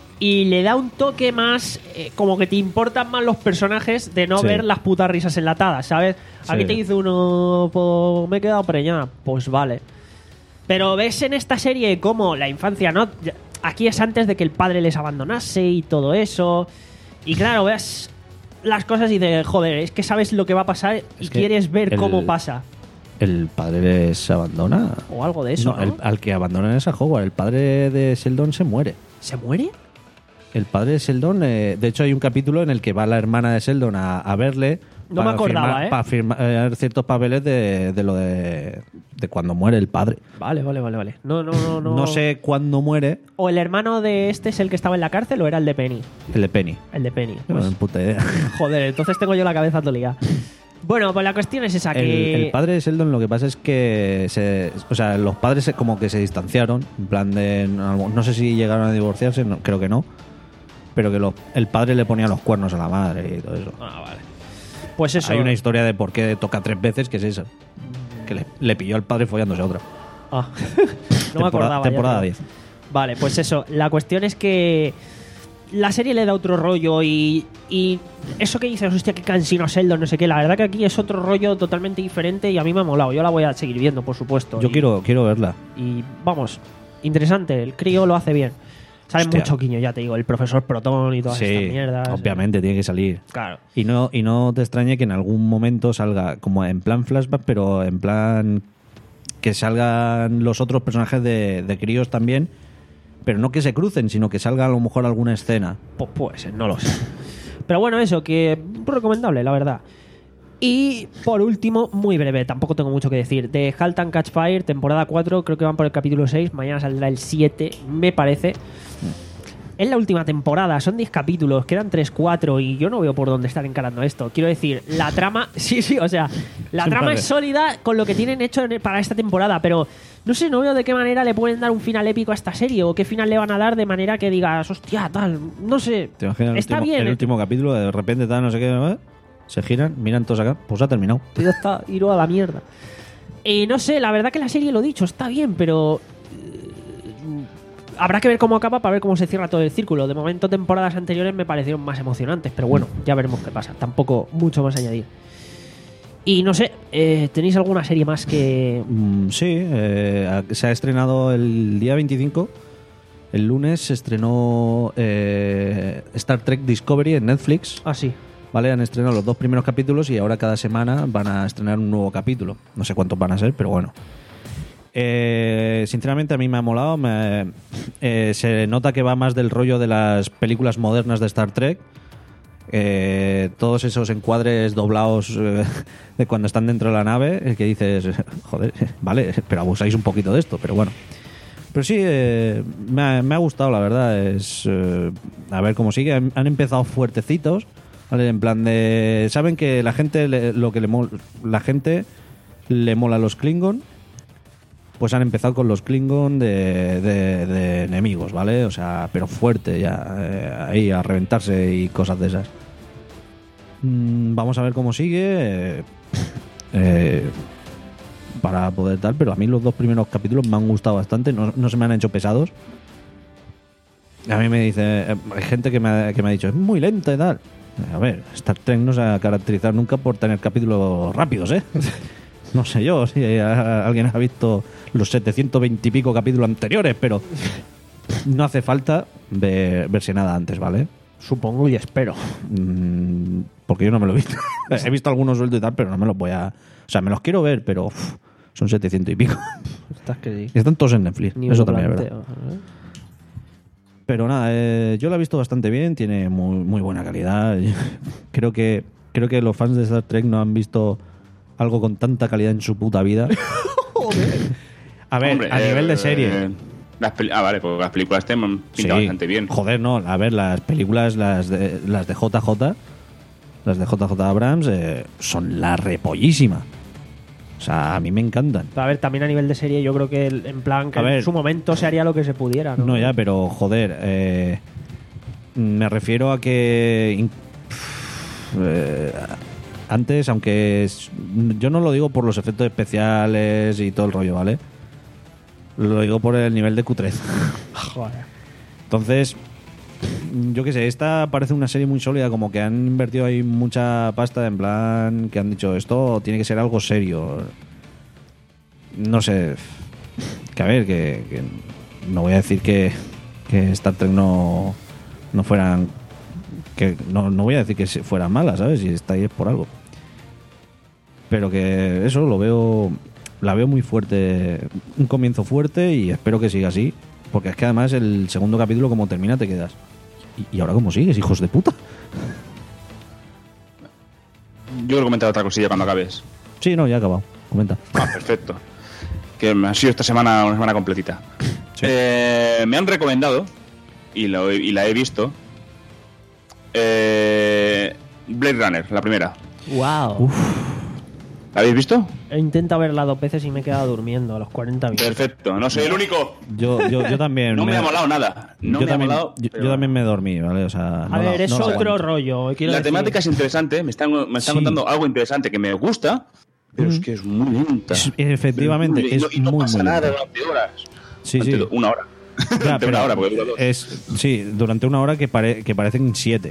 Y le da un toque más, eh, como que te importan más los personajes de no Sí. ver las putas risas enlatadas, ¿sabes? Aquí Sí. te dice uno, pues me he quedado preñada, pues vale. Pero ves en esta serie como la infancia, ¿no? Ya- Aquí es antes de que el padre les abandonase y todo eso. Y claro, ves las cosas y dices, joder, es que sabes lo que va a pasar y Es que quieres ver el- cómo pasa. El padre les abandona. O algo de eso, ¿no? el- al que abandonan es a Howard. El padre de Sheldon se muere. ¿Se muere? El padre de Sheldon, eh, de hecho hay un capítulo en el que va la hermana de Sheldon a, a verle No me acordaba, firmar, ¿eh? para firmar ciertos papeles de, de lo de, de cuando muere el padre. Vale, vale, vale, vale. No, no, no, no. No sé cuándo muere ¿O el hermano de este es el que estaba en la cárcel o era el de Penny? el de Penny. El de Penny. No Pues, tengo puta idea. joder, entonces tengo yo la cabeza tolida. Bueno, pues la cuestión es esa, El, que... el padre de Sheldon lo que pasa es que se, o sea, los padres se- como que se distanciaron, en plan de no, no sé si llegaron a divorciarse, no, creo que no, pero que los- el padre le ponía los cuernos a la madre y todo eso. Ah, vale. Pues eso... Hay una historia de por qué toca tres veces que es esa, que le, le pilló al padre follándose a otra. Ah. no Temporada- me acordaba. ya, temporada pero- diez. Vale, pues eso. La cuestión es que la serie le da otro rollo y, y eso que dices, hostia, qué cansino Sheldon, no sé qué. La verdad que aquí es otro rollo totalmente diferente y a mí me ha molado. Yo la voy a seguir viendo, por supuesto. Yo Y- quiero quiero verla. Y vamos, interesante. El crío lo hace bien. Sale Hostia. mucho quiño, ya te digo. El profesor Proton y todas Sí, estas mierdas. obviamente tiene que salir. Claro. Y no, y no te extrañe que en algún momento salga como en plan flashback, pero en plan que salgan los otros personajes de, de críos también, pero no que se crucen, sino que salga a lo mejor alguna escena. Pues puede ser, no lo sé. Pero bueno, eso, que recomendable, la verdad. Y por último, muy breve, tampoco tengo mucho que decir. De Halt and Catch Fire, temporada cuatro, creo que van por el capítulo seis. Mañana saldrá el siete, me parece. Es la última temporada, son diez capítulos, quedan tres, cuatro y yo no veo por dónde estar encarando esto. Quiero decir, la trama, sí, sí, o sea, la Sí, trama padre. es sólida con lo que tienen hecho en- para esta temporada, pero no sé, no veo de qué manera le pueden dar un final épico a esta serie o qué final le van a dar de manera que digas, hostia, tal, no sé. ¿Te imaginas el, Está último, bien, el eh. último capítulo, de repente tal, no sé qué, ¿eh? Se giran, miran todos acá, pues ha terminado. Ya está, iro a la mierda. Eh, no sé, la verdad que la serie, lo dicho, está bien, pero eh, habrá que ver cómo acaba para ver cómo se cierra todo el círculo. De momento, temporadas anteriores me parecieron más emocionantes, pero bueno, ya veremos qué pasa. Tampoco mucho más añadir. Y no sé, eh, ¿tenéis alguna serie más que...? Mm, sí, eh, ha- se ha estrenado el día veinticinco. El lunes se estrenó eh, Star Trek Discovery en Netflix. Ah, sí. Vale, han estrenado los dos primeros capítulos y ahora cada semana van a estrenar un nuevo capítulo. No sé cuántos van a ser, pero bueno. Eh, sinceramente a mí me ha molado. Me- eh, se nota que va más del rollo de las películas modernas de Star Trek. Eh, todos esos encuadres doblados eh, de cuando están dentro de la nave, el que dices, joder, vale, pero abusáis un poquito de esto, pero bueno. Pero sí, eh, me, ha, me ha gustado, la verdad. Es eh, a ver cómo sigue. Han, han empezado fuertecitos, ¿vale? En plan de, saben que la gente le- lo que le mol- la gente le mola a los Klingon, pues han empezado con los Klingon de, de- de enemigos, ¿vale? O sea, pero fuerte ya, eh, ahí a reventarse y cosas de esas. Mm, vamos a ver cómo sigue. eh, eh, para poder tal, pero a mí los dos primeros capítulos me han gustado bastante, no, no se me han hecho pesados. A mí me dice, eh, hay gente que me, ha, que me ha dicho, es muy lenta y tal. A ver, Star Trek no se ha caracterizado nunca por tener capítulos rápidos, ¿eh? No sé yo si a- alguien ha visto los setecientos veinte y pico capítulos anteriores, pero no hace falta ver, verse nada antes, ¿vale? Supongo y espero. Mm, porque yo no me lo he visto. He visto algunos sueltos y tal, pero no me los voy a... O sea, me los quiero ver, pero uf, son setecientos y pico. Estás que sí. Están todos en Netflix. Ni Eso me también es verdad. planteo, ¿eh? Pero nada, eh, yo la he visto bastante bien, tiene muy, muy buena calidad. Creo que, creo que los fans de Star Trek no han visto algo con tanta calidad en su puta vida. A ver, Hombre, a eh, nivel de serie. eh, las peli- ah, vale, pues las películas te han Sí. pintado bastante bien. Joder, no. A ver, las películas, las de, las de J J, las de J J Abrams, eh, son la repollísima. O sea, a mí me encantan. A ver, también a nivel de serie, yo creo que el- en plan que A ver. en su momento se haría lo que se pudiera, ¿no? No, ya, pero joder, eh, me refiero a que in- eh, antes, aunque es- yo no lo digo por los efectos especiales y todo el rollo, ¿vale? Lo digo por el nivel de cutrez. Joder. Entonces, yo qué sé, esta parece una serie muy sólida, como que han invertido ahí mucha pasta, en plan que han dicho, esto tiene que ser algo serio. No sé, que a ver, que, que no voy a decir que, que Star Trek no, no fueran, que no, no voy a decir que se- fuera mala, ¿sabes? Si está ahí es por algo. Pero que eso lo veo, la veo muy fuerte, un comienzo fuerte y espero que siga así, porque es que además el segundo capítulo como termina te quedas. ¿Y, y ahora cómo sigues, hijos de puta? Yo quiero comentar otra cosilla cuando acabes. Sí, no, ya he acabado. Comenta. Ah, perfecto. Que me ha sido esta semana una semana completita. Eh, me han recomendado, y, lo he- y la he visto, eh, Blade Runner, la primera. Wow. ¿La habéis visto? He intentado verla dos veces y me he quedado durmiendo a los cuarenta minutos. Perfecto, no soy el único. Yo, yo, yo también. No me ha molado nada. No yo, me ha también, molado. yo, pero yo también me dormí, ¿vale? O sea, A no ver, la- es no la otro aguanto. rollo. Quiero La decir. temática es interesante, me están, me están Sí. contando algo interesante que me gusta, pero es que es muy lenta. Es- efectivamente, Pero y no- es y no muy, pasa muy nada lenta. durante horas. Sí, Durante sí. Una hora. Ya, Durante pero una hora, porque dura dos. es, sí, durante una hora que, pare- que parecen siete.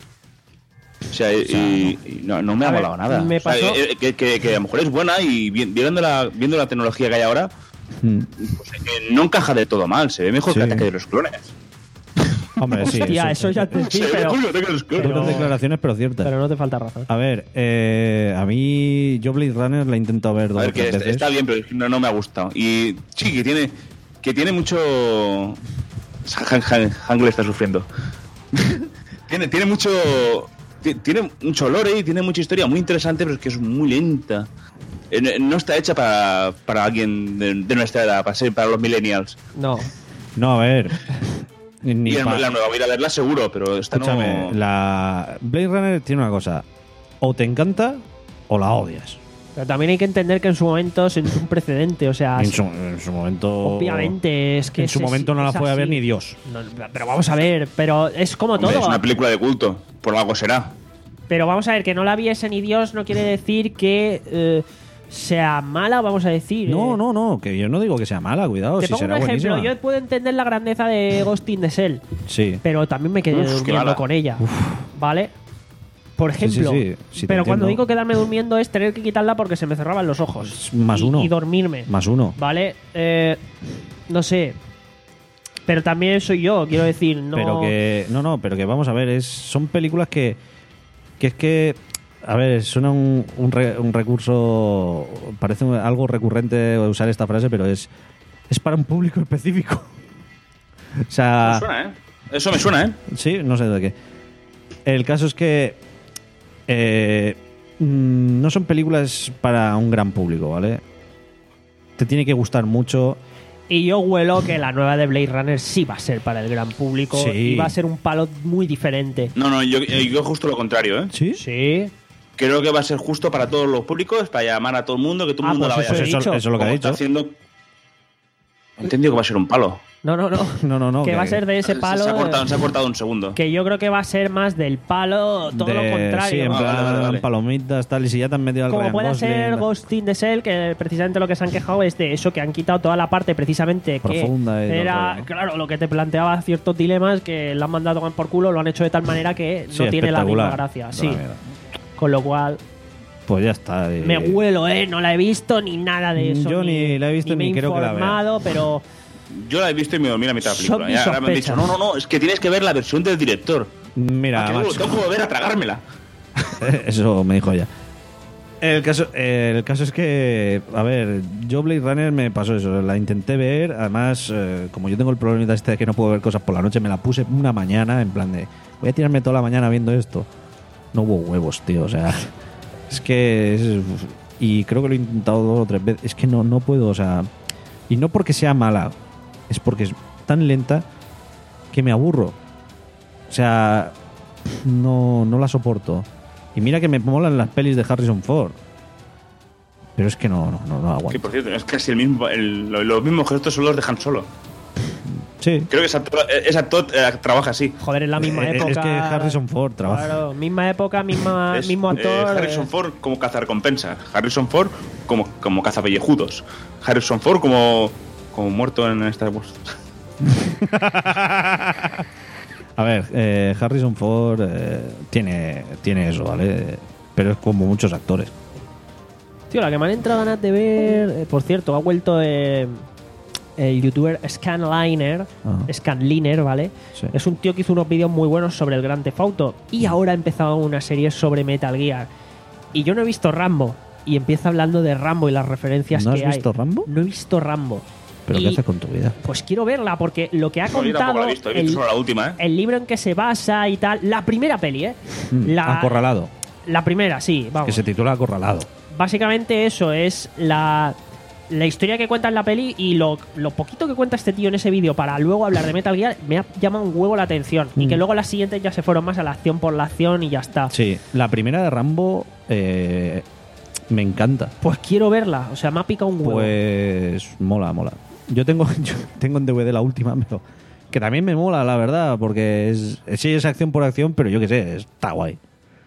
O sea, y, y- y no, no me ha A ver, molado nada. me O sea, pasó- eh, que, que- que a lo mejor es buena y vi- viendo la, viendo la tecnología que hay ahora, Mm. pues, eh, no encaja de todo mal. Se ve mejor Sí. que Ataque de los Clones. Hombre, sí. Hostia, eso- eso ya te sí, Se ve pero, mejor que Ataque de los Clones. Duras pero- declaraciones, pero ciertas. pero no te falta razón. A ver, eh, a mí yo Blade Runner la he intentado ver dos A o ver, que tres está, veces. está bien, pero es que no, no me ha gustado. Y sí, que tiene, que tiene mucho... Han- Han- Hangul está sufriendo. tiene, tiene mucho... ti- Tiene mucho lore y tiene mucha historia muy interesante, pero es que es muy lenta. Eh, No no está hecha para, para alguien de, de nuestra edad, para, ser, para los millennials. No. No, a ver. Ni Y la, pa- la nueva voy a ir a verla seguro, pero esta Escúchame, no... la Blade Runner tiene una cosa. O te encanta o la odias. Pero también hay que entender que en su momento sentó un precedente. O sea, En su, en su momento. obviamente es que En su es- momento no la es fue a ver así. ni Dios. No, pero vamos a ver, pero es como Hombre, todo. es una película de culto, por algo será. Pero vamos a ver, que no la viese ni Dios no quiere decir que eh, sea mala, vamos a decir. No, eh. no, no, que yo no digo que sea mala, cuidado, Te si pongo será un ejemplo, buenísima. yo puedo entender la grandeza de Ghost in the Shell, Sí. pero también me quedé Uf, qué durmiendo mala. con ella, ¿vale? Por Sí, sí, ejemplo, sí, sí, te pero cuando entiendo. digo quedarme durmiendo es tener que quitarla porque se me cerraban los ojos. Más y, uno. Y dormirme. Más uno. ¿Vale? Eh, no sé. Pero también soy yo, quiero decir, no. Pero que. No, no, pero que vamos a ver, es, son películas que. Que es que. A ver, suena un, un, re- un recurso. Parece un- algo recurrente usar esta frase, pero es. Es para un público específico. O sea. Eso me suena, ¿eh? Eso me suena, ¿eh? Sí, no sé de qué. El caso es que. eh, mm, no son películas para un gran público, ¿vale? Te tiene que gustar mucho. Y yo huelo que la nueva de Blade Runner sí va a ser para el gran público Sí. y va a ser un palo muy diferente. No, no, yo, yo justo lo contrario, ¿eh? ¿Sí? Sí. Creo que va a ser justo para todos los públicos, para llamar a todo el mundo, que todo el Ah, mundo pues la eso vaya a he ver. Eso, dicho. eso es lo que ha Como está dicho. haciendo... He entendido que va a ser un palo. No, no, no. No, no, no. que va a ser de ese Se- palo. Se ha, eh, cortado, se ha cortado un segundo. Que yo creo que va a ser más del palo, todo de- lo contrario. Sí, en Ah, plan vale, vale, vale. palomitas, tal. Y si ya te han metido al Como Ryan puede Gosling, ser tal. Ghost in the Shell, que precisamente lo que se han quejado es de eso, que han quitado toda la parte precisamente Profunda y que todo el era, rollo, ¿no? claro, lo que te planteaba ciertos dilemas, que la han mandado por culo, lo han hecho de tal manera que Sí, no tiene la misma espectacular. gracia. De Sí. la mierda. Con lo cual, Pues ya está. eh. me huelo, ¿eh? No la he visto ni nada de eso. Yo ni la he visto me ni he creo que la vea. informado, pero Yo la he visto y me dormí a la mitad de la Son película. mis Y ahora me han dicho, sospechas. no, no, no, es que tienes que ver la versión del director. Mira, Ah, que macho. tengo que volver a tragármela. Eso me dijo ella. El caso, eh, el caso es que, a ver, yo Blade Runner me pasó eso, la intenté ver, además, eh, como yo tengo el problemita este de que no puedo ver cosas por la noche, me la puse una mañana en plan de, voy a tirarme toda la mañana viendo esto. No hubo huevos, tío, o sea, es que, es- y creo que lo he intentado dos o tres veces, es que no, no puedo, o sea, y no porque sea mala, es porque es tan lenta que me aburro. O sea, no, no la soporto. Y mira que me molan las pelis de Harrison Ford. Pero es que no, no, no, no aguanto. Que por cierto, es casi el mismo, el, lo- los mismos gestos son los de Han Solo. Sí. Creo que ese actor, ese actor, eh, trabaja así. Joder, en la misma Eh, época. es que Harrison Ford trabaja. Claro, misma época, misma, Es, mismo eh, actor. Harrison eh, Ford como cazarrecompensas. Harrison Ford como, como cazapellejudos. Harrison Ford como, como muerto en Star Wars. A ver, eh, Harrison Ford eh, tiene, tiene eso, ¿vale? Pero es como muchos actores. Tío, la que me han entrado ganas de ver. eh, por cierto, ha vuelto eh, el youtuber Scanliner. Ajá. Scanliner, ¿vale? Sí. Es un tío que hizo unos vídeos muy buenos sobre el Grand Theft Auto. Y ahora ha empezado una serie sobre Metal Gear. Y yo no he visto Rambo. Y empieza hablando de Rambo y las referencias ¿No que has visto hay. Rambo? No he visto Rambo. ¿Pero Y, qué haces con tu vida? Pues quiero verla, porque lo que ha No, yo tampoco contado. la he visto, he visto el, solo la última, ¿eh? el libro en que se basa y tal. La primera peli, ¿eh? Mm, La, Acorralado. la primera, sí, vamos. Que se titula Acorralado. Básicamente eso es la, la historia que cuenta en la peli y lo, lo poquito que cuenta este tío en ese vídeo para luego hablar de Metal Gear me ha llamado un huevo la atención. Y Mm. que luego las siguientes ya se fueron más a la acción por la acción y ya está. Sí, la primera de Rambo eh, me encanta. Pues quiero verla, o sea, me ha picado un huevo. Pues mola, mola. Yo tengo, yo tengo en D V D la última, pero que también me mola, la verdad, porque es, sí es acción por acción, pero yo qué sé, está guay.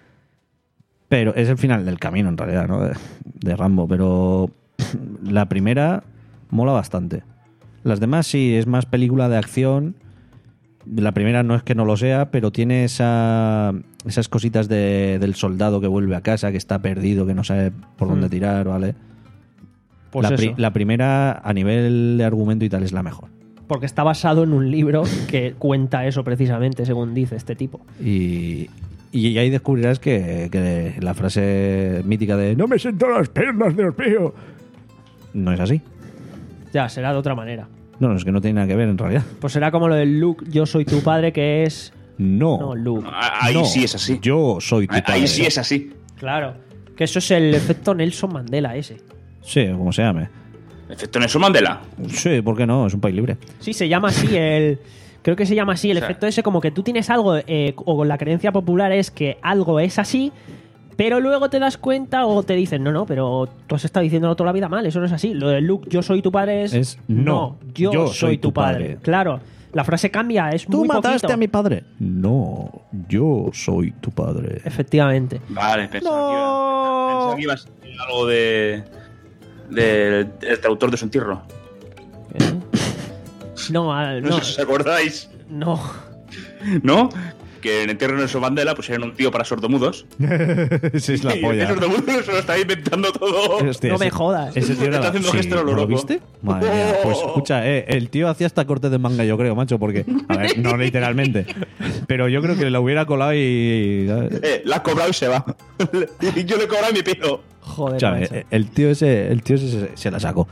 Pero es el final del camino, en realidad, ¿no? De, de Rambo, pero la primera mola bastante. Las demás sí, es más película de acción. La primera no es que no lo sea, pero tiene esa, esas cositas de, del soldado que vuelve a casa, que está perdido, que no sabe por dónde Mm. tirar, ¿vale? Pues la, pri- eso. la primera, a nivel de argumento y tal, es la mejor. Porque está basado en un libro que cuenta eso precisamente, según dice este tipo. Y, y ahí descubrirás que, que la frase mítica de no me siento las piernas, Dios mío, no es así. Ya, será de otra manera. No, no, es que no tiene nada que ver en realidad. Pues será como lo del Luke, yo soy tu padre, que es... No. No, Luke. Ah, Ahí No, sí es así. Yo soy tu Ahí, padre. ahí sí es así. Claro. Que eso es el efecto Nelson Mandela ese. Sí, como se llame. Efecto Nelson Mandela. Sí, ¿por qué no? Es un país libre. Sí, se llama así el... Creo que se llama así el O sea, efecto ese, como que tú tienes algo, eh, o con la creencia popular es que algo es así, pero luego te das cuenta o te dicen, no, no, pero tú has estado diciéndolo toda la vida mal, eso no es así. Lo de Luke, yo soy tu padre es... Es, no, yo, soy, tu padre. Claro, la frase cambia, es ¿Tú muy mataste poquito. a mi padre? No, yo soy tu padre. Efectivamente. Vale, pensaba, que, iba, pensaba que ibas a decir algo de. del del traductor de su entierro. ¿Eh? No, ah, No, no, sé si os acordáis. no. ¿No? Que en el entierro de Nelson Mandela pusieron un tío para sordomudos. Sí, es la Y polla. el sordomudo se lo está inventando todo. Hostia, No me ese- jodas. Ese tío era Está haciendo gesto a lo ¿no lo loco. viste? Madre mía. Pues escucha, eh, el tío hacía hasta cortes de manga, yo creo, macho, porque, a ver, no literalmente, pero yo creo que lo hubiera colado y... Eh, la ha cobrado y se va. Y yo le he cobrado mi pino. Joder, Escucha, macho. eh, el tío ese, el tío ese se, se la sacó.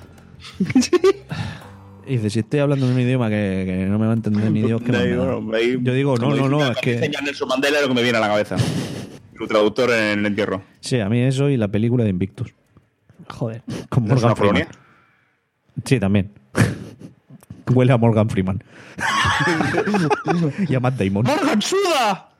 Y dice, si estoy hablando en un idioma que, que no me va a entender ni Dios, que Ahí, me da. bueno, ahí- Yo digo, no, como no, no, dice es que... enseña Nelson Mandela es lo que me viene a la cabeza. Su traductor en el entierro. Sí, a mí eso y la película de Invictus. Joder. Con ¿No es Morgan una Freeman. colonia? Sí, también. Huele a Morgan Freeman. Y a Matt Damon. ¡Morgan Suda!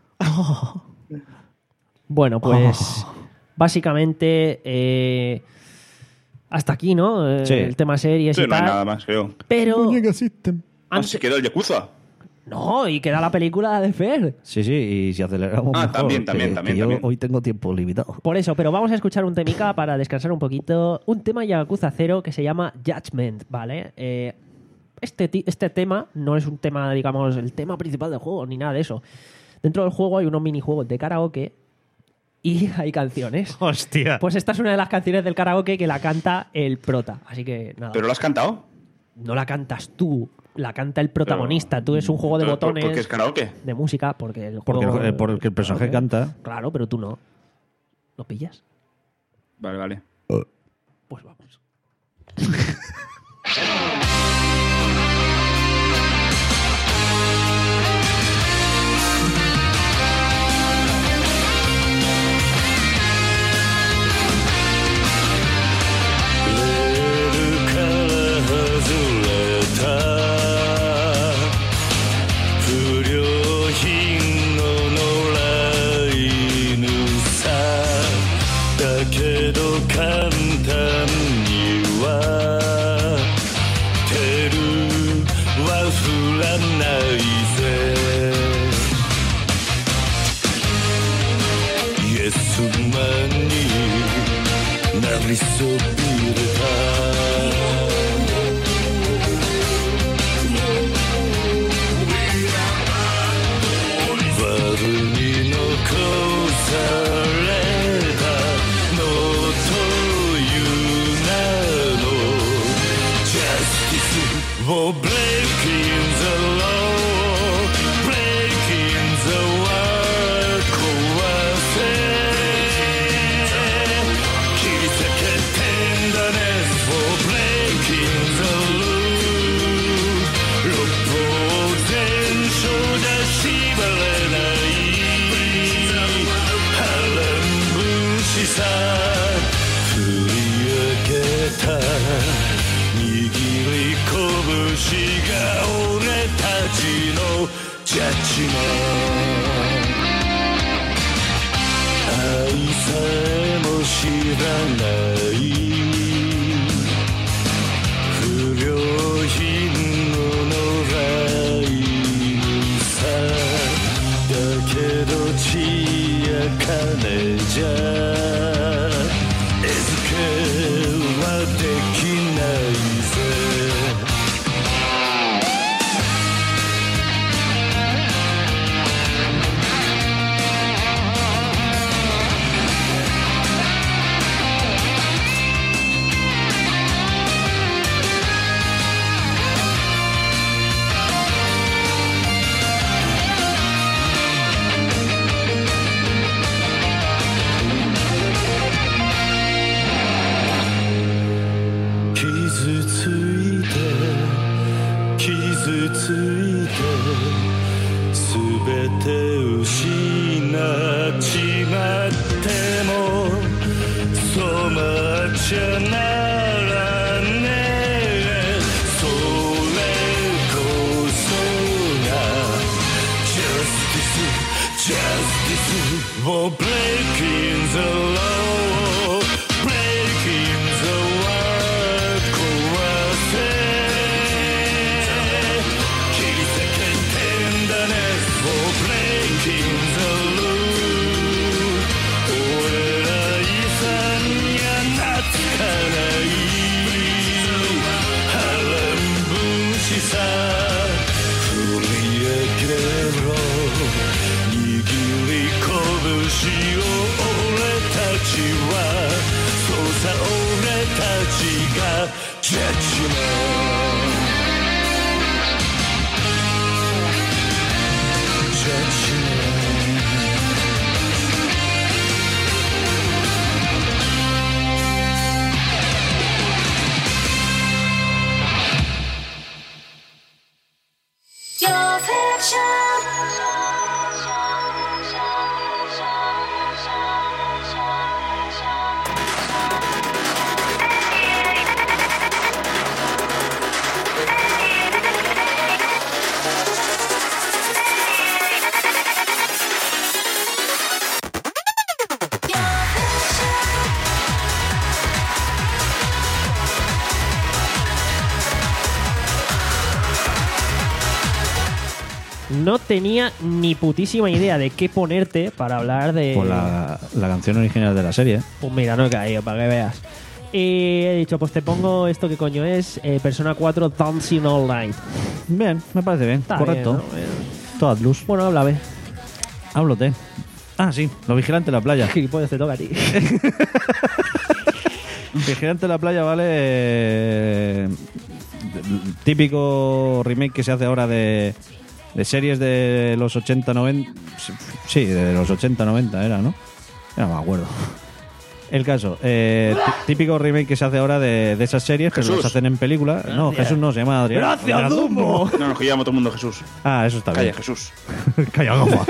Bueno, pues básicamente eh, hasta aquí, ¿no? Eh, Sí. El tema series Sí, y no hay tal. nada más, creo. Pero Muñeca System. Ah, antes- se quedó el Yakuza. no, y queda la película de Fer. Sí, sí, y si aceleramos Ah, mejor, también, que- también, que también, yo también. hoy tengo tiempo limitado. Por eso, pero vamos a escuchar un temica para descansar un poquito. Un tema Yakuza Cero que se llama Judgment, ¿vale? Eh, este, ti- este tema no es un tema, digamos, el tema principal del juego, ni nada de eso. Dentro del juego hay unos minijuegos de karaoke y hay canciones. Hostia. Pues esta es una de las canciones del karaoke que la canta el prota. Así que nada. ¿Pero lo has cantado? No la cantas tú, la canta el protagonista. Tú es un juego de Pero, ¿por- botones. ¿Por qué es karaoke? De música, porque el Porque juego. el- porque el personaje canta. Claro, pero tú no. ¿Lo pillas? Vale, vale. Pues vamos. for breaking the law, breaking the world, 壊せ切り裂け tenderness for breaking the rule 六法全書じゃ縛れない波乱分子さ振り上げた握り拳が俺たちのジャッジメント愛さえも知らない不良品の野良犬さだけど血や金じゃ餌付けはできないぜ傷ついて傷ついてすべて失っちまっても染まっちゃならねえそれこそが Justice Justice for breaking the law breaking the world 壊せ切り裂け tenderness for breaking the rule 俺ら遺産には懐かない波乱分子さ振り上げろ握り拳を俺たちはそうさ俺たちがジャッジメントジャッジメント Your fiction No tenía ni putísima idea de qué ponerte para hablar de... Por la, la canción original de la serie. Pues mira, no he caído, para que veas. Y he dicho, pues te pongo esto que coño es eh, Persona cuatro Dancing All Night. Bien, me parece bien. Está correcto. bien, ¿no? Bien. Toda luz. Bueno, háblame. Háblote. Ah, sí, Los Vigilantes de la Playa. Gilipollas, te toca a ti. Vigilante de la Playa, vale. eh, típico remake que se hace ahora de, de series de los ochenta noventa. Sí, de los ochenta noventa era, ¿no? Ya no me acuerdo. El caso, eh, típico remake que se hace ahora de, de esas series, pero los hacen en película. No, Jesús no, se llama Adrián. ¡Gracias, Dumbo! No, nos que llama todo el mundo Jesús. Ah, eso está Calla, bien. Jesús. Calla, goma.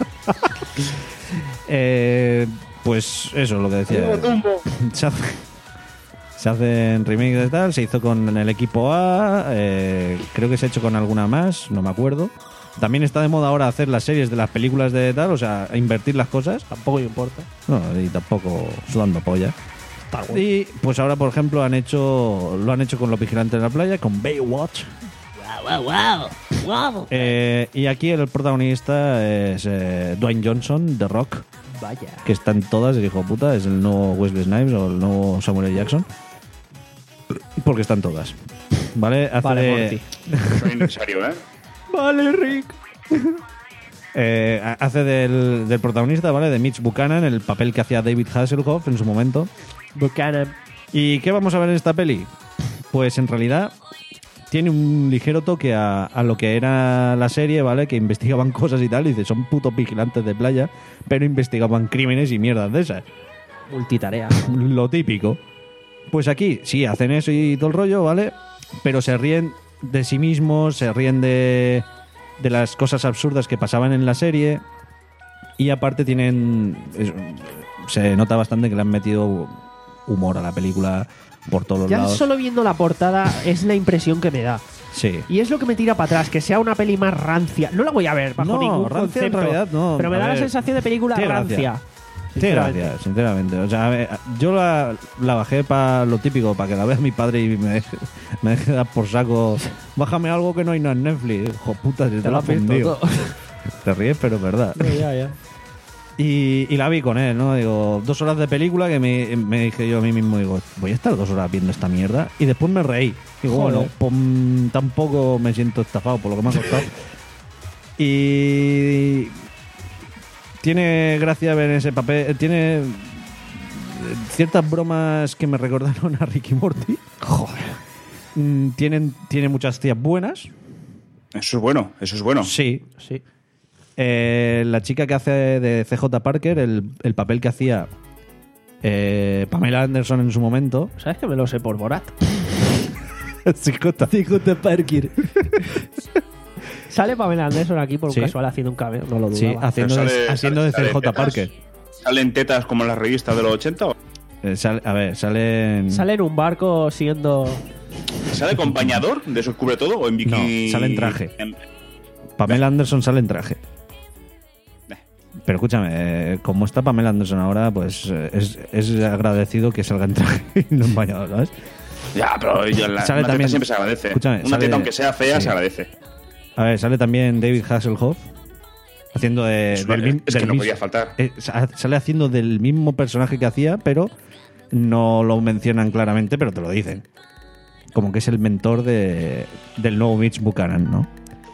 eh, pues eso, lo que decía. Se hace, se hacen remakes de tal, se hizo con el equipo A, eh, creo que se ha hecho con alguna más, no me acuerdo. También está de moda ahora hacer las series de las películas de tal, o sea, invertir las cosas. Tampoco me importa. No, y tampoco sudando polla. Y pues ahora, por ejemplo, han hecho lo han hecho con Los Vigilantes de la Playa, con Baywatch. Wow, wow, wow. Eh, y aquí el protagonista es eh, Dwayne Johnson, The Rock. Vaya. Que están todas, el hijo de puta, es el nuevo Wesley Snipes o el nuevo Samuel L. Jackson. Porque están todas. ¿Vale? Hace Vale, de- Morty. No es necesario, ¿eh? Vale, Rick. Eh, hace del, del protagonista, ¿vale? De Mitch Buchanan, el papel que hacía David Hasselhoff en su momento. Buchanan. ¿Y qué vamos a ver en esta peli? Pues en realidad tiene un ligero toque a, a lo que era la serie, ¿vale? Que investigaban cosas y tal, y dice, son putos vigilantes de playa, pero investigaban crímenes y mierdas de esas. Multitarea. Lo típico. Pues aquí, sí, hacen eso y todo el rollo, ¿vale? Pero se ríen de sí mismos, se ríen de, de las cosas absurdas que pasaban en la serie, y aparte tienen... es- se nota bastante que le han metido humor a la película por todos los Ya lados. solo viendo la portada es la impresión que me da. Sí. Y es lo que me tira para atrás, que sea una peli más rancia. No la voy a ver bajo No, ningún rancia en concepto. realidad no. Pero me A da la ver, sensación de película tiene rancia. gracia. Sí, Sinceramente. gracias, sinceramente. O sea, a ver, yo la, la bajé para lo típico, para que la vea mi padre y me deje, me deje dar por saco. Bájame algo que no hay nada en Netflix. Hijo puta, si te, Te lo lo has has visto fundido. todo. Te ríes, pero es verdad. Ya, ya. Y, y la vi con él, ¿no? Digo, dos horas de película que me, me dije yo a mí mismo, digo, voy a estar dos horas viendo esta mierda. Y después me reí. Digo, Joder. bueno, pues mm, tampoco me siento estafado por lo que me ha costado. Y tiene gracia ver ese papel. Tiene ciertas bromas que me recordaron a Ricky Morty. Joder. Mm, Tienen, tiene muchas tías buenas. Eso es bueno, eso es bueno. Sí, sí. Eh, la chica que hace de C J Parker, el, el papel que hacía eh, Pamela Anderson en su momento. ¿Sabes que me lo sé por Borat? C J. C J Parker. Sale Pamela Anderson aquí por un Sí. casual haciendo un cameo, no lo dudaba. Sí, haciendo, Pero de, sale- haciendo de sale- C J sale Parker. tetas. ¿Salen tetas como en las revistas de los ochenta? ¿O Eh, sale- a ver, sale. Sale en un barco siendo... ¿Sale con bañador de eso cubre todo o en bikini? No, sale en traje. En- Pamela Anderson sale en traje. Pero escúchame, eh, como está Pamela Anderson ahora, pues eh, es, es agradecido que salga en traje y no en bañador, ¿sabes? Ya, pero yo la, Sale una también- teta siempre se agradece. Escúchame, una sale- teta, aunque sea fea, sí. se agradece. A ver, sale también David Hasselhoff haciendo de, Es, del, mi- es que del no mis- podía faltar. eh, sa- sale haciendo del mismo personaje que hacía, pero no lo mencionan claramente, pero te lo dicen. Como que es el mentor de, del nuevo Mitch Buchanan, ¿no?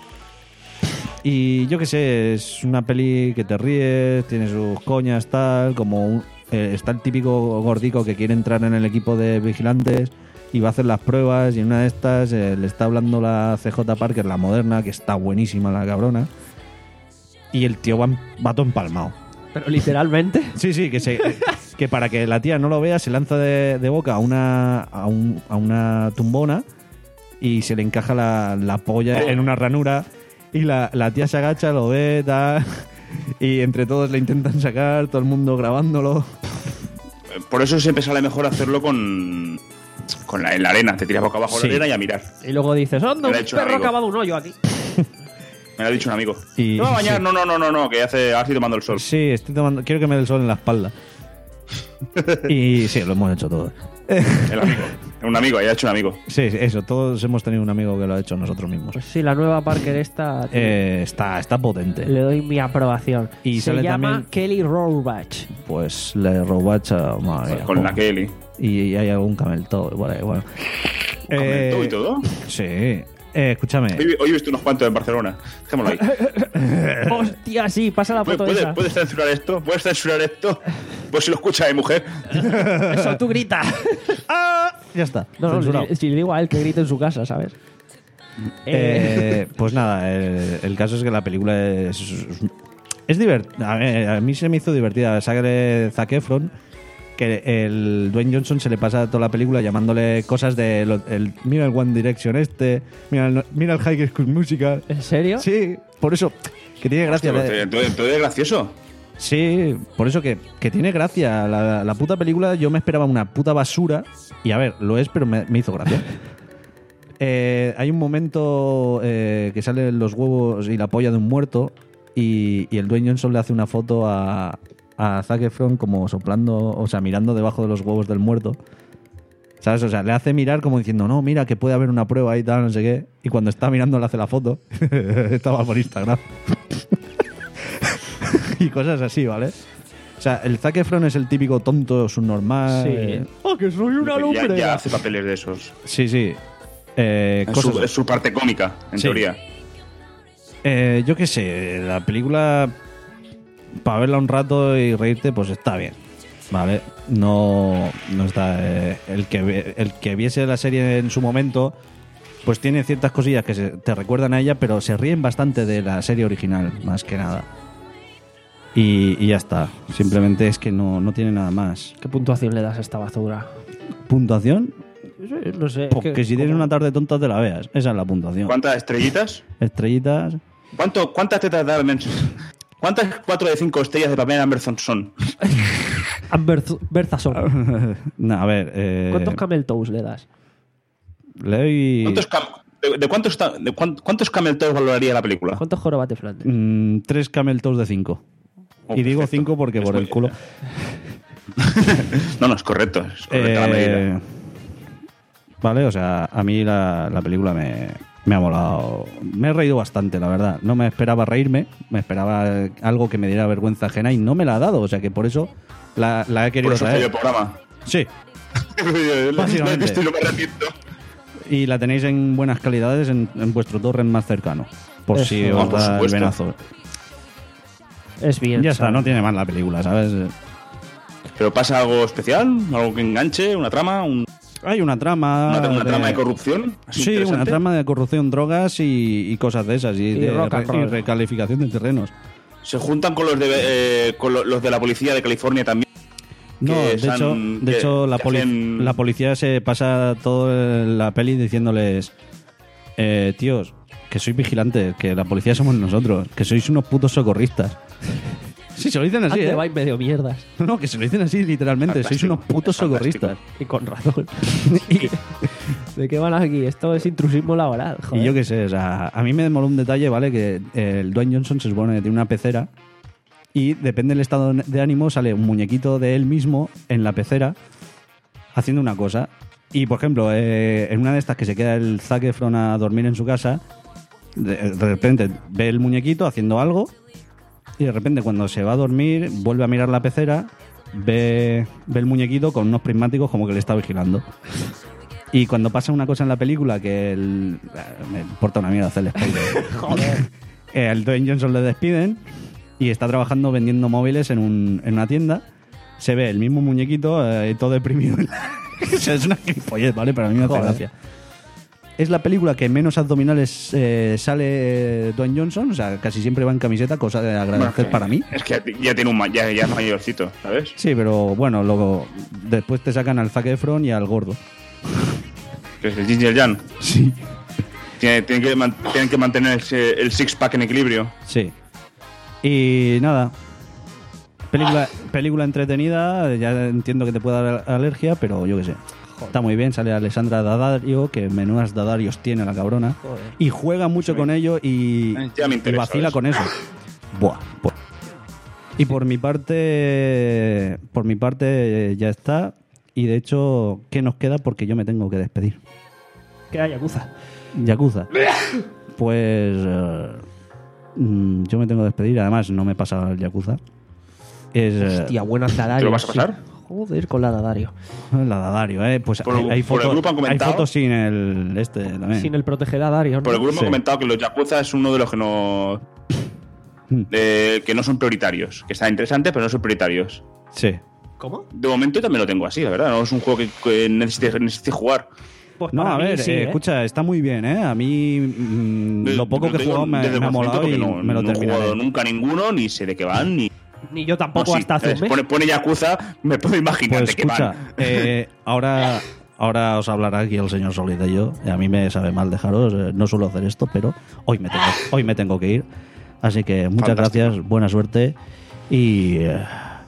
Y yo qué sé, es una peli que te ríes, tiene sus coñas, tal, como un- eh, está el típico gordico que quiere entrar en el equipo de vigilantes y va a hacer las pruebas, y en una de estas eh, le está hablando la C J Parker, la moderna, que está buenísima la cabrona, y el tío va, va todo empalmado. Pero literalmente. Sí, sí, que, se, que para que la tía no lo vea se lanza de, de boca a una, a, un- a una tumbona y se le encaja la, la polla en una ranura, y la, la tía se agacha, lo ve, tal, y entre todos le intentan sacar, todo el mundo grabándolo. Por eso siempre sale mejor hacerlo con, con la, en la arena. Te tiras boca abajo Sí. en la arena y a mirar. Y luego dices, anda, Me un lo ha dicho un perro ha amigo. cavado un hoyo aquí. Me lo ha dicho un amigo. Y, No va a bañar, sí. no, no, no, no, no, que hace, ahora estoy tomando el sol. Sí, estoy tomando, quiero que me dé el sol en la espalda. Y sí, lo hemos hecho todo. El amigo. Un amigo, ya ha hecho un amigo. Sí, sí, eso, todos hemos tenido un amigo que lo ha hecho nosotros mismos. Pues sí, la nueva Parker esta... Eh, está, está potente. Le doy mi aprobación. Y Se sale llama también- Kelly Rohrbach. Pues le robacha, madre mía, Con la jo. Kelly. Y, y hay algún camelto por ahí, bueno. ¿Comentó y todo? Sí. Eh, escúchame. Hoy, hoy he visto unos cuantos en Barcelona. Dejémoslo ahí. Hostia, sí, pasa la foto ¿Puedes, esa. ¿Puedes censurar esto? ¿Puedes censurar esto? Pues si lo escucha mi mujer. Eso tú grita. Ya está. No, no, censurado. si, si le digo a él que grite en su casa, ¿sabes? Eh, pues nada, el, el caso es que la película es. Es divertida. A, ver, a mí se me hizo divertida. Sale Zac Efron, que el Dwayne Johnson se le pasa toda la película llamándole cosas de. lo- el, mira el One Direction este, mira el, mira el High School Musical. ¿En serio? Sí, por eso. Que tiene gracia. Hostia, entonces, entonces es gracioso. Sí, por eso que, que tiene gracia. La, la puta película, yo me esperaba una puta basura. Y a ver, lo es, pero me, me hizo gracia. Eh, hay un momento eh, que salen los huevos y la polla de un muerto. Y, y el Dwayne Johnson le hace una foto a, a Zac Efron como soplando, o sea, mirando debajo de los huevos del muerto. ¿Sabes? O sea, le hace mirar como diciendo, no, mira, que puede haber una prueba ahí, tal, no sé qué. Y cuando está mirando le hace la foto. Estaba por Instagram. Y cosas así, ¿vale? O sea, el Zac Efron es el típico tonto subnormal. Sí. Eh, ¡Oh, que soy una Ya, lumbre! ya hace papeles de esos. sí, sí. Eh, Es cosas- su, es su parte cómica, en Sí. teoría. Eh, yo qué sé, la película, para verla un rato y reírte, pues está bien. ¿Vale? No, no está. eh, el, que, ve- el que viese la serie en su momento, pues tiene ciertas cosillas que se- te recuerdan a ella, pero se ríen bastante de la serie original, más que nada. Y, y ya está. Simplemente es que no, no tiene nada más. ¿Qué puntuación le das a esta basura? ¿Puntuación? No sé. Porque que- si tienes como- una tarde tonta te la veas. Esa es la puntuación. ¿Cuántas estrellitas? Estrellitas. ¿Cuánto, ¿Cuántas tetas de Anderson? ¿Cuántas cuatro de cinco estrellas de Pamela Anderson son? Amber Berzazón. No, a ver. Eh, ¿Cuántos camel toes le das? le doy ¿Cuántos, cam- de, de cuántos, ta- de cuán- ¿Cuántos camel toes valoraría la película? ¿Cuántos jorobate Flanders? mm, tres camel toes de cinco. Oh, y digo perfecto. cinco porque Es por muy el culo. No, no, es correcto. Es correcta la medida. Eh, vale, o sea, a mí la, la película me, me ha molado. Me he reído bastante, la verdad. No me esperaba reírme, me esperaba algo que me diera vergüenza ajena y no me la ha dado. O sea que por eso la, la he Por querido eso fue el traer. programa. Sí, Básicamente. Básicamente. Esto no me arrepiento. y la tenéis en buenas calidades en, en vuestro torrent más cercano. Por Eso. si Ah, os por da el supuesto. venazo. Es bien. Ya está, Sam. no tiene más la película, ¿sabes? ¿Pero pasa algo especial? ¿Algo que enganche? ¿Una trama? Un- Hay una trama. ¿Una, una trama de corrupción? ¿Así Sí, una interesante? trama de corrupción, drogas y, y cosas de esas. Y, Y de rock and re- y roll. recalificación de terrenos. ¿Se juntan con los de, eh, con lo- los de la policía de California también? No, Que de se hecho, han- de que- hecho la, que poli- hacen- la policía se pasa toda la peli diciéndoles, eh, tíos, que sois vigilantes, que la policía somos nosotros, que sois unos putos socorristas. Sí, se lo dicen así, Ande, ¿eh? vais medio mierdas. No, no, que se lo dicen así literalmente, sois Fantástico, unos putos fantástico. socorristas. Y con razón. Y- ¿De qué van aquí? Esto es intrusismo laboral. Joder. Y yo qué sé, o sea, a mí me demoró un detalle, ¿vale? Que el Dwayne Johnson se supone que tiene una pecera y depende del estado de ánimo, sale un muñequito de él mismo en la pecera haciendo una cosa. Y, por ejemplo, eh, en una de estas que se queda el Zac Efron a dormir en su casa, de, de repente ve el muñequito haciendo algo y de repente cuando se va a dormir vuelve a mirar la pecera, ve, ve el muñequito con unos prismáticos como que le está vigilando. Y cuando pasa una cosa en la película que el, me importa una mierda hacerle spoiler. Joder. Eh, al Dwayne Johnson le despiden y está trabajando vendiendo móviles en, un, en una tienda. Se ve el mismo muñequito eh, todo deprimido. O sea, es una gilipollez, ¿vale? Pero a mí me hace Joder. gracia. Es la película que menos abdominales eh, sale eh, Dwayne Johnson. O sea, casi siempre va en camiseta, cosa de agradecer Bueno, que- para mí. Es que ya tiene un ma- ya, ya es mayorcito, ¿sabes? Sí, pero bueno, luego después te sacan al Zac Efron y al gordo. Que es el Ginger Jan. Sí. Tiene- Tienen que, man- tienen que mantener ese- el six-pack en equilibrio. Sí. Y nada. Película, película entretenida. Ya entiendo que te puede dar alergia, pero yo qué sé. Está muy bien. Sale Alessandra Daddario, que menudas Daddarios tiene la cabrona. Joder. Y juega mucho con ello y, Eh, ya me y interesa, vacila ¿ves? con eso. Buah. buah. Y por mi parte, por mi parte eh, ya está. Y de hecho, ¿qué nos queda? Porque yo me tengo que despedir. Que hay Yakuza. Yakuza. Pues eh, mm, yo me tengo que despedir. Además, no me pasa el Yakuza. Es eh, Hostia, buena Dadario. ¿Te lo vas a sí. pasar? Joder, con la Dadario. la Dadario, ¿eh? Pues Por el- hay, hay por el fotos, grupo han hay comentado- fotos sin el este también. Sin el protege Dadario. ¿no? Por el grupo Sí. he comentado que los Yakuza es uno de los que no. Hmm. eh, que no son prioritarios. Que está interesante, pero no son prioritarios. Sí. ¿Cómo? De momento también lo tengo así, la verdad. No es un juego que, que necesite, necesite jugar. Pues No, para a mí ver, sí, eh, ¿eh? escucha, está muy bien, ¿eh? A mí mm, De- lo poco que he te digo jugado me, desde el me ha conocimiento molado y porque no, me lo no he terminaré. jugado nunca ninguno, ni sé de qué van, ni. Ni yo tampoco No, sí, hasta hace un eh, mes. Pone, pone Yakuza, me puedo imaginar Pues de qué escucha, van. eh, ahora, ahora os hablará aquí el señor Solid de yo. A mí me sabe mal dejaros, eh, no suelo hacer esto, pero hoy me tengo, hoy me tengo que ir. Así que muchas Fantástico. gracias, buena suerte y... eh,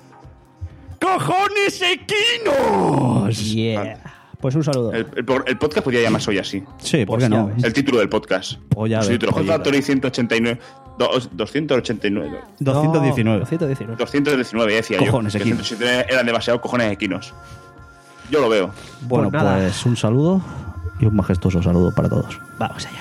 ¡Cojones equinos! Yeah. Pues un saludo. El, el, el podcast podría llamarse hoy así. Sí, ¿por Pues qué ya no? ves. El título del podcast. Pues ya Su ves, título, Hot joder. Factory ciento ochenta y nueve. dos- doscientos ochenta y nueve. doscientos diecinueve. No, doscientos diecinueve. doscientos diecinueve, decía Cojones yo. Que equinos. ciento ochenta y nueve eran demasiados cojones equinos. Yo lo veo. Bueno, Pues nada. pues un saludo y un majestuoso saludo para todos. Vamos allá.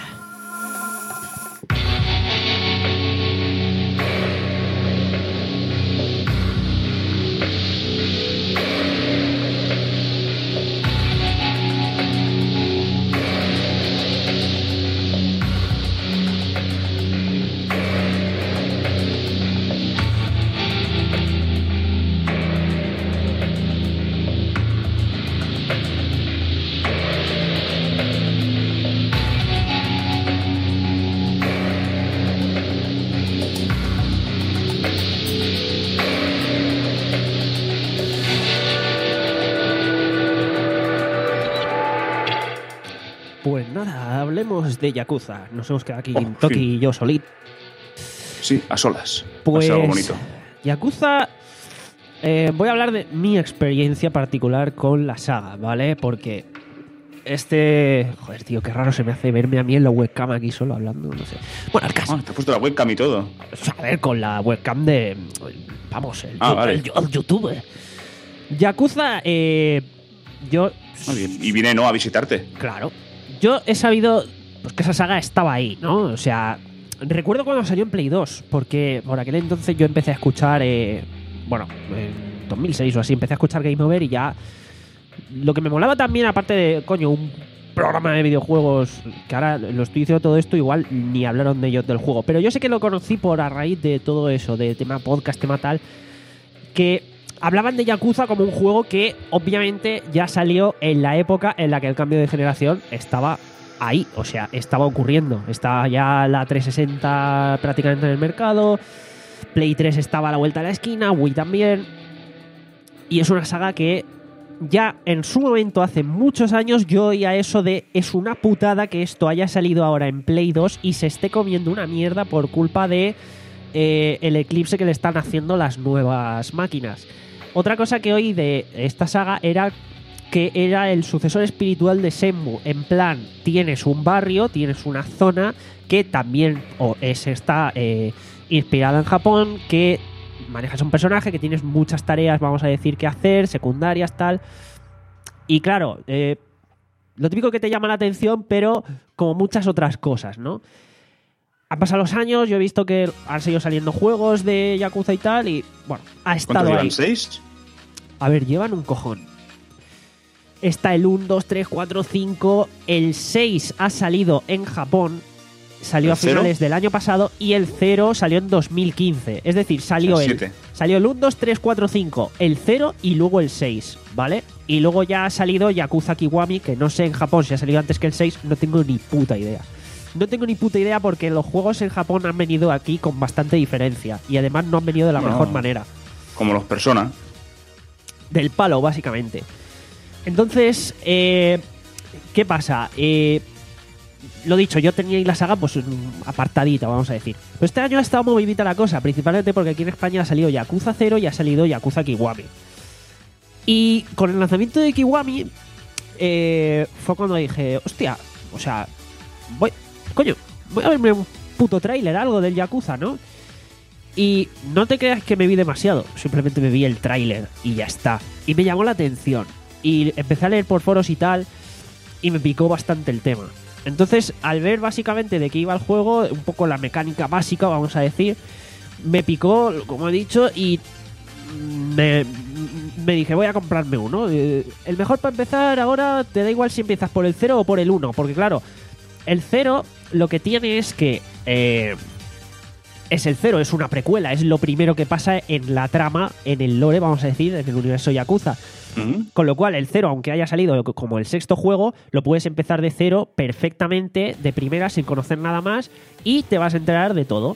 Pues nada, hablemos de Yakuza. Nos hemos quedado aquí Oh, Toki sí. y yo solid. Sí, a solas. Va a Pues ser algo bonito. Yakuza, eh, voy a hablar de mi experiencia particular con la saga, ¿vale? Porque este... Joder, tío, qué raro se me hace verme a mí en la webcam aquí solo hablando, no sé. Bueno, el caso. Ah, te has puesto la webcam y todo. A ver, con la webcam de... Vamos, el, Ah, el- vale. el- el YouTube. Yakuza, eh, yo... Ah, bien. Y vine, ¿no?, a visitarte. Claro. Yo he sabido pues, que esa saga estaba ahí, ¿no? O sea, recuerdo cuando salió en Play dos, porque por aquel entonces yo empecé a escuchar, eh, bueno, en dos mil seis o así, empecé a escuchar Game Over y ya lo que me molaba también, aparte de, coño, un programa de videojuegos, que ahora lo estoy diciendo todo esto, igual ni hablaron de ellos del juego, pero yo sé que lo conocí por a raíz de todo eso, de tema podcast, tema tal, que hablaban de Yakuza como un juego que obviamente ya salió en la época en la que el cambio de generación estaba ahí, o sea, estaba ocurriendo. Estaba ya la trescientos sesenta prácticamente en el mercado, Play tres estaba a la vuelta de la esquina, Wii también. Y es una saga que ya en su momento, hace muchos años, yo oía eso de es una putada que esto haya salido ahora en Play dos y se esté comiendo una mierda por culpa de eh, el eclipse que le están haciendo las nuevas máquinas. Otra cosa que oí de esta saga era que era el sucesor espiritual de Shenmue. En plan, tienes un barrio, tienes una zona que también o es, está eh, inspirada en Japón, que manejas un personaje, que tienes muchas tareas, vamos a decir, que hacer, secundarias, tal. Y claro, eh, lo típico que te llama la atención, pero como muchas otras cosas, ¿no? Han pasado los años, yo he visto que han seguido saliendo juegos de Yakuza y tal, y bueno, ha estado ¿Cuántos ahí. llevan? ¿Seis? A ver, llevan un cojón. Está el uno, dos, tres, cuatro, cinco. El seis ha salido en Japón. Salió ¿El a finales cero? del año pasado. Y el cero salió en dos mil quince. Es decir, salió O sea, el, siete. salió el uno, dos, tres, cuatro, cinco, el cero y luego el seis, ¿vale? Y luego ya ha salido Yakuza Kiwami, que no sé en Japón si ha salido antes que el seis. No tengo ni puta idea. No tengo ni puta idea porque los juegos en Japón han venido aquí con bastante diferencia. Y además no han venido de la No. mejor manera. Como los Persona. Del palo, básicamente. Entonces, eh, ¿qué pasa? Eh, lo dicho, yo tenía ahí la saga pues apartadita, vamos a decir. Pero este año ha estado movidita la cosa, principalmente porque aquí en España ha salido Yakuza cero y ha salido Yakuza Kiwami. Y con el lanzamiento de Kiwami eh, fue cuando dije, hostia, o sea, voy, coño, voy a verme un puto tráiler, algo del Yakuza, ¿no? Y no te creas que me vi demasiado, simplemente me vi el tráiler y ya está. Y me llamó la atención. Y empecé a leer por foros y tal, y me picó bastante el tema. Entonces, al ver básicamente de qué iba el juego, un poco la mecánica básica, vamos a decir, me picó, como he dicho, y me, me dije, voy a comprarme uno. Eh, El mejor para empezar ahora, te da igual si empiezas por el cero o por el uno, porque claro, el cero lo que tiene es que... Eh, es el cero, es una precuela, es lo primero que pasa en la trama, en el lore, vamos a decir, en el universo Yakuza. Ujú. Con lo cual, el cero, aunque haya salido como el sexto juego, lo puedes empezar de cero perfectamente, de primera, sin conocer nada más, y te vas a enterar de todo.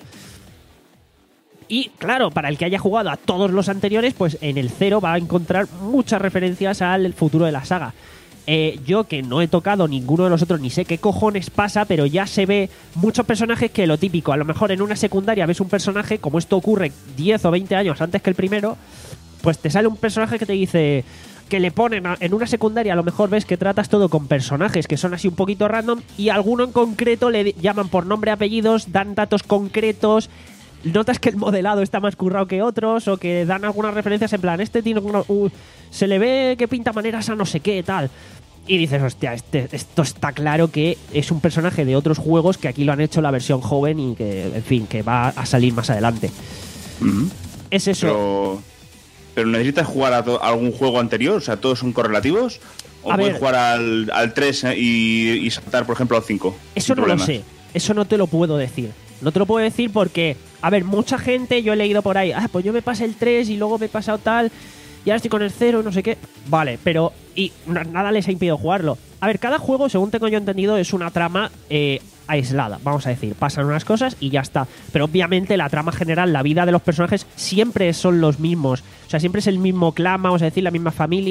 Y claro, para el que haya jugado a todos los anteriores, pues en el cero va a encontrar muchas referencias al futuro de la saga. Eh, yo que no he tocado ninguno de los otros, ni sé qué cojones pasa, pero ya se ve muchos personajes que lo típico, a lo mejor en una secundaria ves un personaje, como esto ocurre diez o veinte años antes que el primero, pues te sale un personaje que te dice que le ponen a- en una secundaria, a lo mejor ves que tratas todo con personajes que son así un poquito random y alguno en concreto le di- llaman por nombre, apellidos, dan datos concretos. Notas que el modelado está más currado que otros o que dan algunas referencias en plan, este tiene una- uh, se le ve que pinta maneras a no sé qué, tal. Y dices, hostia, este, esto está claro que es un personaje de otros juegos que aquí lo han hecho la versión joven y que, en fin, que va a salir más adelante. Ujú. Es eso. Pero, pero necesitas jugar a, to- a algún juego anterior, o sea, todos son correlativos. O A puedes ver. jugar al, al tres eh, y, y saltar, por ejemplo, al cinco. Eso sin no problemas. lo sé. Eso no te lo puedo decir. No te lo puedo decir porque, a ver, mucha gente, yo he leído por ahí, ah, pues yo me pasé el tres y luego me he pasado tal, y ahora estoy con el cero, no sé qué. Vale, pero y na- nada les ha impedido jugarlo. A ver, cada juego, según tengo yo entendido, es una trama eh, aislada, vamos a decir. Pasan unas cosas y ya está. Pero obviamente la trama general, la vida de los personajes, siempre son los mismos. O sea, siempre es el mismo clan, vamos a decir, la misma familia.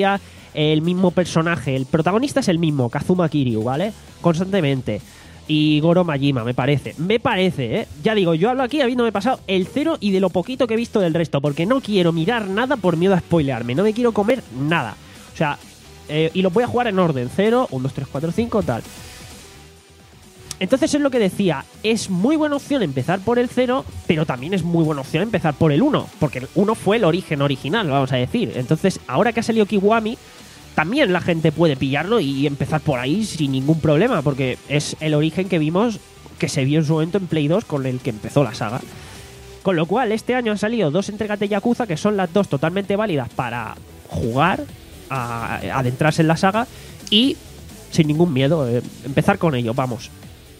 el mismo personaje. El protagonista es el mismo, Kazuma Kiryu, ¿vale? Constantemente. Y Goro Majima, me parece. Me parece, ¿eh? Ya digo, yo hablo aquí habiéndome pasado el cero y de lo poquito que he visto del resto, porque no quiero mirar nada por miedo a spoilearme. No me quiero comer nada. O sea, eh, y lo voy a jugar en orden. cero, uno, dos, tres, cuatro, cinco, tal. Entonces es lo que decía. Es muy buena opción empezar por el cero, pero también es muy buena opción empezar por el uno, porque el uno fue el origen original, vamos a decir. Entonces, ahora que ha salido Kiwami, también la gente puede pillarlo y empezar por ahí sin ningún problema, porque es el origen que vimos, que se vio en su momento en Play dos, con el que empezó la saga. Con lo cual, este año han salido dos entregas de Yakuza, que son las dos totalmente válidas para jugar, a, a adentrarse en la saga y sin ningún miedo, eh, empezar con ello, vamos.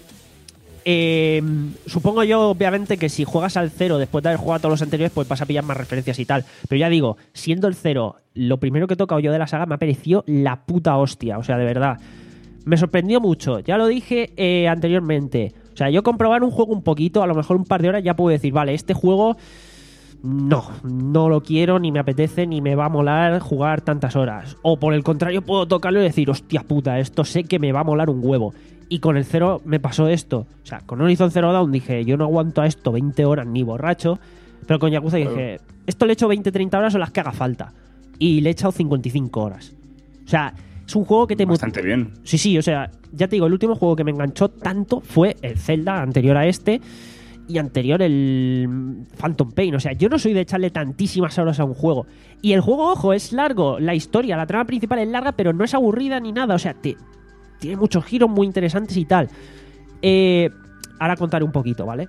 Eh, supongo yo, obviamente, que si juegas al cero después de haber jugado a todos los anteriores, pues vas a pillar más referencias y tal. Pero ya digo, siendo el cero lo primero que he tocado yo de la saga, me ha parecido la puta hostia. O sea, de verdad, me sorprendió mucho. Ya lo dije eh, anteriormente. O sea, yo comprobar un juego un poquito, a lo mejor un par de horas, ya puedo decir, vale, este juego no, no lo quiero, ni me apetece, ni me va a molar jugar tantas horas. O por el contrario, puedo tocarlo y decir, hostia puta, esto sé que me va a molar un huevo. Y con el cero me pasó esto. O sea, con Horizon Zero Dawn dije, yo no aguanto a esto veinte horas ni borracho. Pero con Yakuza dije, esto le echo veinte, treinta horas o las que haga falta. Y le he echado cincuenta y cinco horas. O sea, es un juego que te... Bastante bien. Sí, sí, o sea, ya te digo, el último juego que me enganchó tanto fue el Zelda, anterior a este, y anterior el Phantom Pain. O sea, yo no soy de echarle tantísimas horas a un juego. Y el juego, ojo, es largo. La historia, la trama principal es larga, pero no es aburrida ni nada. O sea, te... tiene muchos giros muy interesantes y tal. Eh, ahora contaré un poquito, ¿vale?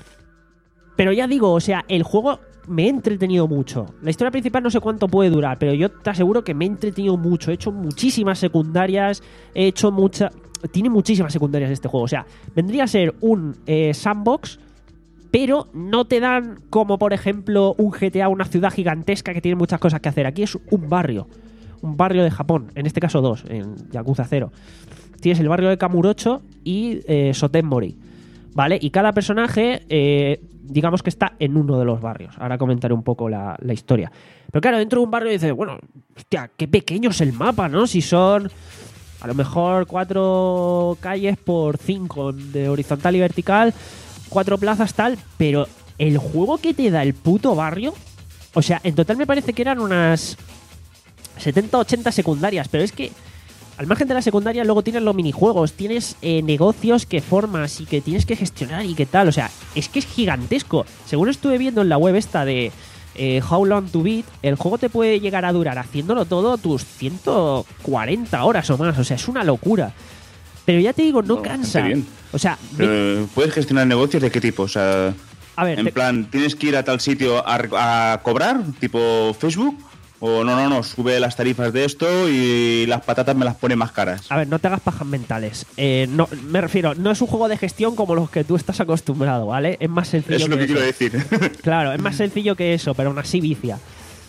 Pero ya digo, o sea, el juego me he entretenido mucho. La historia principal no sé cuánto puede durar, pero yo te aseguro que me he entretenido mucho. He hecho muchísimas secundarias, he hecho mucha... Tiene muchísimas secundarias este juego. O sea, vendría a ser un eh, sandbox, pero no te dan como, por ejemplo, un G T A, una ciudad gigantesca que tiene muchas cosas que hacer. Aquí es un barrio. Un barrio de Japón, en este caso dos, en Yakuza cero. Tienes el barrio de Kamurocho y eh, Sotenmori, ¿vale? Y cada personaje, eh, digamos que está en uno de los barrios. Ahora comentaré un poco la, la historia. Pero claro, dentro de un barrio dices, bueno, hostia, qué pequeño es el mapa, ¿no? Si son a lo mejor cuatro calles por cinco de horizontal y vertical, cuatro plazas tal, pero el juego que te da el puto barrio, o sea, en total me parece que eran unas setenta, ochenta secundarias, pero es que al margen de la secundaria luego tienes los minijuegos, tienes eh, negocios que formas y que tienes que gestionar y qué tal, o sea, es que es gigantesco. Según estuve viendo en la web esta de eh, How Long to Beat, el juego te puede llegar a durar haciéndolo todo tus ciento cuarenta horas o más, o sea, es una locura. Pero ya te digo, no, no cansa. Bien. O sea, me... ¿puedes gestionar negocios de qué tipo? O sea, a ver, en te... plan, ¿tienes que ir a tal sitio a, a cobrar, tipo Facebook? O no, no, no, sube las tarifas de esto y las patatas me las pone más caras. A ver, no te hagas pajas mentales. Eh, no, me refiero, no es un juego de gestión como los que tú estás acostumbrado, ¿vale? Es más sencillo. Eso es lo que, que quiero decir. Claro, es más sencillo que eso, pero aún así vicia.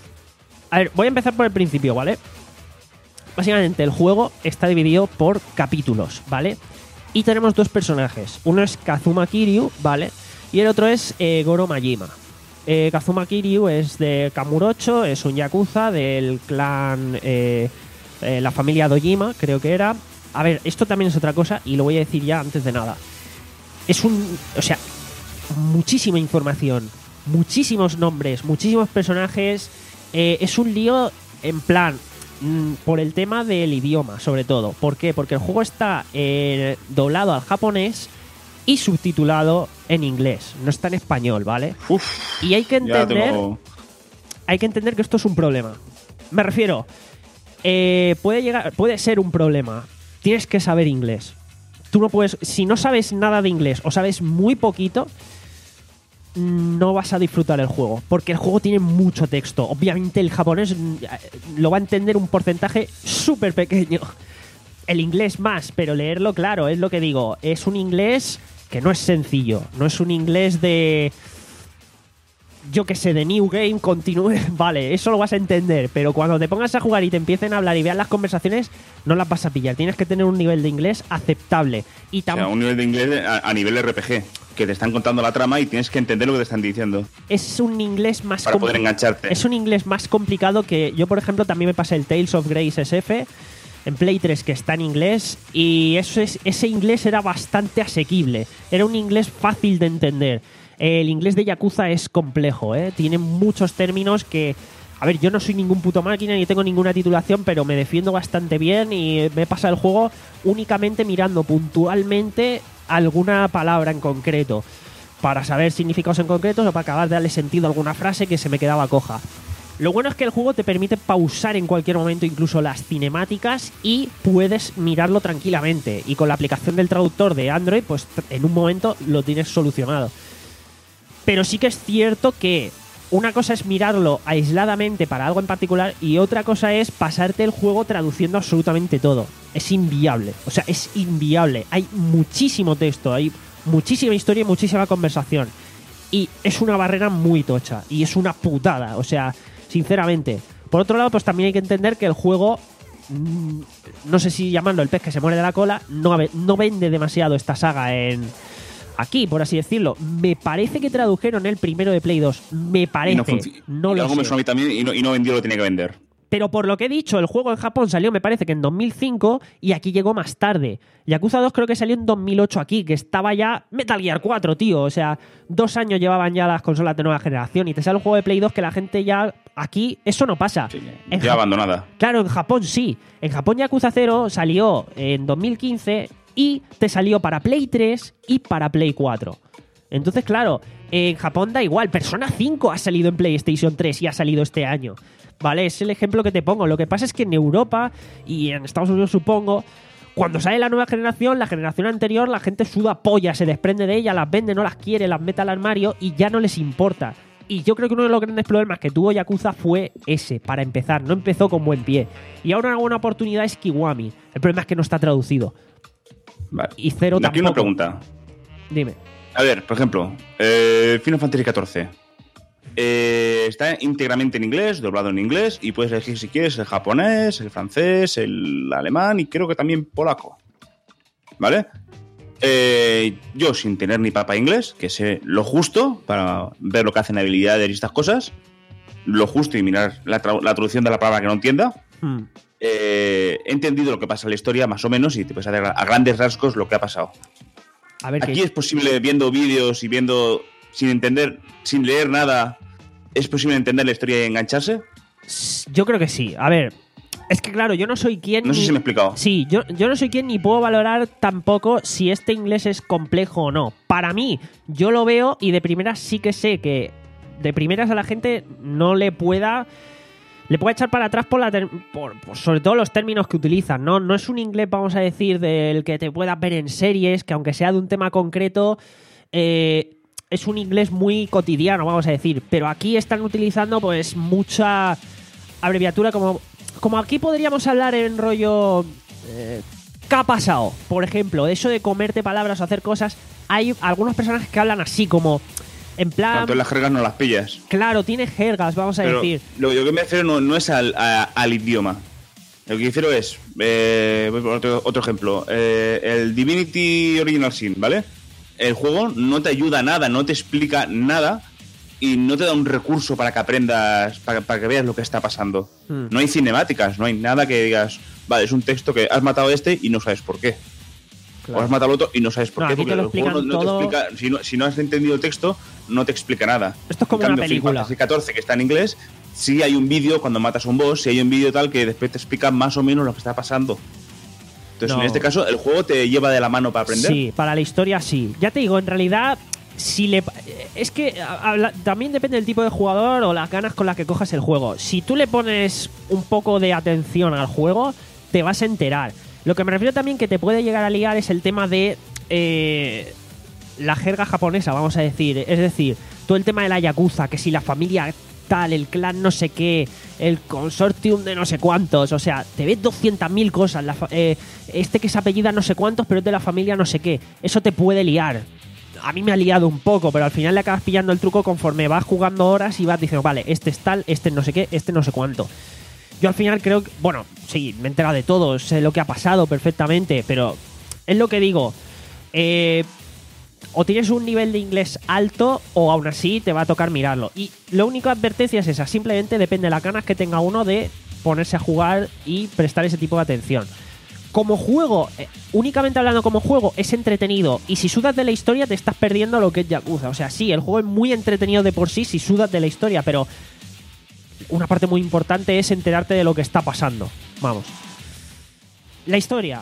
A ver, voy a empezar por el principio, ¿vale? Básicamente, el juego está dividido por capítulos, ¿vale? Y tenemos dos personajes. Uno es Kazuma Kiryu, ¿vale? Y el otro es eh, Goro Majima. Eh, Kazuma Kiryu es de Kamurocho, es un yakuza del clan, eh, eh, la familia Dojima, creo que era. A ver, esto también es otra cosa y lo voy a decir ya antes de nada. Es un... O sea, muchísima información, muchísimos nombres, muchísimos personajes. Eh, es un lío en plan, mmm, por el tema del idioma, sobre todo. ¿Por qué? Porque el juego está eh, doblado al japonés y subtitulado en inglés, no está en español, ¿vale? Uf, y hay que entender tengo... hay que entender que esto es un problema. Me refiero, eh, puede llegar, puede ser un problema. Tienes que saber inglés. Tú no puedes, si no sabes nada de inglés o sabes muy poquito, no vas a disfrutar el juego, porque el juego tiene mucho texto. Obviamente el japonés lo va a entender un porcentaje súper pequeño. El inglés más, pero leerlo, claro, es lo que digo. Es un inglés que no es sencillo. No es un inglés de... Yo que sé, de New Game, continúe. Vale, eso lo vas a entender. Pero cuando te pongas a jugar y te empiecen a hablar y veas las conversaciones, no las vas a pillar. Tienes que tener un nivel de inglés aceptable. Y o sea, un nivel de inglés a, a nivel R P G. que te están contando la trama y tienes que entender lo que te están diciendo. Es un inglés más para poder engancharte. Es un inglés más complicado que yo, por ejemplo, también me pasé el Tales of Grace S F en Play tres, que está en inglés, y eso es, ese inglés era bastante asequible. Era un inglés fácil de entender. El inglés de Yakuza es complejo, ¿eh? Tiene muchos términos que... A ver, yo no soy ningún puto máquina ni tengo ninguna titulación, pero me defiendo bastante bien y me pasa el juego únicamente mirando puntualmente alguna palabra en concreto para saber significados en concretos o para acabar de darle sentido a alguna frase que se me quedaba coja. Lo bueno es que el juego te permite pausar en cualquier momento incluso las cinemáticas y puedes mirarlo tranquilamente. Y con la aplicación del traductor de Android, pues en un momento lo tienes solucionado. Pero sí que es cierto que una cosa es mirarlo aisladamente para algo en particular y otra cosa es pasarte el juego traduciendo absolutamente todo. Es inviable. O sea, es inviable. Hay muchísimo texto, hay muchísima historia y muchísima conversación. Y es una barrera muy tocha. Y es una putada. O sea... Sinceramente. Por otro lado, pues también hay que entender que el juego, mmm, no sé si llamarlo el pez que se muere de la cola, no, no vende demasiado esta saga en aquí, por así decirlo. Me parece que tradujeron el primero de Play dos. Me parece. Y no, no y lo algo sé. me suena a mí también y no, y no vendió lo que tenía que vender. Pero por lo que he dicho, el juego en Japón salió, me parece que en dos mil cinco y aquí llegó más tarde. Yakuza dos creo que salió en dos mil ocho aquí, que estaba ya Metal Gear cuatro, tío. O sea, dos años llevaban ya las consolas de nueva generación y te sale un juego de Play dos que la gente ya... Aquí eso no pasa. Sí, en ya Jap- abandonada. Claro, en Japón sí. En Japón Yakuza cero salió en dos mil quince y te salió para Play tres y para Play cuatro. Entonces, claro, en Japón da igual. Persona cinco ha salido en PlayStation tres y ha salido este año. Vale, es el ejemplo que te pongo. Lo que pasa es que en Europa y en Estados Unidos, supongo, cuando sale la nueva generación, la generación anterior, la gente suda polla, se desprende de ella, las vende, no las quiere, las mete al armario y ya no les importa. Y yo creo que uno de los grandes problemas que tuvo Yakuza fue ese, para empezar. No empezó con buen pie. Y ahora una buena oportunidad es Kiwami. El problema es que no está traducido. Vale. Y cero Aquí tampoco. una pregunta. Dime. A ver, por ejemplo, eh, Final Fantasy catorce. Eh, está íntegramente en inglés, doblado en inglés, y puedes elegir si quieres el japonés, el francés, el alemán y creo que también polaco. ¿Vale? Eh, yo, sin tener ni papa inglés, que sé lo justo para ver lo que hacen habilidades y estas cosas, lo justo y mirar la, tra- la traducción de la palabra que no entienda, Hmm. eh, he entendido lo que pasa en la historia más o menos y te puedes hacer a grandes rasgos lo que ha pasado. A ver, Aquí que... es posible, viendo vídeos y viendo, sin entender, sin leer nada, ¿es posible entender la historia y engancharse? Yo creo que sí. A ver, es que claro, yo no soy quien... No sé ni... si me he explicado. Sí, yo, yo no soy quien ni puedo valorar tampoco si este inglés es complejo o no. Para mí, yo lo veo y de primeras sí que sé que de primeras a la gente no le pueda... Le puede echar para atrás por la ter- por, por sobre todo los términos que utilizan, ¿no? No es un inglés, vamos a decir, del que te puedas ver en series, que aunque sea de un tema concreto, eh, es un inglés muy cotidiano, vamos a decir. Pero aquí están utilizando pues mucha abreviatura, como, como aquí podríamos hablar en rollo... Eh, ¿qué ha pasado? Por ejemplo, eso de comerte palabras o hacer cosas. Hay algunos personajes que hablan así, como... En plan... Tanto en las jergas no las pillas. Claro, tiene jergas, vamos a Pero decir. Lo, lo que me refiero no, no es al, a- al idioma. Lo que me refiero es... Eh, voy por otro, otro ejemplo. Eh, el Divinity Original Sin, ¿vale? El juego no te ayuda a nada, no te explica nada y no te da un recurso para que aprendas, para, para que veas lo que está pasando. Hmm. No hay cinemáticas, no hay nada que digas... Vale, es un texto que has matado a este y no sabes por qué. Claro. O has matado al otro y no sabes por No, qué. aquí te Porque lo el juego no, explican no te todo. explica... Si no, si no has entendido el texto, no te explica nada. Esto es como En una cambio, película. Final Fantasy catorce, que está en inglés, sí hay un vídeo cuando matas a un boss, sí hay un vídeo tal que después te explica más o menos lo que está pasando. Entonces, No. en este caso, el juego te lleva de la mano para aprender. Sí, para la historia sí. Ya te digo, en realidad, si le es que a- habla- también depende del tipo de jugador o las ganas con las que cojas el juego. Si tú le pones un poco de atención al juego, te vas a enterar. Lo que me refiero también que te puede llegar a liar es el tema de eh, la jerga japonesa, vamos a decir. Es decir, todo el tema de la yakuza, que si la familia tal, el clan no sé qué, el consortium de no sé cuántos, o sea, te ves doscientas mil cosas, la fa- eh, este que se apellida no sé cuántos, pero es de la familia no sé qué, eso te puede liar. A mí me ha liado un poco, pero al final le acabas pillando el truco conforme vas jugando horas y vas diciendo, vale, este es tal, este no sé qué, este no sé cuánto. Yo al final creo que, bueno, sí, me he enterado de todo, sé lo que ha pasado perfectamente, pero es lo que digo, eh... o tienes un nivel de inglés alto o aún así te va a tocar mirarlo. Y la única advertencia es esa, simplemente depende de las ganas que tenga uno de ponerse a jugar y prestar ese tipo de atención. Como juego, eh, únicamente hablando como juego, es entretenido. Y si sudas de la historia te estás perdiendo lo que es Yakuza. O sea, sí, el juego es muy entretenido de por sí si sudas de la historia, pero una parte muy importante es enterarte de lo que está pasando. Vamos. La historia...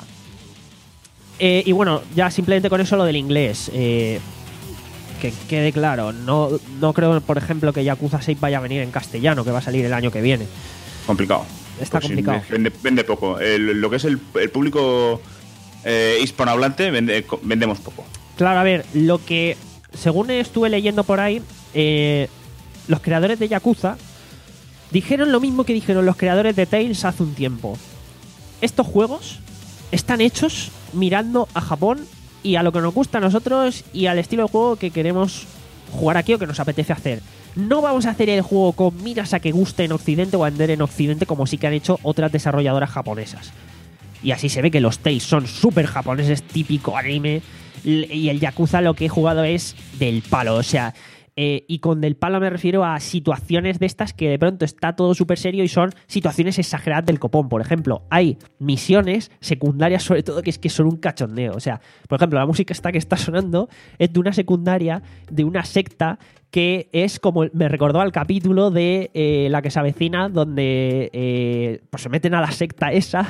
Eh, y bueno, ya simplemente con eso lo del inglés. Eh, que quede claro. No, no creo, por ejemplo, que Yakuza seis vaya a venir en castellano, que va a salir el año que viene. Complicado. Está pues complicado. Sí, vende, vende poco. El, lo que es el, el público eh, hispanohablante, vende, vendemos poco. Claro, a ver, lo que, según estuve leyendo por ahí, eh, los creadores de Yakuza dijeron lo mismo que dijeron los creadores de Tales hace un tiempo. Estos juegos están hechos mirando a Japón y a lo que nos gusta a nosotros y al estilo de juego que queremos jugar aquí o que nos apetece hacer. No vamos a hacer el juego con miras a que guste en Occidente o a vender en Occidente como sí que han hecho otras desarrolladoras japonesas. Y así se ve que los Tales son súper japoneses, típico anime, y el Yakuza lo que he jugado es del palo, o sea... Eh, y con del palo me refiero a situaciones de estas que de pronto está todo súper serio y son situaciones exageradas del copón. Por ejemplo, hay misiones secundarias sobre todo que es que son un cachondeo. O sea, por ejemplo, la música esta que está sonando es de una secundaria de una secta que es como... Me recordó al capítulo de eh, La que se avecina donde eh, pues se meten a la secta esa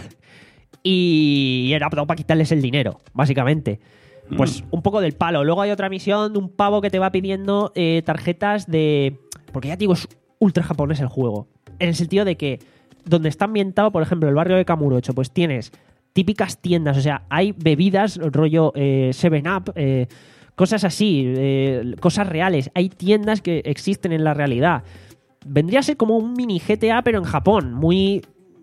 y era para quitarles el dinero, básicamente. Pues un poco del palo. Luego hay otra misión de un pavo que te va pidiendo eh, tarjetas de... Porque ya te digo, es ultra japonés el juego. En el sentido de que donde está ambientado, por ejemplo, el barrio de Kamurocho, pues tienes típicas tiendas. O sea, hay bebidas, rollo eh, seven up, eh, cosas así, eh, cosas reales. Hay tiendas que existen en la realidad. Vendría a ser como un mini G T A, pero en Japón. Muy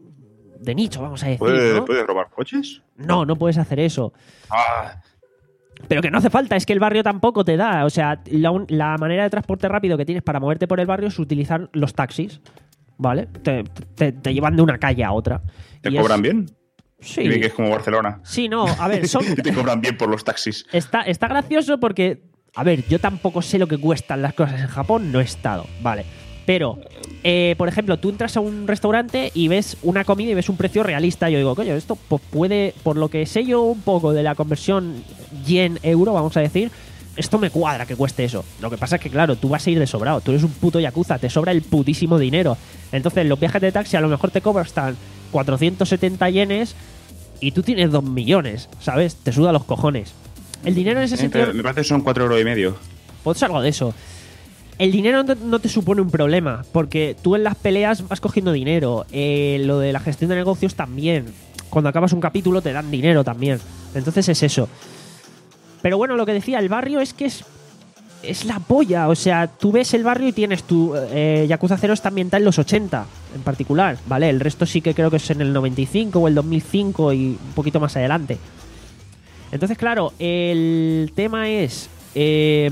de nicho, vamos a decir, ¿Puedes, ¿no? ¿Puedes robar coches? No, no puedes hacer eso. Ah... Pero que no hace falta, es que el barrio tampoco te da. O sea, la, un, la manera de transporte rápido que tienes para moverte por el barrio es utilizar los taxis, ¿vale? Te, te, te llevan de una calle a otra. ¿Te y cobran es... bien? Sí. Dime que es como Barcelona. Sí, no, a ver, son... Te cobran bien por los taxis. Está, está gracioso porque, a ver, yo tampoco sé lo que cuestan las cosas en Japón, no he estado, ¿vale? Pero, eh, por ejemplo, tú entras a un restaurante y ves una comida y ves un precio realista. Yo digo, coño, esto pues puede, por lo que sé yo un poco de la conversión yen-euro, vamos a decir, esto me cuadra que cueste eso. Lo que pasa es que, claro, tú vas a ir de sobrado. Tú eres un puto yakuza, te sobra el putísimo dinero. Entonces, los viajes de taxi a lo mejor te costan cuatrocientos setenta yenes y tú tienes dos millones, ¿sabes? Te suda los cojones. El dinero en ese sentido... Me parece que son cuatro euros y medio. Pues algo de eso. El dinero no te, no te supone un problema, porque tú en las peleas vas cogiendo dinero. Eh, lo de la gestión de negocios también. Cuando acabas un capítulo te dan dinero también. Entonces es eso. Pero bueno, lo que decía, el barrio es que es, es la polla. O sea, tú ves el barrio y tienes tu... Eh, Yakuza cero está ambientada en los ochenta, en particular, ¿vale? El resto sí que creo que es en el noventa y cinco o el dos mil cinco y un poquito más adelante. Entonces, claro, el tema es... Eh,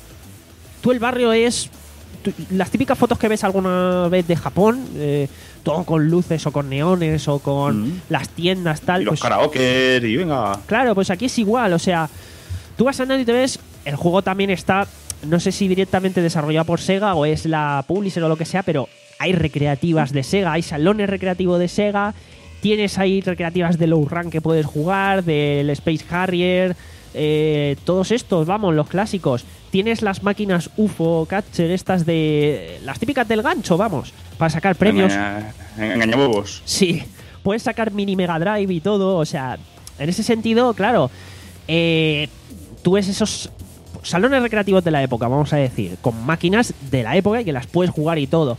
tú el barrio es... Tú, las típicas fotos que ves alguna vez de Japón, eh, todo con luces o con neones o con mm. las tiendas, tal. Y los pues, karaoke y venga. Claro, pues aquí es igual, o sea, tú vas andando y te ves... El juego también está, no sé si directamente desarrollado por Sega o es la publisher o lo que sea, pero hay recreativas de Sega, hay salones recreativos de Sega, tienes ahí recreativas de Low Run que puedes jugar, del Space Harrier, eh, todos estos, vamos, los clásicos. Tienes las máquinas U F O Catcher, estas de... las típicas del gancho, vamos, para sacar premios. Engaña, engañabobos. Sí, puedes sacar mini Mega Drive y todo, o sea, en ese sentido, claro, eh, tú ves esos salones recreativos de la época, vamos a decir, con máquinas de la época y que las puedes jugar y todo.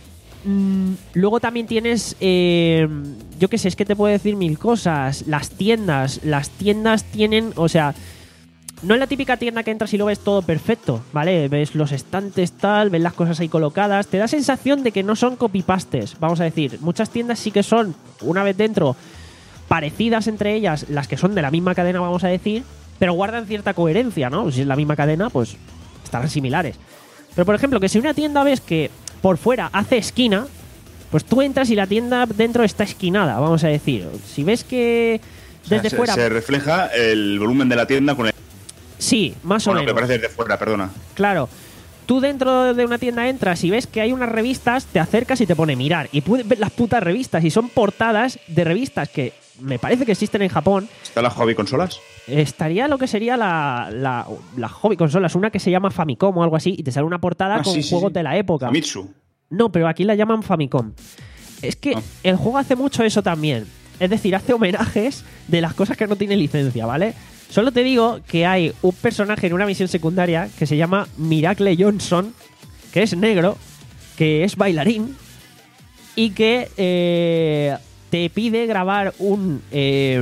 Mm, luego también tienes, eh, yo qué sé, es que te puedo decir mil cosas. Las tiendas, las tiendas tienen, o sea, no es la típica tienda que entras y lo ves todo perfecto, ¿vale? Ves los estantes tal, ves las cosas ahí colocadas, te da sensación de que no son copy-pastes, vamos a decir. Muchas tiendas sí que son, una vez dentro, parecidas entre ellas, las que son de la misma cadena, vamos a decir, pero guardan cierta coherencia, ¿no? Si es la misma cadena, pues estarán similares. Pero, por ejemplo, que si una tienda ves que por fuera hace esquina, pues tú entras y la tienda dentro está esquinada, vamos a decir. Si ves que desde o sea, se, fuera... Se refleja el volumen de la tienda con el... Sí, más o Bueno, menos. que parece desde fuera, perdona. Claro. Tú dentro de una tienda entras y ves que hay unas revistas, te acercas y te pone mirar. Y puedes ver las putas revistas. Y son portadas de revistas que me parece que existen en Japón. ¿Están las hobby consolas? Estaría lo que sería la, la, la hobby consolas. Una que se llama Famicom o algo así. Y te sale una portada Ah, con sí, sí, juegos sí. de la época. Famitsu. No, pero aquí la llaman Famicom. Es que Ah. el juego hace mucho eso también. Es decir, hace homenajes de las cosas que no tiene licencia, ¿vale? Solo te digo que hay un personaje en una misión secundaria que se llama Miracle Johnson, que es negro, que es bailarín y que eh, te pide grabar un eh,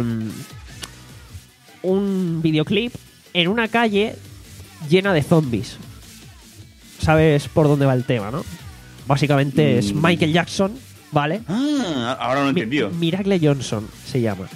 un videoclip en una calle llena de zombies. Sabes por dónde va el tema, ¿no? Básicamente es Mm. Michael Jackson, ¿vale? Ah, ahora no he Mi- entendido. Miracle Johnson se llama.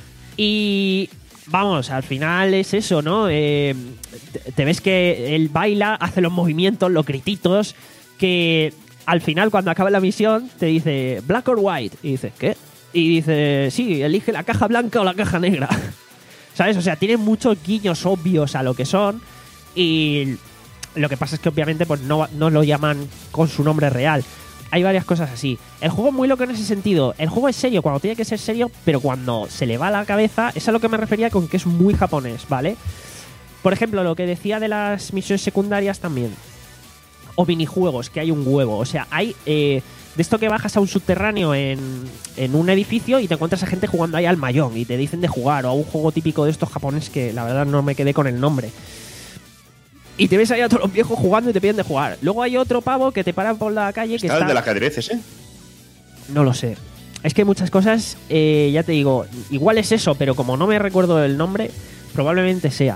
Y vamos, al final es eso, ¿no? Eh, te, te ves que él baila, hace los movimientos, los grititos, que al final cuando acaba la misión te dice black or white. Y dices, ¿qué? Y dice, sí, elige la caja blanca o la caja negra. ¿Sabes? O sea, tiene muchos guiños obvios a lo que son y lo que pasa es que obviamente pues no, no lo llaman con su nombre real. Hay varias cosas así. El juego es muy loco en ese sentido. El juego es serio cuando tiene que ser serio, pero cuando se le va a la cabeza, es a lo que me refería con que es muy japonés, ¿vale? Por ejemplo, lo que decía de las misiones secundarias también. O minijuegos, que hay un huevo. O sea, hay eh, de esto que bajas a un subterráneo en, en un edificio y te encuentras a gente jugando ahí al mahjong y te dicen de jugar, o a un juego típico de estos japoneses que la verdad no me quedé con el nombre. Y te ves ahí a todos los viejos jugando y te piden de jugar. Luego hay otro pavo que te para por la calle que ¿Está está... el del ajedrez ese? No lo sé. Es que hay muchas cosas, eh, ya te digo, igual es eso, pero como no me recuerdo el nombre, probablemente sea.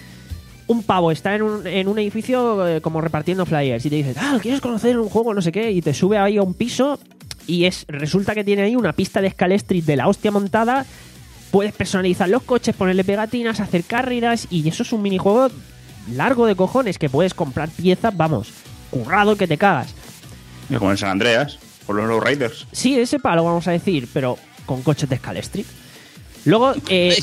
Un pavo está en un, en un edificio eh, como repartiendo flyers y te dice, ah, ¿quieres conocer un juego? No sé qué. Y te sube ahí a un piso y es resulta que tiene ahí una pista de Scalestric de la hostia montada. Puedes personalizar los coches, ponerle pegatinas, hacer carreras y eso es un minijuego largo de cojones que puedes comprar piezas, vamos, currado que te cagas. Como en San Andreas, por los Low Riders. Sí, ese palo vamos a decir, pero con coches de Scalestric. Luego eh,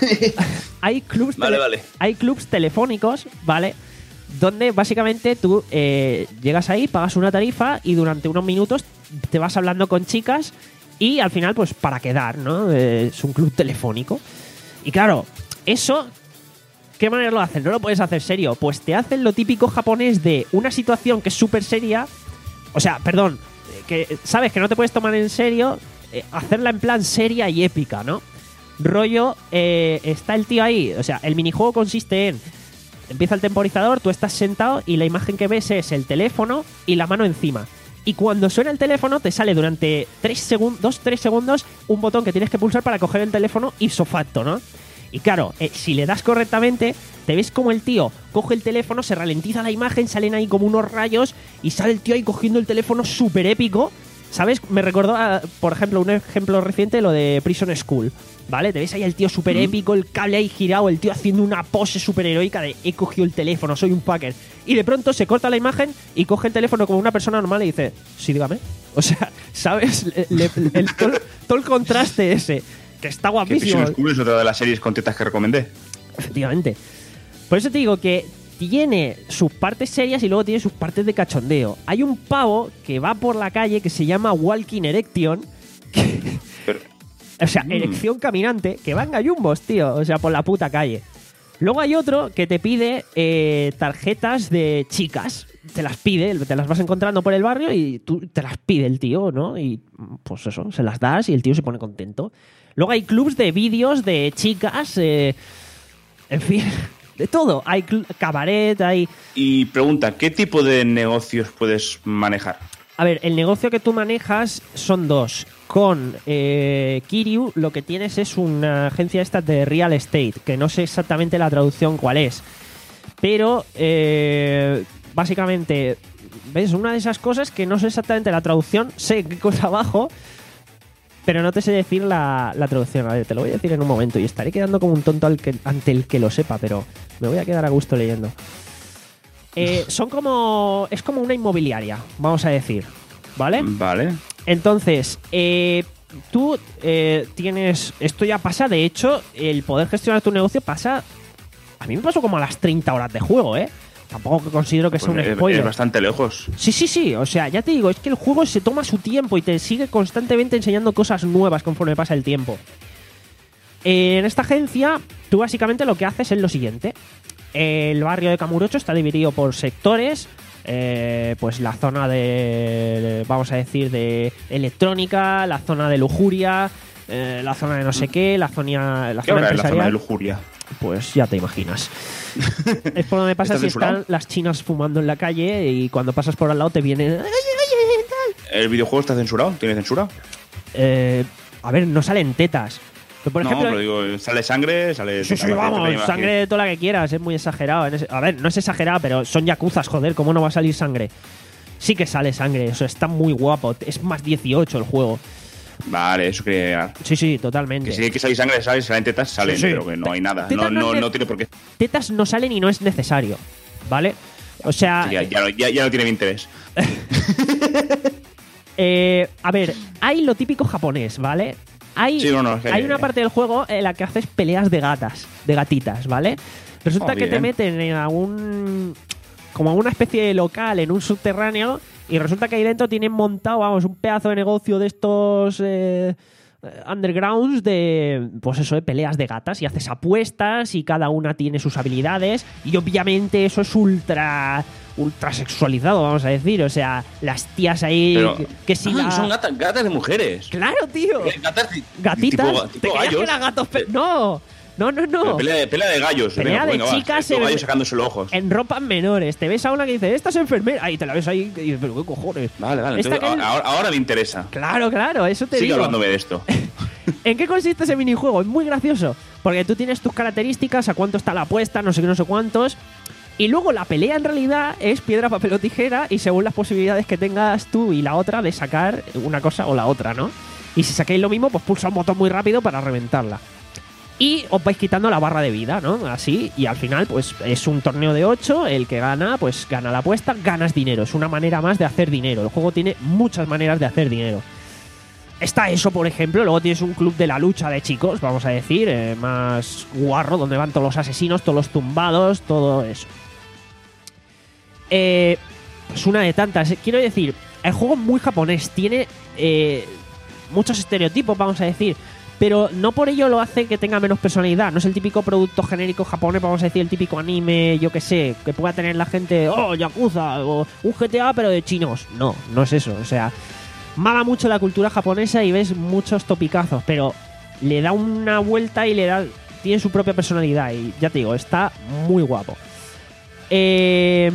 hay clubs Vale, tele- vale. hay clubs telefónicos, ¿vale? Donde básicamente tú eh, llegas ahí, pagas una tarifa y durante unos minutos te vas hablando con chicas y al final pues para quedar, ¿no? Eh, es un club telefónico. Y claro, eso ¿qué manera lo hacen? No lo puedes hacer serio. Pues te hacen lo típico japonés de una situación que es súper seria. O sea, perdón, que sabes que no te puedes tomar en serio, eh, hacerla en plan seria y épica, ¿no? Rollo, eh, está el tío ahí. O sea, el minijuego consiste en... Empieza el temporizador, tú estás sentado y la imagen que ves es el teléfono y la mano encima. Y cuando suena el teléfono te sale durante tres segundos, dos tres segundos un botón que tienes que pulsar para coger el teléfono ipso facto, ¿no? Y claro, eh, si le das correctamente, te ves como el tío coge el teléfono, se ralentiza la imagen, salen ahí como unos rayos y sale el tío ahí cogiendo el teléfono súper épico. ¿Sabes? Me recordó, a, por ejemplo, un ejemplo reciente, lo de Prison School. ¿Vale? Te ves ahí el tío súper épico, el cable ahí girado, el tío haciendo una pose súper heroica de he cogido el teléfono, soy un fucker. Y de pronto se corta la imagen y coge el teléfono como una persona normal y dice, sí, dígame. O sea, ¿sabes? Le- le- el, todo, todo el contraste ese, que está Que guapísimo. Prison School es otra de las series con tetas que recomendé. Efectivamente. Por eso te digo que tiene sus partes serias y luego tiene sus partes de cachondeo. Hay un pavo que va por la calle que se llama Walking Erection. que- Pero, o sea, erección caminante, que va en gallumbos, tío. O sea, por la puta calle. Luego hay otro que te pide eh, tarjetas de chicas. Te las pide, te las vas encontrando por el barrio y tú te las pide el tío, ¿no? Y pues eso, se las das y el tío se pone contento. Luego hay clubs de vídeos de chicas, eh, en fin, de todo. Hay cl- cabaret, hay... y pregunta, ¿qué tipo de negocios puedes manejar? A ver, el negocio que tú manejas son dos. Con eh, Kiryu lo que tienes es una agencia esta de real estate, que no sé exactamente la traducción cuál es. Pero, eh, básicamente, ¿ves? Una de esas cosas que no sé exactamente la traducción, sé qué cosa abajo, pero no te sé decir la, la traducción. A ver, te lo voy a decir en un momento y estaré quedando como un tonto al que, ante el que lo sepa, pero me voy a quedar a gusto leyendo. Eh, son como... Es como una inmobiliaria, vamos a decir, ¿vale? Vale. Entonces, eh, tú eh, tienes... Esto ya pasa, de hecho, el poder gestionar tu negocio pasa A mí me pasó como a las treinta horas de juego, ¿eh? Tampoco considero que sea Pues un es- spoiler. Es bastante lejos. Sí, sí, sí. O sea, ya te digo, es que el juego se toma su tiempo y te sigue constantemente enseñando cosas nuevas conforme pasa el tiempo. En esta agencia, tú básicamente lo que haces es lo siguiente. El barrio de Kamurocho está dividido por sectores. Eh, pues la zona de, vamos a decir, de electrónica, la zona de lujuria, eh, la zona de no sé qué, la zona, la ¿Qué zona hora es la zona empresarial. de lujuria? Pues ya te imaginas. Es por donde pasas ¿Está y censurado? están las chinas fumando en la calle y cuando pasas por al lado te vienen... "Oye, oye, tal". ¿El videojuego está censurado? ¿Tiene censura? Eh, a ver, no salen tetas. Pero por no, ejemplo, pero digo, sale sangre, sale... sí, sí, totalmente, vamos, te imaginas. sangre de toda la que quieras, es muy exagerado. En ese- a ver, no es exagerado, pero son yakuzas, joder, ¿cómo no va a salir sangre? Sí que sale sangre, eso está muy guapo. Es más dieciocho el juego. Vale, eso quería... Sí, sí, totalmente. Que si hay que salir sangre, sale, salen tetas, salen, Sí, sí. pero que no hay nada. Tetas No, no no, es- no tiene por qué. Tetas no salen y no es necesario, ¿vale? O sea, Ya, ya, no- ya, ya no tiene mi interés. Eh, a ver, hay lo típico japonés, ¿vale? Hay, Sí, no, no, es que- hay una parte del juego en la que haces peleas de gatas, de gatitas, ¿vale? Resulta Oh, que te bien. meten en algún... como a una especie de local en un subterráneo y resulta que ahí dentro tienen montado, vamos, un pedazo de negocio de estos... eh, undergrounds de, pues eso, de peleas de gatas y haces apuestas y cada una tiene sus habilidades y obviamente eso es ultra ultra sexualizado, vamos a decir, o sea, las tías ahí Pero- que, que si Ah, la... son gatas, gatas de mujeres. Claro, tío. Eh, Gatas ti- Gatitas. tipo- ¿Te tipo creías que gallos. eran gatos? pe- No, no, no, Pero no. Pelea de, pelea de gallos. Pelea venga, de venga, va, chicas estos en- gallos sacándose los ojos. En ropas menores. Te ves a una que dice, esta es enfermera. Y te la ves ahí y dices, pero qué cojones. Vale, vale. Esta entonces, que- ahora, ahora me interesa. Claro, claro, eso te Sigue digo. hablándome de esto. ¿En qué consiste ese minijuego? Es muy gracioso. Porque tú tienes tus características, a cuánto está la apuesta, no sé qué, no sé cuántos. Y luego la pelea en realidad es piedra, papel o tijera. Y según las posibilidades que tengas tú y la otra de sacar una cosa o la otra, ¿no? Y si sacáis lo mismo, pues pulsa un botón muy rápido para reventarla. Y os vais quitando la barra de vida, ¿no? Así. Y al final, pues es un torneo de ocho. El que gana, pues gana la apuesta, ganas dinero. Es una manera más de hacer dinero. El juego tiene muchas maneras de hacer dinero. Está eso, por ejemplo. Luego tienes un club de la lucha de chicos, vamos a decir, eh, más guarro, donde van todos los asesinos, todos los tumbados, todo eso. Eh, pues una de tantas. Quiero decir, el juego es muy japonés. Tiene eh, muchos estereotipos, vamos a decir. Pero no por ello lo hace que tenga menos personalidad. No es el típico producto genérico japonés, vamos a decir, el típico anime, yo que sé, que pueda tener la gente, oh, Yakuza, o un G T A, pero de chinos. No, no es eso. O sea, mama mucho la cultura japonesa y ves muchos topicazos, pero le da una vuelta y le da. Tiene su propia personalidad. Y ya te digo, está muy guapo. Eh.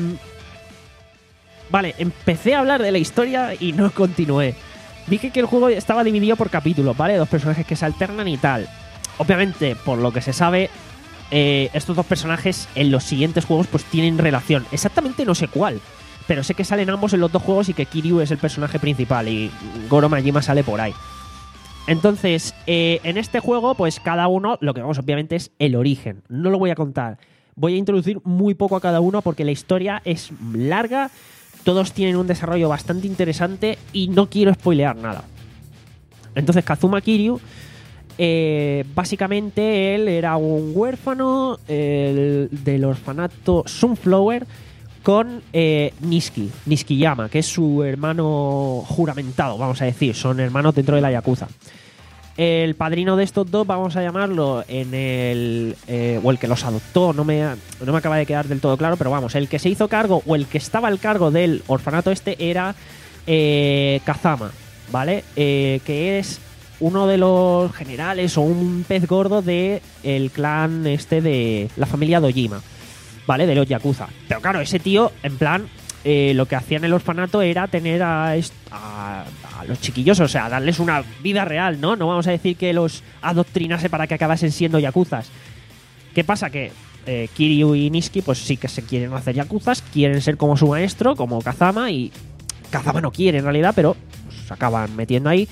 Vale, empecé a hablar de la historia y no continué. Dije que el juego estaba dividido por capítulos, ¿vale? Dos personajes que se alternan y tal. Obviamente, por lo que se sabe, eh, estos dos personajes en los siguientes juegos pues tienen relación. Exactamente no sé cuál, pero sé que salen ambos en los dos juegos y que Kiryu es el personaje principal y Goro Majima sale por ahí. Entonces, eh, en este juego, pues cada uno, lo que vamos obviamente es el origen. No lo voy a contar. Voy a introducir muy poco a cada uno porque la historia es larga. Todos tienen un desarrollo bastante interesante y no quiero spoilear nada. Entonces, Kazuma Kiryu, eh, básicamente él era un huérfano el, del orfanato Sunflower con eh, Niski, Niskiyama, que es su hermano juramentado, vamos a decir. Son hermanos dentro de la Yakuza. El padrino de estos dos, vamos a llamarlo, en el eh, o el que los adoptó, no me, no me acaba de quedar del todo claro, pero vamos, el que se hizo cargo o el que estaba al cargo del orfanato este era eh, Kazama, ¿vale? Eh, que es uno de los generales o un pez gordo de el clan este de la familia Dojima, ¿vale? De los Yakuza. Pero claro, ese tío, en plan, eh, lo que hacía en el orfanato era tener a, est- a, a los chiquillos, o sea, darles una vida real, ¿no? No vamos a decir que los adoctrinase para que acabasen siendo yakuzas. ¿Qué pasa? Que eh, Kiryu y Niski pues sí que se quieren hacer yakuzas, quieren ser como su maestro, como Kazama, y Kazama no quiere en realidad, pero pues, se acaban metiendo ahí.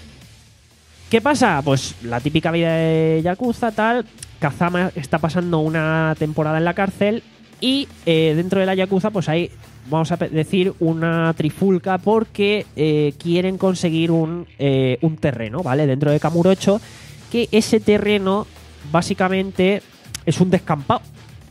¿Qué pasa? Pues la típica vida de yakuza, tal. Kazama está pasando una temporada en la cárcel y eh, dentro de la yakuza pues hay, vamos a pe- decir, una trifulca porque eh, quieren conseguir un, eh, un terreno, ¿vale? Dentro de Kamurocho, que ese terreno básicamente es un descampado.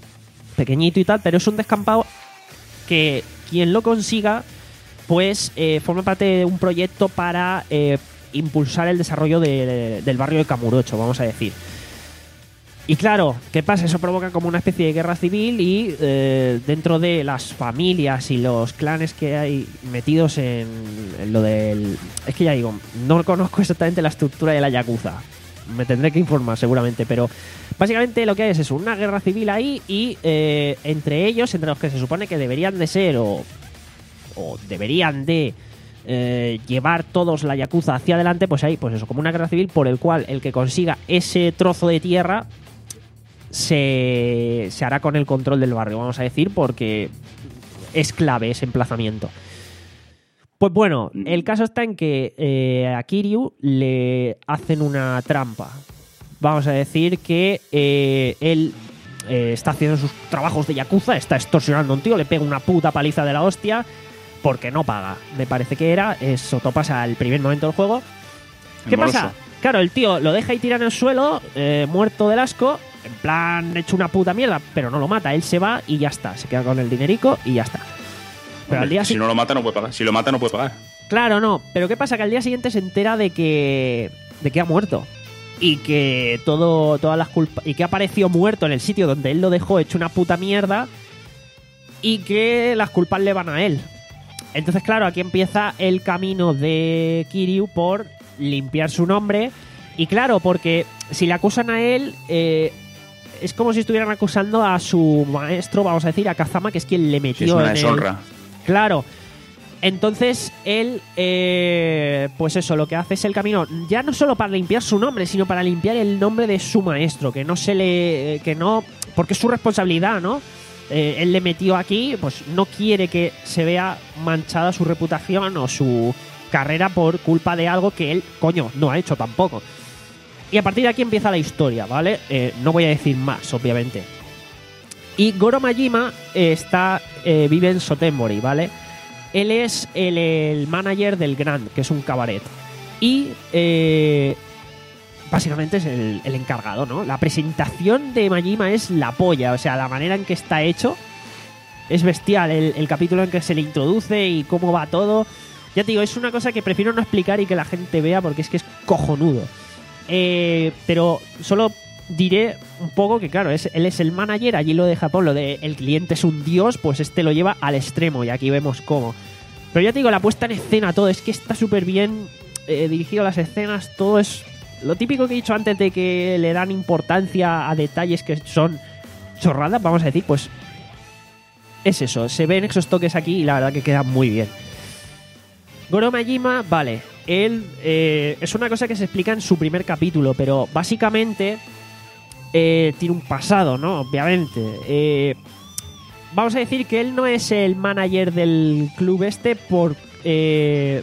pequeñito y tal, pero es un descampado que quien lo consiga, pues eh, forma parte de un proyecto para eh, impulsar el desarrollo de, del barrio de Kamurocho, vamos a decir. Y claro, ¿qué pasa? Eso provoca como una especie de guerra civil y eh, dentro de las familias y los clanes que hay metidos en, en lo del... Es que ya digo, no conozco exactamente la estructura de la Yakuza. Me tendré que informar seguramente, pero básicamente lo que hay es eso, una guerra civil ahí y eh, entre ellos, entre los que se supone que deberían de ser o, o deberían de eh, llevar todos la Yakuza hacia adelante, pues hay pues eso, como una guerra civil por el cual el que consiga ese trozo de tierra se, se hará con el control del barrio, vamos a decir, porque es clave ese emplazamiento. Pues bueno, el caso está en que eh, a Kiryu le hacen una trampa. Vamos a decir que eh, él eh, está haciendo sus trabajos de Yakuza, está extorsionando a un tío, le pega una puta paliza de la hostia porque no paga. Me parece que era, eso pasa al primer momento del juego. ¿Qué pasa? Claro, el tío lo deja ahí tirado en el suelo, eh, muerto del asco, en plan hecho una puta mierda, pero no lo mata, él se va y ya está, se queda con el dinerico y ya está. Pero Hombre, al día si no lo mata no puede pagar, si lo mata no puede pagar. Claro, no, pero ¿qué pasa? Que al día siguiente se entera de que de que ha muerto y que todo todas las culpas y que ha aparecido muerto en el sitio donde él lo dejó hecho una puta mierda y que las culpas le van a él. Entonces, claro, aquí empieza el camino de Kiryu por limpiar su nombre. Y claro, porque si le acusan a él, eh, es como si estuvieran acusando a su maestro, vamos a decir, a Kazama, que es quien le metió es una en deshonra. el... Claro. Entonces, él, eh, pues eso, lo que hace es el camino, ya no solo para limpiar su nombre, sino para limpiar el nombre de su maestro, que no se le... que no... porque es su responsabilidad, ¿no? Eh, él le metió aquí, pues no quiere que se vea manchada su reputación o su carrera por culpa de algo que él, coño, no ha hecho tampoco. Y a partir de aquí empieza la historia, ¿vale? Eh, no voy a decir más, obviamente. Y Goro Majima eh, está, eh, vive en Sotenbori, ¿vale? Él es el, el manager del Grand, que es un cabaret. Y eh, básicamente es el, el encargado, ¿no? La presentación de Majima es la polla. O sea, la manera en que está hecho es bestial. El, el capítulo en que se le introduce y cómo va todo. Ya te digo, es una cosa que prefiero no explicar y que la gente vea porque es que es cojonudo. Eh, pero solo diré un poco que, claro, es, él es el manager, allí lo de Japón, lo de el cliente es un dios, pues este lo lleva al extremo y aquí vemos cómo. Pero ya te digo, la puesta en escena, todo, es que está súper bien eh, dirigido las escenas, todo es lo típico que he dicho antes de que le dan importancia a detalles que son chorradas, vamos a decir, pues es eso, se ven esos toques aquí y la verdad que queda muy bien. Goro Majima, vale, él eh, es una cosa que se explica en su primer capítulo, pero básicamente eh, tiene un pasado, ¿no? Obviamente. Eh, vamos a decir que él no es el manager del club este por eh,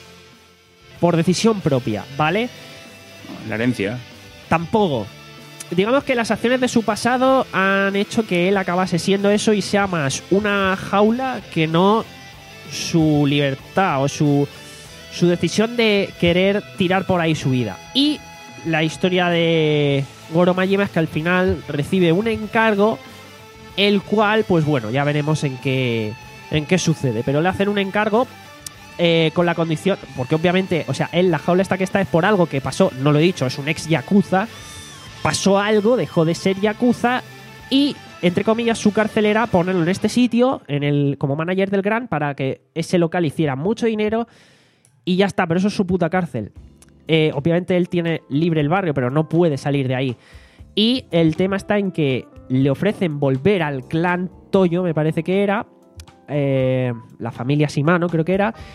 por decisión propia, ¿vale? La herencia. Tampoco. Digamos que las acciones de su pasado han hecho que él acabase siendo eso y sea más una jaula que no su libertad o su, su decisión de querer tirar por ahí su vida. Y la historia de Goro Majima es que al final recibe un encargo, el cual, pues bueno, ya veremos en qué, en qué sucede. Pero le hacen un encargo eh, con la condición, porque obviamente, o sea, él, la jaula esta que está es por algo que pasó, no lo he dicho, es un ex yakuza, pasó algo, dejó de ser yakuza y, entre comillas, su cárcel era ponerlo en este sitio, en el como manager del Gran, para que ese local hiciera mucho dinero y ya está, pero eso es su puta cárcel. Eh, obviamente él tiene libre el barrio, pero no puede salir de ahí. Y el tema está en que le ofrecen volver al clan Toyo, me parece que era, eh, la familia Shimano creo que era,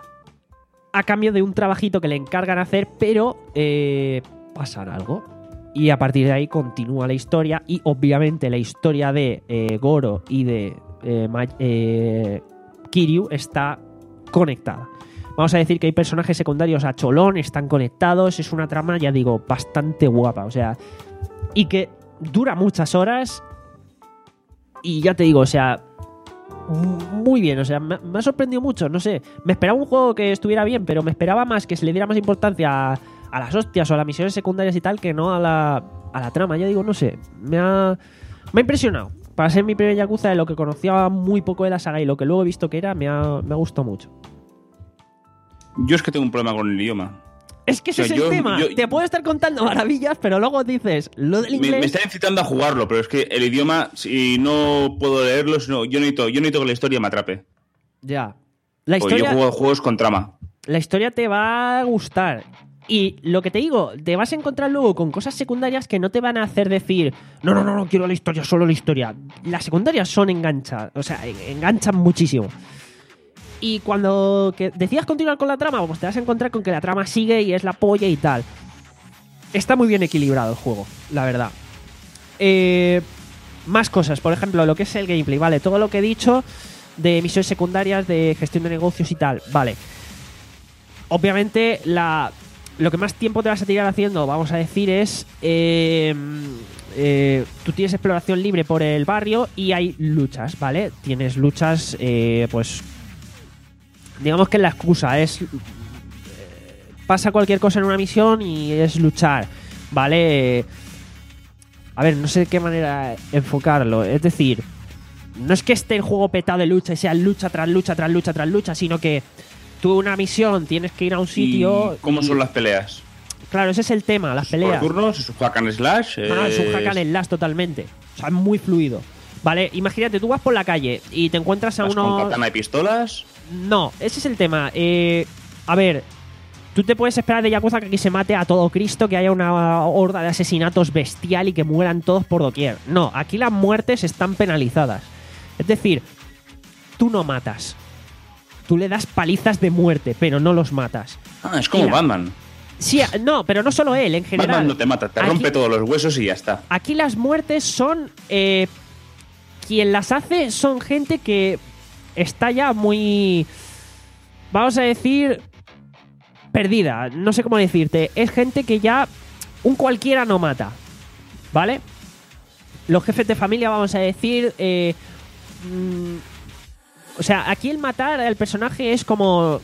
a cambio de un trabajito que le encargan hacer, pero eh, pasa algo. Y a partir de ahí continúa la historia y obviamente la historia de eh, Goro y de eh, eh, Kiryu está conectada. Vamos a decir que hay personajes secundarios a cholón, están conectados, es una trama, ya digo, bastante guapa, o sea, y que dura muchas horas y ya te digo, o sea, muy bien, o sea, me, me ha sorprendido mucho, no sé, me esperaba un juego que estuviera bien, pero me esperaba más que se le diera más importancia a a las hostias o a las misiones secundarias y tal que no a la, a la trama. Ya digo, no sé, me ha, me ha impresionado. para ser mi primer Yakuza, de lo que conocía muy poco de la saga y lo que luego he visto que era, me ha, me ha gustado mucho. Yo es que tengo un problema con el idioma. Es que ese O sea, es el yo- tema. yo- Te puedo estar contando maravillas, pero luego dices lo del Me, inglés. me está incitando a jugarlo, pero es que el idioma, si no puedo leerlo, si no, yo, necesito, yo necesito que la historia me atrape. Ya. La Porque historia, yo juego juegos con trama. la historia te va a gustar. Y lo que te digo, te vas a encontrar luego con cosas secundarias que no te van a hacer decir no, no, no, no quiero la historia, solo la historia. Las secundarias son enganchas, o sea, enganchan muchísimo. Y cuando que decidas continuar con la trama, pues te vas a encontrar con que la trama sigue y es la polla y tal. Está muy bien equilibrado el juego, la verdad. Eh, más cosas, por ejemplo, lo que es el gameplay, ¿vale? Todo lo que he dicho de misiones secundarias, de gestión de negocios y tal, vale. Obviamente, la, lo que más tiempo te vas a tirar haciendo, vamos a decir, es... Eh, eh, tú tienes exploración libre por el barrio y hay luchas, ¿vale? Tienes luchas, eh, pues... Digamos que la excusa es... eh, pasa cualquier cosa en una misión y es luchar, ¿vale? A ver, no sé de qué manera enfocarlo. Es decir, no es que esté el juego petado de lucha y sea lucha tras lucha tras lucha tras lucha, sino que tú una misión tienes que ir a un sitio... ¿Y ¿Cómo y- son las peleas? Claro, ese es el tema, las peleas. ¿Por turnos? ¿Es un hack and slash? No, no, es un hack and slash totalmente. O sea, es muy fluido. Vale, imagínate, tú vas por la calle y te encuentras a ¿Vas uno... con katana y pistolas? No, ese es el tema. Eh, a ver, tú te puedes esperar de Yakuza que aquí se mate a todo Cristo, que haya una horda de asesinatos bestial y que mueran todos por doquier. No, aquí las muertes están penalizadas. Es decir, tú no matas. Tú le das palizas de muerte, pero no los matas. Ah, es como Y la- Batman. Sí, no, pero no solo él, en general. Batman no te mata, te Aquí- rompe todos los huesos y ya está. Aquí las muertes son... Eh, quien las hace son gente que está ya muy... Vamos a decir... Perdida. No sé cómo decirte. Es gente que ya... Un cualquiera no mata. ¿Vale? Los jefes de familia, vamos a decir... Eh, mm, o sea, aquí el matar al personaje es como...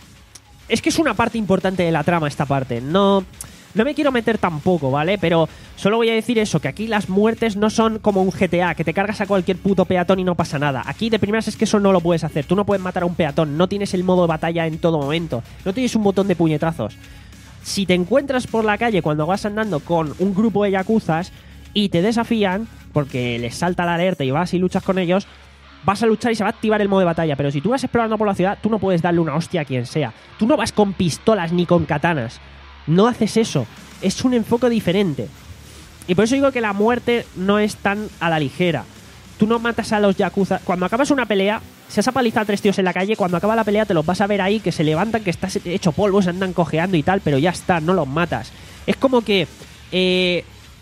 Es que es una parte importante de la trama esta parte. No... No me quiero meter tampoco, ¿vale? Pero solo voy a decir eso, que aquí las muertes no son como un G T A, que te cargas a cualquier puto peatón y no pasa nada. Aquí de primeras es que eso no lo puedes hacer. Tú no puedes matar a un peatón, no tienes el modo de batalla en todo momento. No tienes un botón de puñetazos. Si te encuentras por la calle cuando vas andando con un grupo de yakuzas y te desafían, porque les salta la alerta y vas y luchas con ellos, vas a luchar y se va a activar el modo de batalla. Pero si tú vas explorando por la ciudad, tú no puedes darle una hostia a quien sea. Tú no vas con pistolas ni con katanas. No haces eso. Es un enfoque diferente. Y por eso digo que la muerte no es tan a la ligera. Tú no matas a los yakuza. Cuando acabas una pelea, si has apalizado a tres tíos en la calle, cuando acaba la pelea te los vas a ver ahí, que se levantan, que estás hecho polvo, se andan cojeando y tal, pero ya está, no los matas. Es como que... Eh,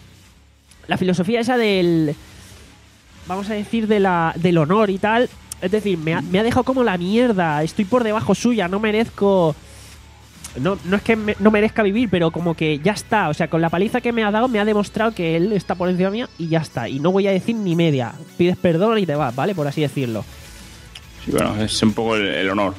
la filosofía esa del... Vamos a decir, de la, del honor y tal. Es decir, me ha, me ha dejado como la mierda. Estoy por debajo suya, no merezco... No, no es que me- no merezca vivir, pero como que ya está. O sea, con la paliza que me ha dado me ha demostrado que él está por encima mía y ya está. Y no voy a decir ni media. Pides perdón y te vas, ¿vale? Por así decirlo. Sí, bueno, es un poco el, el honor.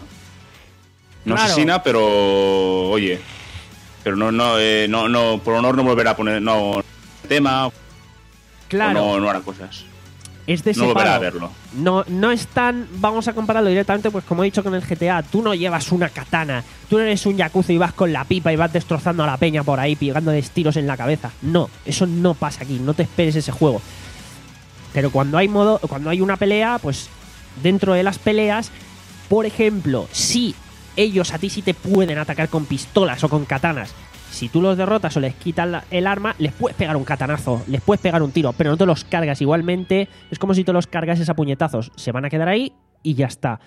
No Claro. asesina, pero... Oye. Pero no, no, eh, no, no, por honor no volverá a poner... No, tema... Claro. O no, no hará cosas. Es de ese No volverá palo. a verlo. No, no es tan... Vamos a compararlo directamente, pues como he dicho con el G T A. Tú no llevas una katana. Tú no eres un yakuza y vas con la pipa y vas destrozando a la peña por ahí, pegándoles tiros en la cabeza. No, eso no pasa aquí. No te esperes ese juego. Pero cuando hay modo, cuando hay una pelea, pues dentro de las peleas, por ejemplo, si ellos a ti sí te pueden atacar con pistolas o con katanas, si tú los derrotas o les quitas la- el arma, les puedes pegar un katanazo, les puedes pegar un tiro, pero no te los cargas igualmente. Es como si te los cargases a puñetazos. Se van a quedar ahí y ya está.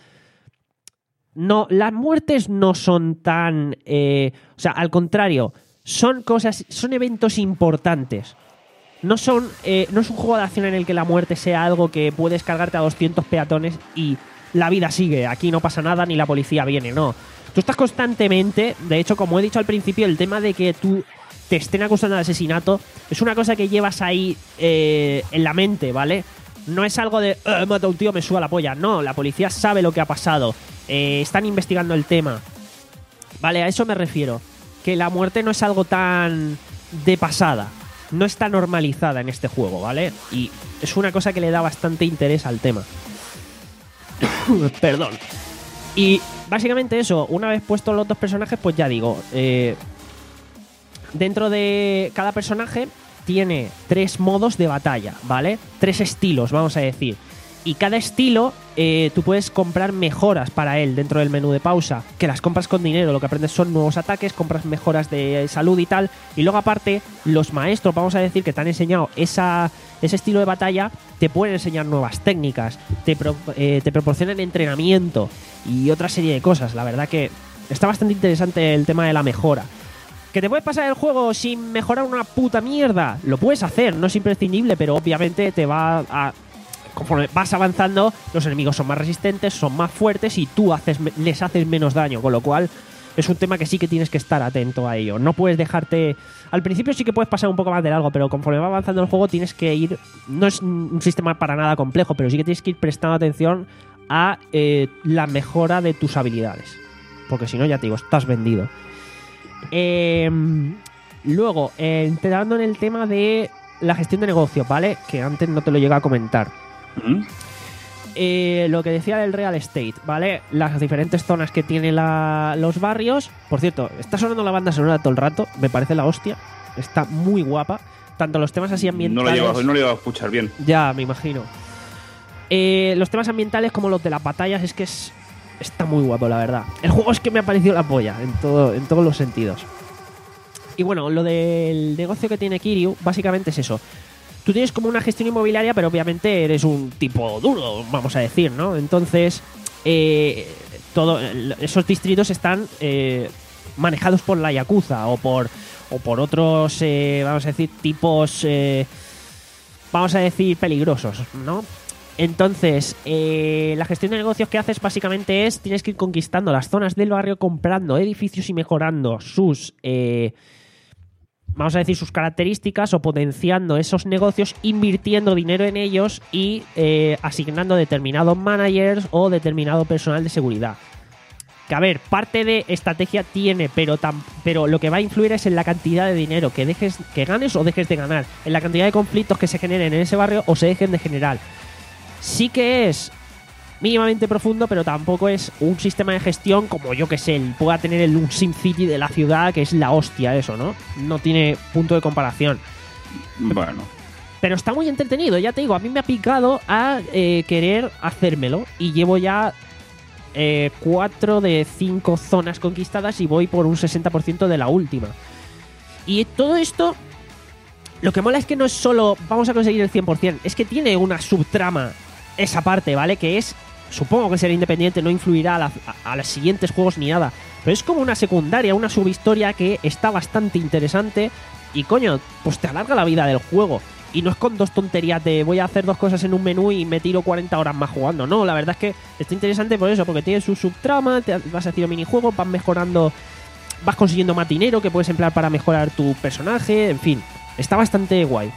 No, las muertes no son tan... eh, o sea, al contrario, son cosas, son eventos importantes. No son, eh, no es un juego de acción en el que la muerte sea algo que puedes cargarte a doscientos peatones y la vida sigue. Aquí no pasa nada ni la policía viene, no. Tú estás constantemente, de hecho, como he dicho al principio, el tema de que tú te estén acusando de asesinato es una cosa que llevas ahí eh, en la mente, ¿vale? No es algo de, "Eh, he matado a un tío, me suba la polla". No, la policía sabe lo que ha pasado. Eh, están investigando el tema. Vale, a eso me refiero. Que la muerte no es algo tan de pasada. no está normalizada en este juego, ¿vale? Y es una cosa que le da bastante interés al tema. Perdón. Y básicamente eso, una vez puestos los dos personajes, pues ya digo, eh, dentro de cada personaje tiene tres modos de batalla, ¿vale? Tres estilos, vamos a decir. Y cada estilo, eh, tú puedes comprar mejoras para él dentro del menú de pausa, que las compras con dinero, lo que aprendes son nuevos ataques, compras mejoras de salud y tal, y luego aparte, los maestros, vamos a decir, que te han enseñado esa, ese estilo de batalla, te pueden enseñar nuevas técnicas, te, pro, eh, te proporcionan entrenamiento y otra serie de cosas. La verdad que está bastante interesante el tema de la mejora. ¿Que te puedes pasar el juego sin mejorar una puta mierda? Lo puedes hacer, no es imprescindible, pero obviamente te va a... Conforme vas avanzando, los enemigos son más resistentes, son más fuertes y tú haces, les haces menos daño, con lo cual es un tema que sí que tienes que estar atento a ello. No puedes dejarte... Al principio sí que puedes pasar un poco más de largo, pero conforme va avanzando el juego tienes que ir... No es un sistema para nada complejo, pero sí que tienes que ir prestando atención a eh, la mejora de tus habilidades. Porque si no, ya te digo, estás vendido. Eh, luego, eh, entrando en el tema de la gestión de negocios, ¿vale? Que antes no te lo llegué a comentar. ¿Mm? Eh, lo que decía del real estate, ¿vale? Las diferentes zonas que tiene la, los barrios. Por cierto, está sonando la banda sonora todo el rato. Me parece la hostia. Está muy guapa. Tanto los temas así ambientales... No lo llevo, no lo llevo a escuchar bien. Ya, me imagino. Eh, los temas ambientales como los de las batallas es que es, está muy guapo, la verdad. El juego es que me ha parecido la polla en, todo, en todos los sentidos. Y bueno, lo del negocio que tiene Kiryu, básicamente es eso. Tú tienes como una gestión inmobiliaria, pero obviamente eres un tipo duro, vamos a decir, ¿no? Entonces, eh, todo, esos distritos están eh, manejados por la Yakuza o por, o por otros, eh, vamos a decir, tipos, eh, vamos a decir, peligrosos, ¿no? Entonces, eh, la gestión de negocios que haces básicamente es, tienes que ir conquistando las zonas del barrio, comprando edificios y mejorando sus... Eh, vamos a decir sus características o potenciando esos negocios, invirtiendo dinero en ellos y eh, asignando determinados managers o determinado personal de seguridad. Que a ver, parte de estrategia tiene, pero, tam, pero lo que va a influir es en la cantidad de dinero que dejes, que ganes o dejes de ganar, en la cantidad de conflictos que se generen en ese barrio o se dejen de generar. Sí que es mínimamente profundo, pero tampoco es un sistema de gestión como, yo que sé, el pueda tener el un SimCity de la ciudad, que es la hostia eso, ¿no? No tiene punto de comparación. Bueno. Pero está muy entretenido, ya te digo, a mí me ha picado a eh, querer hacérmelo y llevo ya eh, cuatro de cinco zonas conquistadas y voy por un sesenta por ciento de la última. Y todo esto, lo que mola es que no es solo vamos a conseguir el cien por ciento, es que tiene una subtrama esa parte, ¿vale? Que es... Supongo que será independiente, no influirá a, la, a, a los siguientes juegos ni nada. Pero es como una secundaria, una subhistoria que está bastante interesante. Y coño, pues te alarga la vida del juego. Y no es con dos tonterías de voy a hacer dos cosas en un menú y me tiro cuarenta horas más jugando. No, la verdad es que está interesante por eso, porque tiene su subtrama, te vas haciendo minijuegos, vas mejorando, vas consiguiendo más dinero que puedes emplear para mejorar tu personaje, en fin. Está bastante guay.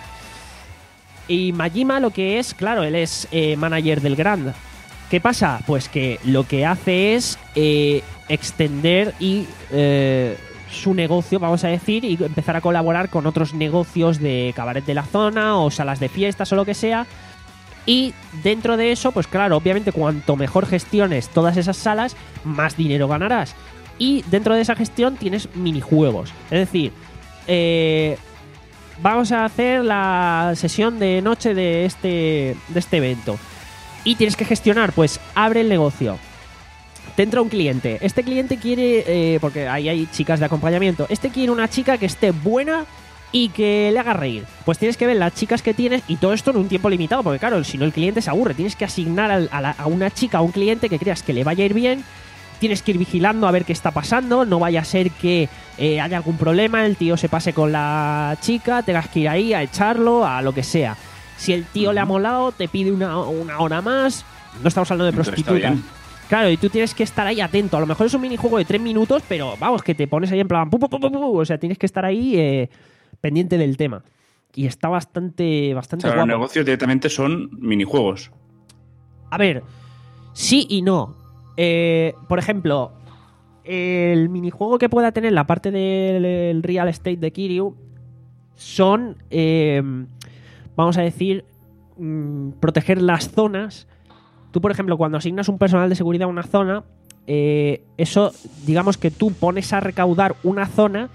Y Majima lo que es, claro, él es eh, manager del Grand. ¿Qué pasa? Pues que lo que hace es eh, extender y eh, su negocio, vamos a decir, y empezar a colaborar con otros negocios de cabaret de la zona o salas de fiestas o lo que sea. Y dentro de eso, pues claro, obviamente cuanto mejor gestiones todas esas salas, más dinero ganarás. Y dentro de esa gestión tienes minijuegos. Es decir, eh, vamos a hacer la sesión de noche de este, de este evento. Y tienes que gestionar, pues abre el negocio. Te entra un cliente. Este cliente quiere, eh, porque ahí hay chicas de acompañamiento. Este quiere una chica que esté buena y que le haga reír. Pues tienes que ver las chicas que tienes y todo esto en un tiempo limitado, porque claro, si no el cliente se aburre. Tienes que asignar a, a, la, a una chica, a un cliente que creas que le vaya a ir bien. Tienes que ir vigilando a ver qué está pasando. No vaya a ser que eh, haya algún problema, el tío se pase con la chica, tengas que ir ahí a echarlo, a lo que sea. Si el tío uh-huh. le ha molado, te pide una, una hora más. No estamos hablando de prostitutas. Claro, y tú tienes que estar ahí atento. A lo mejor es un minijuego de tres minutos, pero vamos, que te pones ahí en plan... Pu, pu, pu, pu, pu. O sea, tienes que estar ahí eh, pendiente del tema. Y está bastante, bastante o sea, guapo. Los negocios directamente son minijuegos. A ver, sí y no. Eh, por ejemplo, el minijuego que pueda tener la parte del real estate de Kiryu son, eh, vamos a decir, mmm, proteger las zonas. Tú, por ejemplo, cuando asignas un personal de seguridad a una zona, eh, eso, digamos que tú pones a recaudar una zona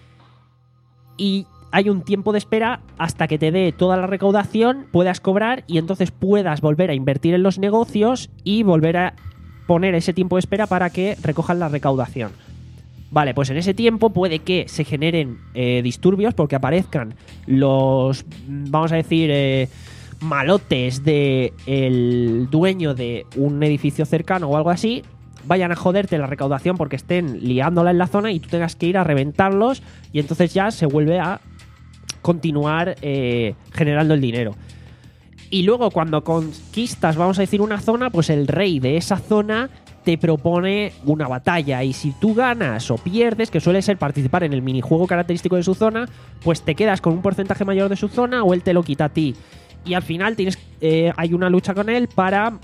y hay un tiempo de espera hasta que te dé toda la recaudación, puedas cobrar y entonces puedas volver a invertir en los negocios y volver a poner ese tiempo de espera para que recojan la recaudación. Vale, pues en ese tiempo puede que se generen eh, disturbios porque aparezcan los, vamos a decir, eh, malotes del dueño de un edificio cercano o algo así, vayan a joderte la recaudación porque estén liándola en la zona y tú tengas que ir a reventarlos y entonces ya se vuelve a continuar eh, generando el dinero. Y luego cuando conquistas, vamos a decir, una zona, pues el rey de esa zona te propone una batalla y si tú ganas o pierdes, que suele ser participar en el minijuego característico de su zona, pues te quedas con un porcentaje mayor de su zona o él te lo quita a ti. Y al final tienes eh, hay una lucha con él para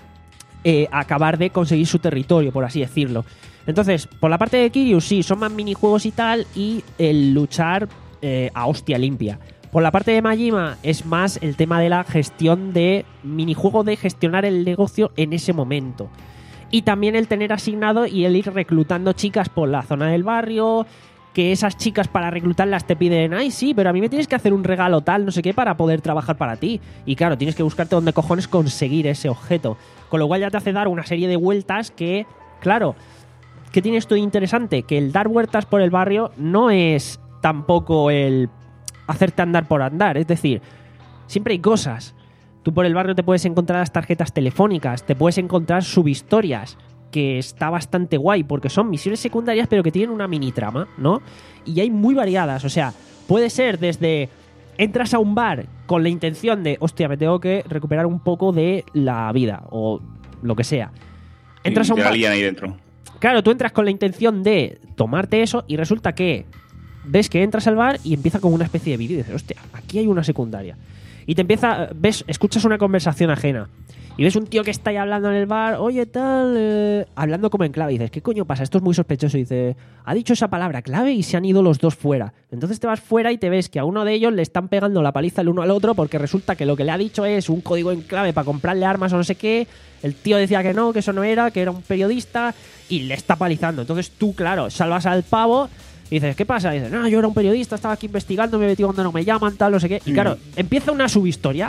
eh, acabar de conseguir su territorio, por así decirlo. Entonces, por la parte de Kiryu, sí, son más minijuegos y tal, y el luchar eh, a hostia limpia. Por la parte de Majima es más el tema de la gestión de minijuego de gestionar el negocio en ese momento. Y también el tener asignado y el ir reclutando chicas por la zona del barrio, que esas chicas para reclutarlas te piden, ay sí, pero a mí me tienes que hacer un regalo tal, no sé qué, para poder trabajar para ti. Y claro, tienes que buscarte dónde cojones conseguir ese objeto. Con lo cual ya te hace dar una serie de vueltas que, claro, ¿qué tiene esto de interesante? Que el dar vueltas por el barrio no es tampoco el hacerte andar por andar, es decir, siempre hay cosas. Tú por el barrio te puedes encontrar las tarjetas telefónicas, te puedes encontrar subhistorias, que está bastante guay, porque son misiones secundarias pero que tienen una mini trama, ¿no? Y hay muy variadas, o sea, puede ser desde entras a un bar con la intención de, hostia, me tengo que recuperar un poco de la vida, o lo que sea. Entras y a un te bar... la lían ahí dentro. Claro, tú entras con la intención de tomarte eso y resulta que ves que entras al bar y empieza como una especie de vídeo y dices, hostia, aquí hay una secundaria. Y te empieza, ves, escuchas una conversación ajena y ves un tío que está ahí hablando en el bar, oye tal, eh, hablando como en clave, y dices, ¿qué coño pasa? Esto es muy sospechoso. Y dice, ha dicho esa palabra clave y se han ido los dos fuera. Entonces te vas fuera y te ves que a uno de ellos le están pegando la paliza el uno al otro porque resulta que lo que le ha dicho es un código en clave para comprarle armas o no sé qué. El tío decía que no, que eso no era, que era un periodista y le está palizando. Entonces tú, claro, salvas al pavo y dices, ¿qué pasa? Y dices, no, yo era un periodista, estaba aquí investigando, me metí cuando no me llaman, tal, no sé qué. Y claro, empieza una subhistoria.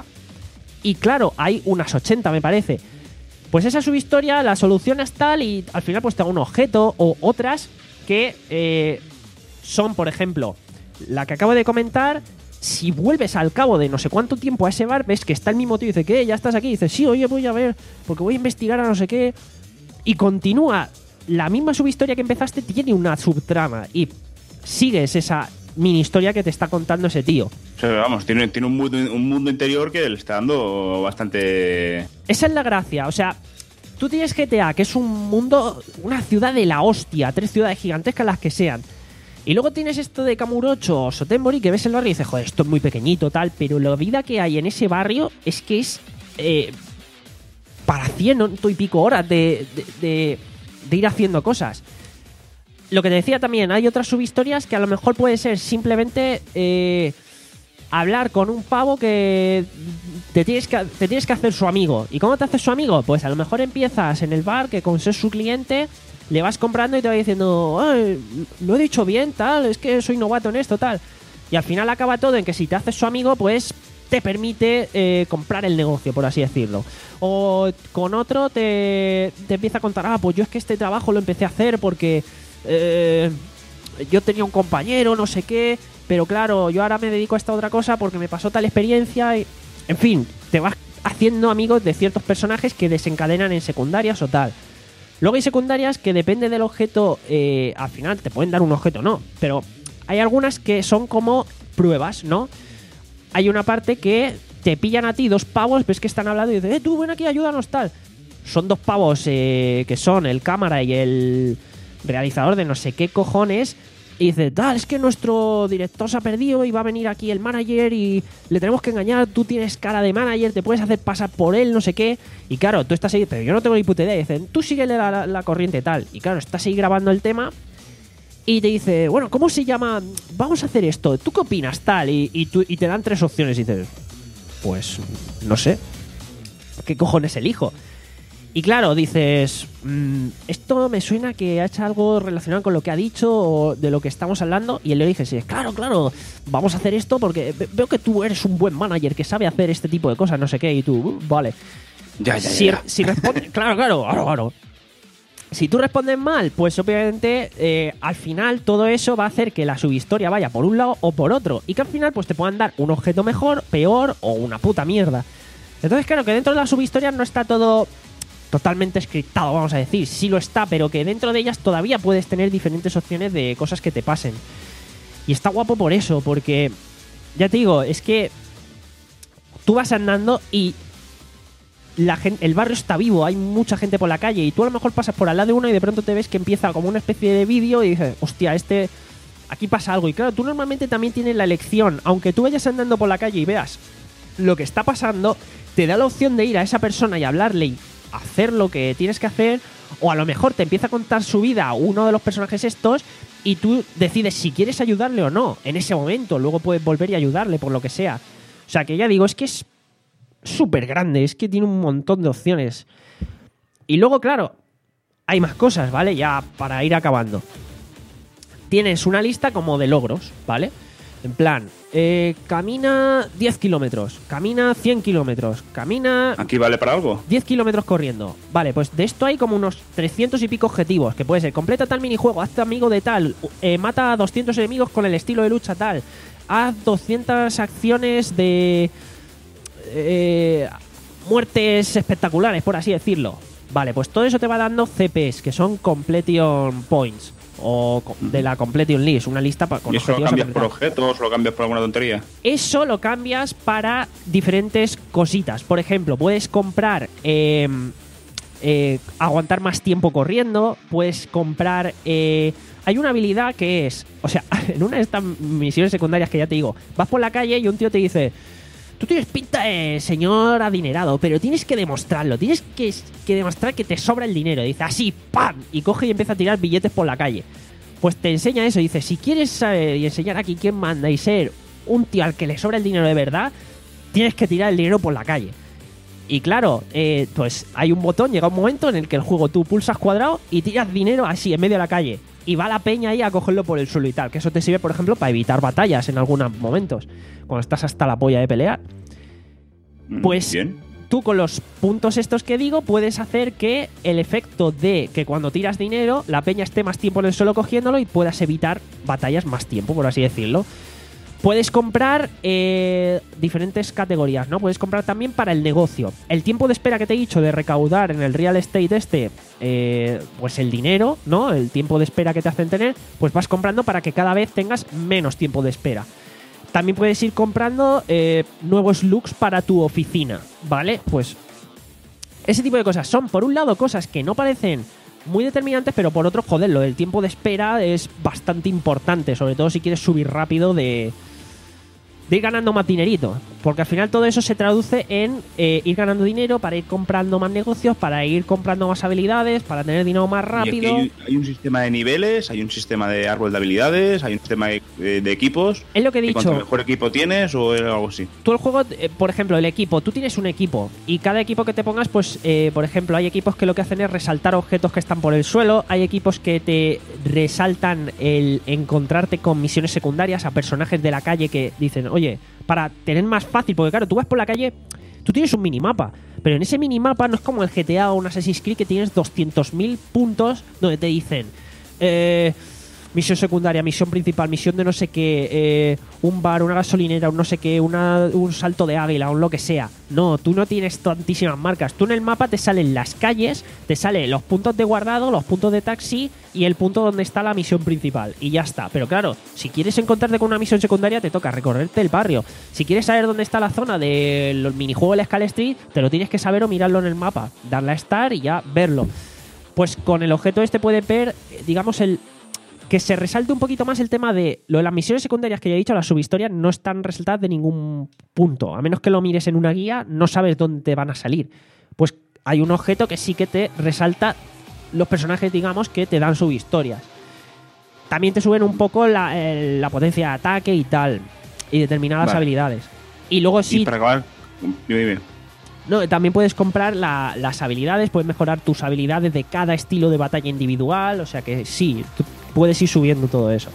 Y claro, hay unas ochenta, me parece. Pues esa subhistoria la solucionas tal y al final pues te da un objeto o otras que eh, son, por ejemplo, la que acabo de comentar. Si vuelves al cabo de no sé cuánto tiempo a ese bar, ves que está el mismo tío y dice, ¿qué? ¿Ya estás aquí? Y dices, sí, oye, voy a ver, porque voy a investigar a no sé qué. Y continúa. La misma subhistoria que empezaste tiene una subtrama y sigues esa mini historia que te está contando ese tío. O sea, vamos, tiene, tiene un, mundo, un mundo interior que le está dando bastante... Esa es la gracia, o sea, tú tienes G T A, que es un mundo, una ciudad de la hostia, tres ciudades gigantescas las que sean. Y luego tienes esto de Kamurocho o Sotenbori, que ves el barrio y dices, joder, esto es muy pequeñito, tal, pero la vida que hay en ese barrio es que es eh, para ciento y pico horas de, de, de, de ir haciendo cosas. Lo que te decía también, hay otras subhistorias que a lo mejor puede ser simplemente eh, hablar con un pavo que te tienes que te tienes que hacer su amigo. ¿Y cómo te haces su amigo? Pues a lo mejor empiezas en el bar, que con ser su cliente, le vas comprando y te va diciendo, ay, lo he dicho bien, tal, es que soy novato en esto, tal. Y al final acaba todo en que si te haces su amigo, pues te permite eh, comprar el negocio, por así decirlo. O con otro te, te empieza a contar, ah, pues yo es que este trabajo lo empecé a hacer porque... Eh, yo tenía un compañero, no sé qué, pero claro, yo ahora me dedico a esta otra cosa porque me pasó tal experiencia y, en fin, te vas haciendo amigos de ciertos personajes que desencadenan en secundarias o tal. Luego hay secundarias que depende del objeto, eh, al final te pueden dar un objeto o no, pero hay algunas que son como pruebas, ¿no? Hay una parte que te pillan a ti dos pavos, ves que están hablando y dices, eh, tú ven aquí, ayúdanos, tal. Son dos pavos eh, que son el cámara y el realizador de no sé qué cojones, y dice, tal, es que nuestro director se ha perdido y va a venir aquí el manager y le tenemos que engañar, tú tienes cara de manager, te puedes hacer pasar por él, no sé qué, y claro, tú estás ahí, pero yo no tengo ni puta idea, y dicen, tú síguele la, la, la corriente tal, y claro, estás ahí grabando el tema y te dice, bueno, ¿cómo se llama? Vamos a hacer esto, ¿tú qué opinas? Tal, y, y, tú, y te dan tres opciones y dices, pues no sé, ¿qué cojones elijo? Y claro, dices, mmm, esto me suena que ha hecho algo relacionado con lo que ha dicho o de lo que estamos hablando. Y él le dice, sí, claro, claro, vamos a hacer esto porque veo que tú eres un buen manager que sabe hacer este tipo de cosas, no sé qué. Y tú, uh, vale. Ya, ya, si, ya. si responde, claro, claro, claro, claro. Si tú respondes mal, pues obviamente eh, al final todo eso va a hacer que la subhistoria vaya por un lado o por otro. Y que al final pues te puedan dar un objeto mejor, peor o una puta mierda. Entonces, claro, que dentro de la subhistoria no está todo totalmente scriptado, vamos a decir. Sí lo está, pero que dentro de ellas todavía puedes tener diferentes opciones de cosas que te pasen. Y está guapo por eso, porque ya te digo, es que tú vas andando y la gente, el barrio está vivo, hay mucha gente por la calle y tú a lo mejor pasas por al lado de uno y de pronto te ves que empieza como una especie de vídeo y dices, hostia, este aquí pasa algo. Y claro, tú normalmente también tienes la elección, aunque tú vayas andando por la calle y veas lo que está pasando, te da la opción de ir a esa persona y hablarle y hacer lo que tienes que hacer, o a lo mejor te empieza a contar su vida uno de los personajes estos y tú decides si quieres ayudarle o no en ese momento. Luego puedes volver y ayudarle por lo que sea. O sea que ya digo, es que es súper grande, es que tiene un montón de opciones. Y luego, claro, hay más cosas, ¿vale? Ya para ir acabando. Tienes una lista como de logros, ¿vale? En plan, eh, camina diez kilómetros, camina cien kilómetros, camina ¿Aquí vale para algo? diez kilómetros corriendo. Vale, pues de esto hay como unos trescientos y pico objetivos, que puede ser, completa tal minijuego, hazte amigo de tal, eh, mata a doscientos enemigos con el estilo de lucha tal, haz doscientas acciones de eh, muertes espectaculares, por así decirlo. Vale, pues todo eso te va dando C Ps, que son Completion Points, o de la Completion List, una lista con ¿Y eso lo objetivos cambias a por completar. objetos o lo cambias por alguna tontería? Eso lo cambias para diferentes cositas. Por ejemplo, puedes comprar eh, eh, aguantar más tiempo corriendo, puedes comprar... Eh, hay una habilidad que es... O sea, en una de estas misiones secundarias que ya te digo, vas por la calle y un tío te dice... Tú tienes pinta de señor adinerado, pero tienes que demostrarlo. Tienes que, que demostrar que te sobra el dinero. Dice así, ¡pam! Y coge y empieza a tirar billetes por la calle. Pues te enseña eso. Dice, si quieres saber y enseñar aquí quién manda y ser un tío al que le sobra el dinero de verdad, tienes que tirar el dinero por la calle. Y claro, eh, pues hay un botón, llega un momento en el que el juego tú pulsas cuadrado y tiras dinero así en medio de la calle. Y va la peña ahí a cogerlo por el suelo y tal. Que eso te sirve, por ejemplo, para evitar batallas en algunos momentos. Cuando estás hasta la polla de pelear. Pues Bien. tú con los puntos estos que digo puedes hacer que el efecto de que cuando tiras dinero la peña esté más tiempo en el suelo cogiéndolo y puedas evitar batallas más tiempo, por así decirlo. Puedes comprar eh, diferentes categorías, ¿no? Puedes comprar también para el negocio. El tiempo de espera que te he dicho de recaudar en el real estate este, eh, pues el dinero, ¿no? El tiempo de espera que te hacen tener, pues vas comprando para que cada vez tengas menos tiempo de espera. También puedes ir comprando eh, nuevos looks para tu oficina, ¿vale? Pues ese tipo de cosas son, por un lado, cosas que no parecen muy determinantes, pero por otro, joder, lo del tiempo de espera es bastante importante, sobre todo si quieres subir rápido de, de ir ganando más dinerito, porque al final todo eso se traduce en eh, ir ganando dinero para ir comprando más negocios, para ir comprando más habilidades, para tener dinero más Y aquí rápido. hay, hay un sistema de niveles, hay un sistema de árbol de habilidades, hay un sistema de, de- de equipos. Es lo que he Y dicho. cuanto mejor equipo tienes o algo así. Tú el juego, eh, por ejemplo, el equipo, tú tienes un equipo y cada equipo que te pongas, pues, eh, por ejemplo, hay equipos que lo que hacen es resaltar objetos que están por el suelo, hay equipos que te resaltan el encontrarte con misiones secundarias a personajes de la calle que dicen, oye, para tener más fácil, porque claro, tú vas por la calle, tú tienes un minimapa, pero en ese minimapa no es como el G T A o un Assassin's Creed que tienes doscientos mil puntos donde te dicen... Eh, misión secundaria, misión principal, misión de no sé qué, eh, un bar, una gasolinera, un no sé qué, una, un salto de águila, un lo que sea. No, tú no tienes tantísimas marcas. Tú en el mapa te salen las calles, te salen los puntos de guardado, los puntos de taxi y el punto donde está la misión principal. Y ya está. Pero claro, si quieres encontrarte con una misión secundaria, te toca recorrerte el barrio. Si quieres saber dónde está la zona del minijuego del Skull Street, te lo tienes que saber o mirarlo en el mapa. Darle a Start y ya verlo. Pues con el objeto este puedes ver, digamos, el... que se resalte un poquito más el tema de lo de las misiones secundarias que ya he dicho, las subhistorias no están resaltadas de ningún punto. A menos que lo mires en una guía, no sabes dónde te van a salir. Pues hay un objeto que sí que te resalta los personajes, digamos, que te dan subhistorias. también te suben un poco la, el- la potencia de ataque y tal, y determinadas Vale. habilidades. Y luego sí, Y para acabar, dime, dime. no, también puedes comprar la- las habilidades, puedes mejorar tus habilidades de cada estilo de batalla individual, o sea que sí, tú puedes ir subiendo todo eso.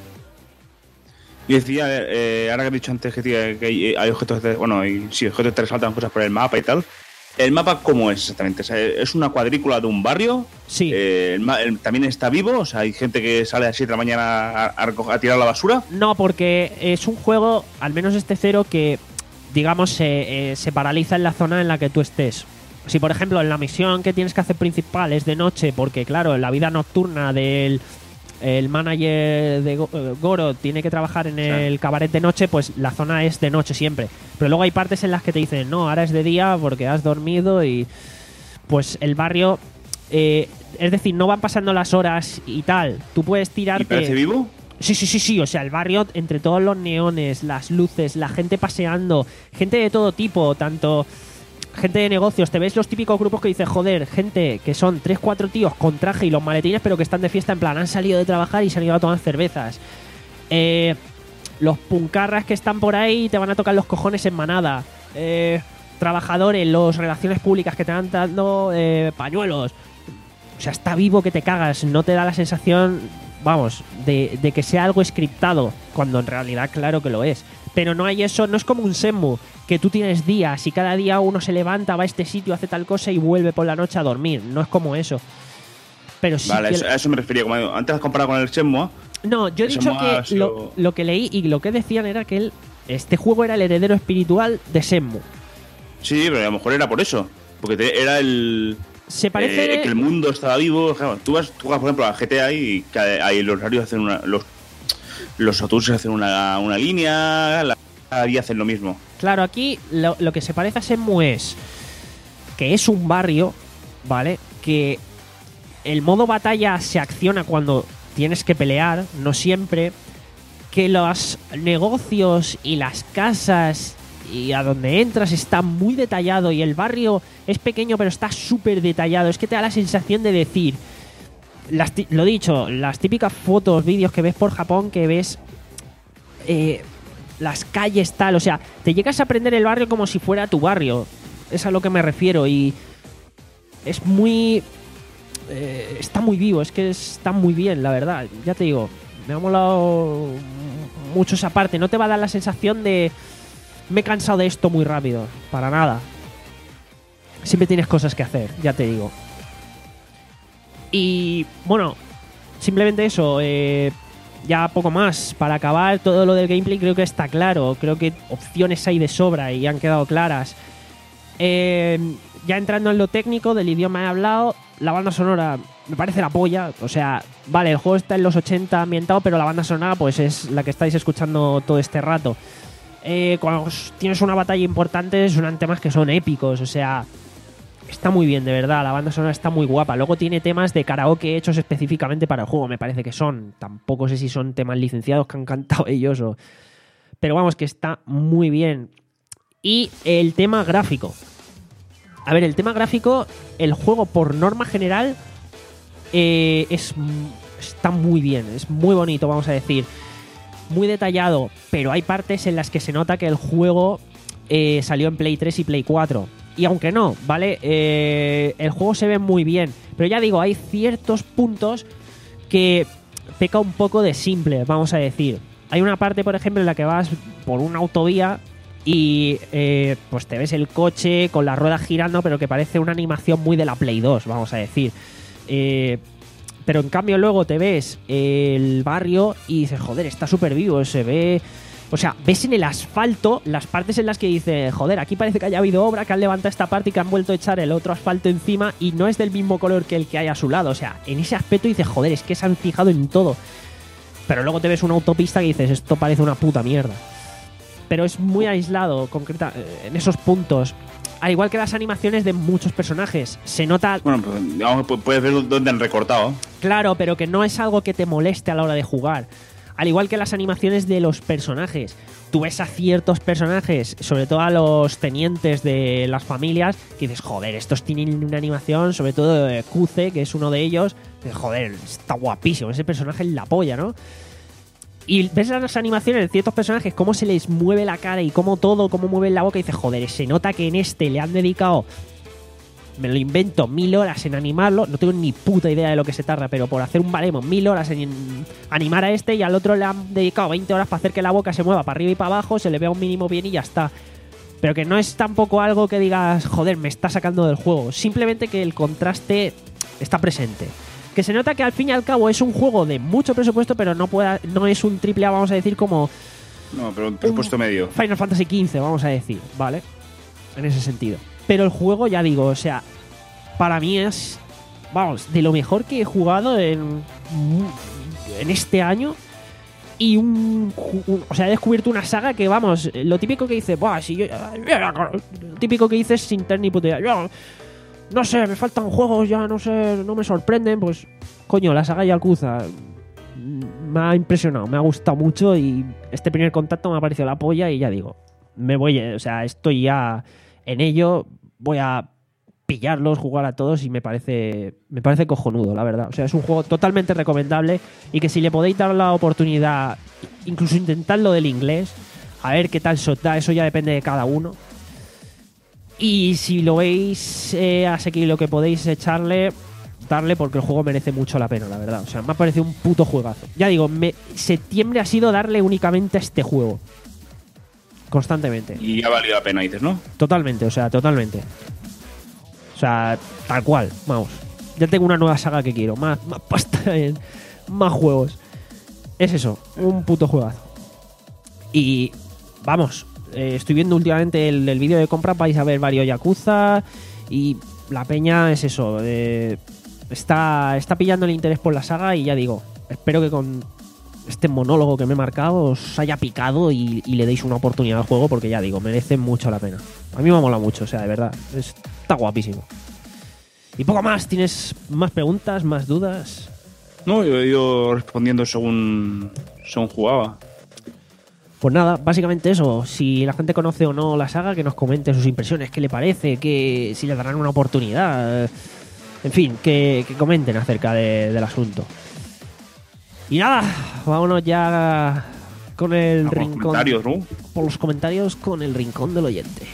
Y decía, eh, ahora que he dicho antes que, tiene- que hay, hay objetos, de, bueno, hay, sí, objetos te resaltan cosas por el mapa y tal. ¿El mapa cómo es exactamente? O sea, ¿es una cuadrícula de un barrio? Sí. Eh, el ma- el- ¿También está vivo? O sea, ¿hay gente que sale a las siete de la mañana a, a recoger- a tirar la basura? No, porque es un juego, al menos este cero, que digamos se, eh, se paraliza en la zona en la que tú estés. Si por ejemplo en la misión que tienes que hacer principal es de noche, porque claro, la vida nocturna del el manager de Go- eh, Goro tiene que trabajar en el cabaret de noche, pues la zona es de noche siempre. Pero luego hay partes en las que te dicen, no, ahora es de día porque has dormido y pues el barrio... eh, es decir, no van pasando las horas y tal. Tú puedes tirarte... ¿Y parece vivo? Sí, sí, sí, sí. O sea, el barrio, entre todos los neones, las luces, la gente paseando, gente de todo tipo, tanto gente de negocios. Te ves los típicos grupos que dices, joder, gente que son tres, cuatro tíos con traje y los maletines, pero que están de fiesta en plan, han salido de trabajar y se han ido a tomar cervezas. Eh, los puncarras que están por ahí te van a tocar los cojones en manada. Eh, trabajadores, los relaciones públicas que te van dando eh, pañuelos. O sea, está vivo que te cagas. No te da la sensación, vamos, de, de que sea algo scriptado, cuando en realidad claro que lo es. Pero no hay eso, no es como un Shenmue, que tú tienes días y cada día uno se levanta, va a este sitio, hace tal cosa y vuelve por la noche a dormir. No es como eso. Pero sí Vale, que... eso- a eso me refería. Como antes has comparado con el Shenmue. No, yo he Eso dicho me que ha sido- lo, lo que leí y lo que decían era que él, este juego era el heredero espiritual de Shenmue. Sí, pero a lo mejor era por eso. Porque te- era el. Se parece... eh, que el mundo estaba vivo. Claro, tú vas, tú vas, por ejemplo, a G T A y que ahí los horarios hacen una. Los, los autobuses hacen una, una línea. La y hacen lo mismo. Claro, aquí lo, lo que se parece a Shenmue es que es un barrio, ¿vale? Que el modo batalla se acciona cuando tienes que pelear, no siempre. Que los negocios y las casas y a donde entras está muy detallado y el barrio es pequeño pero está súper detallado. Es que te da la sensación de decir, las ti- lo dicho, las típicas fotos, vídeos que ves por Japón, que ves... Eh, las calles tal, o sea, te llegas a aprender el barrio como si fuera tu barrio. Es a lo que me refiero y es muy... eh, está muy vivo, es que está muy bien, la verdad. Ya te digo, me ha molado mucho esa parte. No te va a dar la sensación de... me he cansado de esto muy rápido, para nada. Siempre tienes cosas que hacer, ya te digo. Y bueno, simplemente eso, eh... ya poco más. Para acabar, todo lo del gameplay creo que está claro. Creo que opciones hay de sobra y han quedado claras. Eh, ya entrando en lo técnico, del idioma he hablado. La banda sonora me parece la polla. O sea, vale, el juego está en los ochenta ambientado, pero la banda sonora pues es la que estáis escuchando todo este rato. Eh, cuando tienes una batalla importante, son temas que son épicos. O sea, está muy bien, de verdad. La banda sonora está muy guapa. Luego tiene temas de karaoke hechos específicamente para el juego. Me parece que son. Tampoco sé si son temas licenciados que han cantado ellos o... Pero vamos, que está muy bien. Y el tema gráfico. A ver, el tema gráfico, el juego por norma general eh, es, está muy bien. Es muy bonito, vamos a decir. Muy detallado. Pero hay partes en las que se nota que el juego eh, salió en Play tres y Play cuatro. Y aunque no, ¿vale? Eh, el juego se ve muy bien. Pero ya digo, hay ciertos puntos que peca un poco de simple, vamos a decir. Hay una parte, por ejemplo, en la que vas por una autovía y eh, pues te ves el coche con las ruedas girando, pero que parece una animación muy de la Play dos, vamos a decir. Eh, pero en cambio luego te ves el barrio y dices, joder, está súper vivo, se ve... O sea, ves en el asfalto las partes en las que dice, joder, aquí parece que haya habido obra, que han levantado esta parte y que han vuelto a echar el otro asfalto encima y no es del mismo color que el que hay a su lado. O sea, en ese aspecto dices, joder, es que se han fijado en todo. Pero luego te ves una autopista y dices, esto parece una puta mierda. Pero es muy aislado, concreta, en esos puntos. Al igual que las animaciones de muchos personajes. Se nota... Bueno, pues, digamos, puedes ver dónde han recortado. Claro, pero que no es algo que te moleste a la hora de jugar. Al igual que las animaciones de los personajes. Tú ves a ciertos personajes, sobre todo a los tenientes de las familias, que dices, joder, estos tienen una animación, sobre todo de Q C, que es uno de ellos. Dices, joder, está guapísimo, ese personaje es la polla, ¿no? Y ves las animaciones de ciertos personajes, cómo se les mueve la cara y cómo todo, cómo mueven la boca, y dices, joder, se nota que en este le han dedicado, me lo invento, mil horas en animarlo. No tengo ni puta idea de lo que se tarda, pero por hacer un baremo, mil horas en animar a este, y al otro le han dedicado veinte horas para hacer que la boca se mueva para arriba y para abajo, se le vea un mínimo bien y ya está. Pero que no es tampoco algo que digas, joder, me está sacando del juego. Simplemente que el contraste está presente. Que se nota que al fin y al cabo es un juego de mucho presupuesto, pero no, pueda, no es un triple A, vamos a decir, como... No, pero un presupuesto medio. Final Fantasy quince, vamos a decir, ¿vale? En ese sentido. Pero el juego, ya digo, o sea, para mí es, vamos, de lo mejor que he jugado en, en este año. Y un, un, o sea, he descubierto una saga que, vamos, lo típico que dice, buah, si yo, lo típico que dices sin tener ni puta idea, yo, no sé, me faltan juegos, ya no sé, no me sorprenden, pues, coño, la saga Yakuza me ha impresionado, me ha gustado mucho, y este primer contacto me ha parecido la polla, y ya digo, me voy, o sea, estoy ya en ello, voy a pillarlos, jugar a todos, y me parece me parece cojonudo, la verdad. O sea, es un juego totalmente recomendable, y que si le podéis dar la oportunidad, incluso intentarlo del inglés, a ver qué tal se os da, eso ya depende de cada uno. Y si lo veis eh, asequible, que podéis echarle, darle, porque el juego merece mucho la pena, la verdad. O sea, me ha parecido un puto juegazo. Ya digo, me, septiembre ha sido darle únicamente a este juego. Constantemente. Y ha valido la pena, dices, ¿no? Totalmente, o sea, totalmente. O sea, tal cual, vamos. Ya tengo una nueva saga que quiero. Más, más pasta, en, más juegos. Es eso, un puto juegazo. Y, vamos, eh, estoy viendo últimamente el, el vídeo de compra, vais a ver varios Yakuza, y la peña es eso. Eh, está, está pillando el interés por la saga, y ya digo, espero que con este monólogo que me he marcado os haya picado y, y le deis una oportunidad al juego, porque ya digo, merece mucho la pena. A mí me mola mucho, o sea, de verdad, es, está guapísimo. Y poco más. ¿Tienes más preguntas, más dudas? No, yo he ido respondiendo según, según jugaba. Pues nada, básicamente eso. Si la gente conoce o no la saga, que nos comente sus impresiones, qué le parece, que si le darán una oportunidad, en fin, que, que comenten acerca de, del asunto. Y nada, vámonos ya con el Por los rincón. comentarios, ¿no? Por los comentarios, con el rincón del oyente.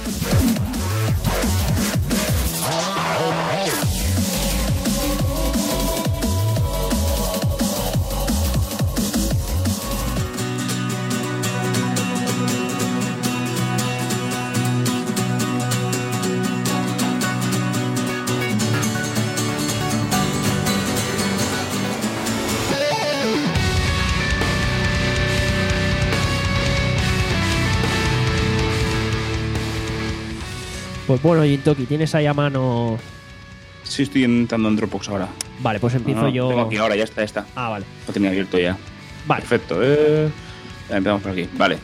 Pues bueno, Jintoki, ¿tienes ahí a mano? Sí, estoy entrando en Dropbox ahora. Vale, pues empiezo No, no, yo. Tengo aquí ahora, ya está, ya está. Ah, vale. Lo tenía abierto ya. Vale. Perfecto. Eh, ya empezamos por aquí. Vale.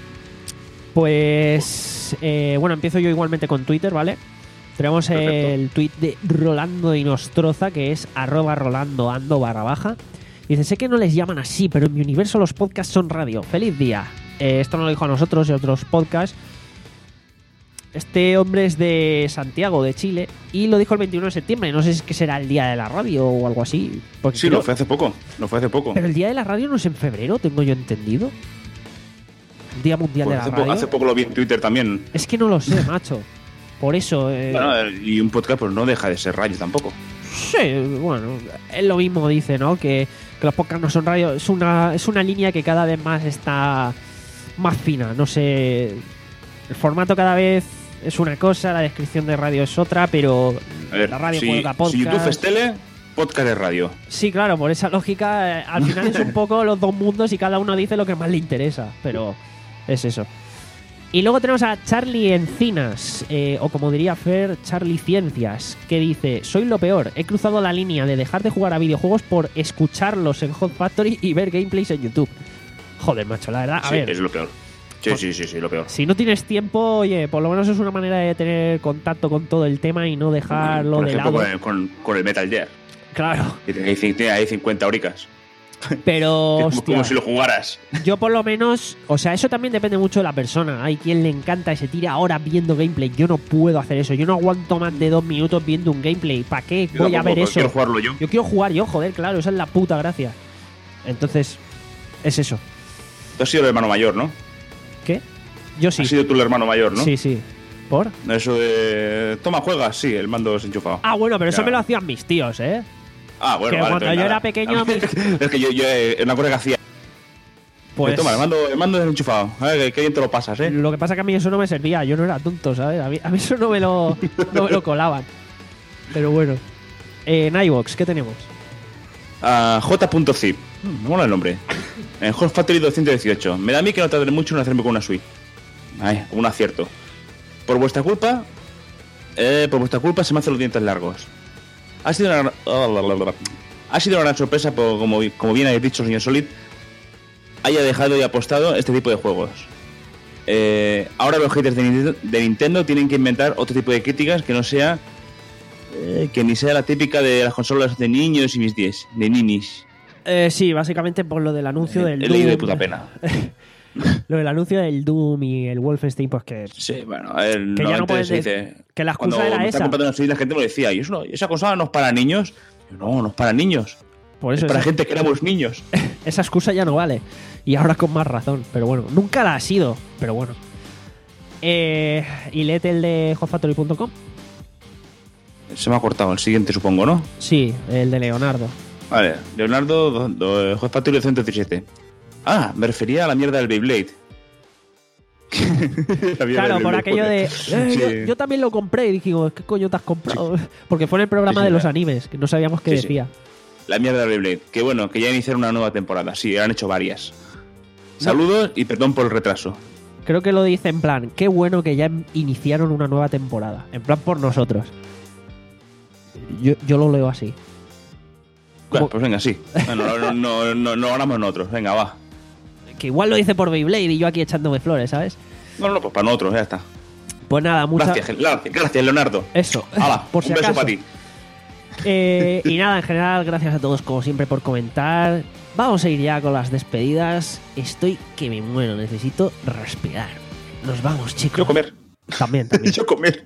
Pues eh, bueno, empiezo yo igualmente con Twitter, ¿vale? Tenemos Perfecto. el tweet de Rolando Inostroza, que es arroba rolando ando barra baja. Dice, sé que no les llaman así, pero en mi universo los podcasts son radio. ¡Feliz día! Eh, esto no lo dijo a nosotros y a otros podcasts. Este hombre es de Santiago, de Chile, y lo dijo el veintiuno de septiembre. No sé si es que será el día de la radio o algo así. Porque Sí, creo- lo fue hace poco. Lo fue hace poco. Pero el día de la radio no es en febrero, tengo yo entendido. Día Mundial Pues de hace, la po- Radio. hace poco lo vi en Twitter también. Es que no lo sé, macho. Por eso. Eh, Bueno, y un podcast pues no deja de ser radio tampoco. sí, bueno, es lo mismo, dice, ¿no? Que, que los podcasts no son radio. Es una, es una línea que cada vez más está más fina. No sé. El formato cada vez es una cosa, la descripción de radio es otra, pero A ver, la radio si, cuelga podcast. si YouTube es tele, podcast es radio. Sí, claro, por esa lógica, eh, al final es un poco los dos mundos y cada uno dice lo que más le interesa, pero es eso. Y luego tenemos a Charlie Encinas, eh, o como diría Fer, Charlie Ciencias, que dice, soy lo peor, he cruzado la línea de dejar de jugar a videojuegos por escucharlos en Hot Factory y ver gameplays en YouTube. Joder, macho, la verdad, a sí, ver, es lo peor. Sí, sí, sí, sí, lo peor. si no tienes tiempo, oye, por lo menos es una manera de tener contacto con todo el tema y no dejarlo Por de ejemplo, lado. con el, con, con el Metal Gear. Claro. Que tiene ahí, tiene ahí cincuenta horicas. Pero, como, hostia, como si lo jugaras. yo por lo menos, o sea, eso también depende mucho de la persona. Hay quien le encanta y se tira horas viendo gameplay. Yo no puedo hacer eso. Yo no aguanto más de dos minutos viendo un gameplay. ¿Para qué Yo voy a tampoco, ver pero eso? quiero jugarlo yo. Yo quiero jugar yo, joder, claro, esa es la puta gracia. Entonces, es eso. Tú has sido el hermano mayor, ¿no? ¿Qué? Yo sí. Has sido tú el hermano mayor, ¿no? Sí, sí. ¿Por? Eso de... Toma, juegas, sí, el mando es enchufado. Ah, bueno, pero eso Ya. me lo hacían mis tíos, ¿eh? Ah, bueno, que vale, cuando entonces yo nada. era pequeño, Es que yo, yo eh, una cosa que hacía. Pues Que toma, el mando, el mando es enchufado. A ver, que, que bien te lo pasas, ¿eh? lo que pasa es que a mí eso no me servía. Yo no era tonto, ¿sabes? A mí, a mí eso no me lo, no me lo colaban. Pero bueno. Eh, en iVoox, ¿qué tenemos? A J.zip. Me mola el nombre. En Hot Factory doscientos dieciocho. Me da a mí que no tardaré mucho en hacerme con una suite. Ay, un acierto. Por vuestra culpa... Eh, por vuestra culpa se me hacen los dientes largos. Ha sido una, gran- ha sido una gran sorpresa, por, como, como bien habéis dicho, señor Solid, haya dejado y apostado este tipo de juegos. Eh, ahora los haters de Nintendo, de Nintendo tienen que inventar otro tipo de críticas que no sea... Eh, que ni sea la típica de las consolas de niños y mis diez, de ninis. Eh, sí, básicamente por lo del anuncio del He Doom. leído de puta pena. Lo del anuncio del Doom y el Wolfenstein, pues que... Sí, bueno, a ver, Que ya no normalmente puedes se decir- dice... que la excusa cuando era me estaba esa. comprando una Switch, la gente me lo decía, y eso no, esa consola no es para niños. Yo, no, no es para niños. Por eso es para esa, gente que éramos niños. esa excusa ya no vale. Y ahora con más razón. Pero bueno, nunca la ha sido. Pero bueno. Eh, y léete el de hot factory punto com. Se me ha cortado el siguiente, supongo, ¿no? Sí, el de Leonardo. Vale, Leonardo, do- do- Hot Factory ciento diecisiete. Ah, me refería a la mierda del Beyblade. La mierda Claro, del por Beyblade, aquello de... joder. eh, Sí. yo, yo también lo compré y dije, ¿qué coño te has comprado? Porque fue en el programa Sí, sí, de los la- animes, que no sabíamos qué Sí, sí. decía. La mierda del Beyblade. Que bueno, que ya iniciaron una nueva temporada. Sí, han hecho varias. Saludos y perdón por el retraso. Creo que lo dice en plan, qué bueno que ya em- iniciaron una nueva temporada. En plan por nosotros. Yo, yo lo leo así. Bueno, Como- pues venga, sí. No, no, no, no, no, no hablamos nosotros. Venga, va. Que igual lo dice por Beyblade y yo aquí echándome flores, ¿sabes? No, no, pues para nosotros, ya está. Pues nada, muchas... Gracias, gracias, gracias, Leonardo. Eso, Hala, por un si beso acaso. para ti. Eh, y nada, en general, gracias a todos como siempre por comentar. Vamos a ir ya con las despedidas. Estoy que me muero, necesito respirar. Nos vamos, chicos. Yo comer. También, también. Yo comer.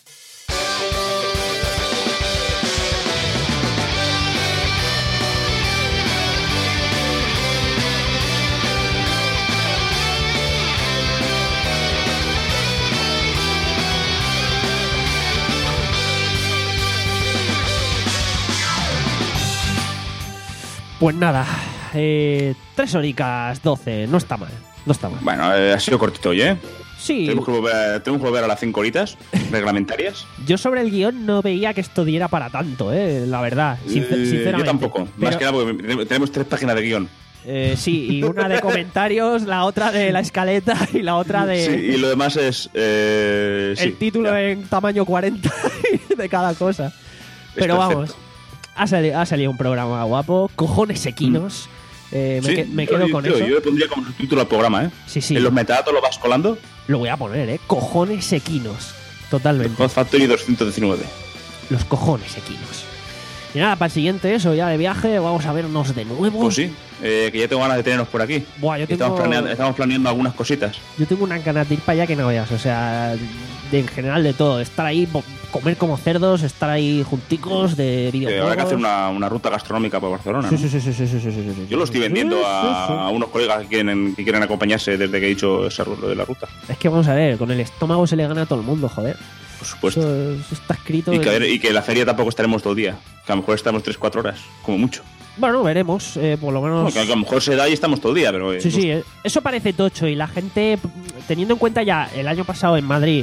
Pues nada, eh, tres horicas, doce, no está mal, no está mal. Bueno, eh, ha sido cortito hoy, ¿eh? Sí, Tenemos que, volver a, tenemos que volver a las cinco horitas reglamentarias. yo sobre el guión no veía que esto diera para tanto, eh, la verdad, sincer- Eh, sinceramente. Yo tampoco. Más Pero, que nada porque tenemos- tenemos tres páginas de guión. eh, sí, y una de comentarios, la otra de la escaleta y la otra de... Sí, y lo demás es. Eh, el sí, título ya. en tamaño cuarenta de cada cosa. Pero perfecto. vamos, ha salido, ha salido un programa guapo, cojones equinos. Eh, me, Sí, que- me yo- quedo yo- con yo, eso. Yo le pondría como subtítulo al programa, ¿eh? Sí, sí, En los metadatos lo vas colando. lo voy a poner, ¿eh? Cojones equinos. Totalmente. Hot Factory doscientos diecinueve. Los cojones equinos. Y nada, para el siguiente eso, ya de viaje, vamos a vernos de nuevo. Pues sí, eh, que ya tengo ganas de tenernos por aquí. Buah, yo Estamos, tengo, planeando, estamos planeando algunas cositas. yo tengo una ganas de ir para allá que no veas. O sea, de, en general de todo. Estar ahí, bo- comer como cerdos, estar ahí junticos de Que videojuegos. habrá que hacer una, una ruta gastronómica por Barcelona. Sí, ¿no? sí, sí, sí, sí, sí, sí, sí, sí. Yo lo estoy vendiendo Sí, a, sí, sí. a unos colegas que quieren, que quieren acompañarse desde que he dicho esa, ru- lo de la ruta. Es que vamos a ver, con el estómago se le gana a todo el mundo, joder. Por supuesto. Eso, eso está escrito. Y en- que, a ver, y que en la feria tampoco estaremos todo el día. Que a lo mejor estaremos tres cuatro horas, como mucho. Bueno, veremos, eh, por lo menos. No, que a lo mejor se da y estamos todo el día, pero. eh, Sí, sí, eh, eso parece tocho y la gente, p- teniendo en cuenta ya el año pasado en Madrid,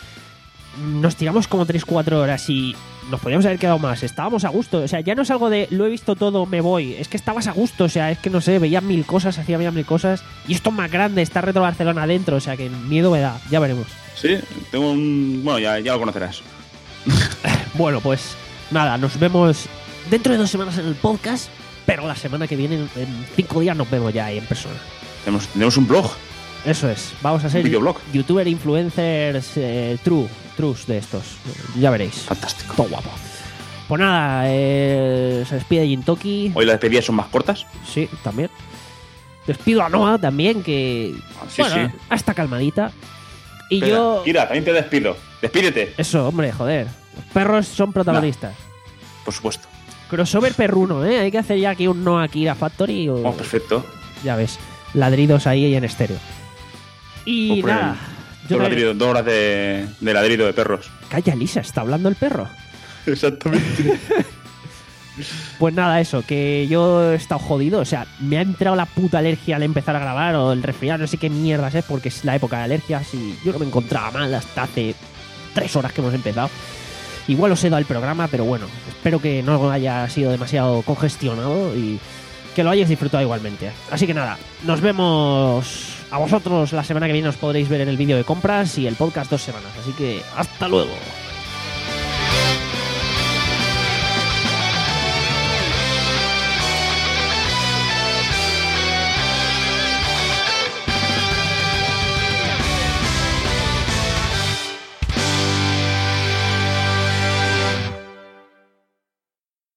nos tiramos como tres cuatro horas y nos podíamos haber quedado más. Estábamos a gusto, o sea, ya no es algo de lo he visto todo, me voy. Es que estabas a gusto, o sea, es que no sé, veías mil cosas, hacía veías mil cosas. Y esto es más grande, está Retro Barcelona adentro, o sea, que miedo me da, ya veremos. Sí, tengo un. Bueno, ya, ya lo conocerás. Bueno, pues nada, nos vemos dentro de dos semanas en el podcast, pero la semana que viene, en cinco días, nos vemos ya ahí en persona. Tenemos, tenemos un blog. Eso es, vamos a ser videoblog. youtuber influencers eh, true, trus de estos. Ya veréis. Fantástico. Todo guapo. Pues nada, eh, se despide Jintoki. Hoy las despedidas son más cortas. Sí, también. Despido a Noah también, que Ah, sí, bueno, sí. hasta calmadita. Y Espera, yo... Kira, también te despido. Despídete. Eso, hombre, joder. Los perros son protagonistas. Por supuesto. Crossover perruno, ¿eh? Hay que hacer ya aquí un Noah Kira Factory o... Oh, perfecto. Ya ves, ladridos ahí en estéreo. Y Pues nada... Dos, yo creo- ladrido- dos horas de, de ladrido de perros. Calla, Lisa, ¿está hablando el perro? Exactamente. Pues nada, eso, que yo he estado jodido. O sea, me ha entrado la puta alergia al empezar a grabar o el resfriado, no sé qué mierdas es, porque es la época de alergias y yo no me encontraba mal hasta hace tres horas que hemos empezado. Igual os he dado el programa, pero bueno, espero que no haya sido demasiado congestionado y que lo hayáis disfrutado igualmente. Así que nada, nos vemos a vosotros la semana que viene, os podréis ver en el vídeo de compras y el podcast dos semanas. Así que hasta luego.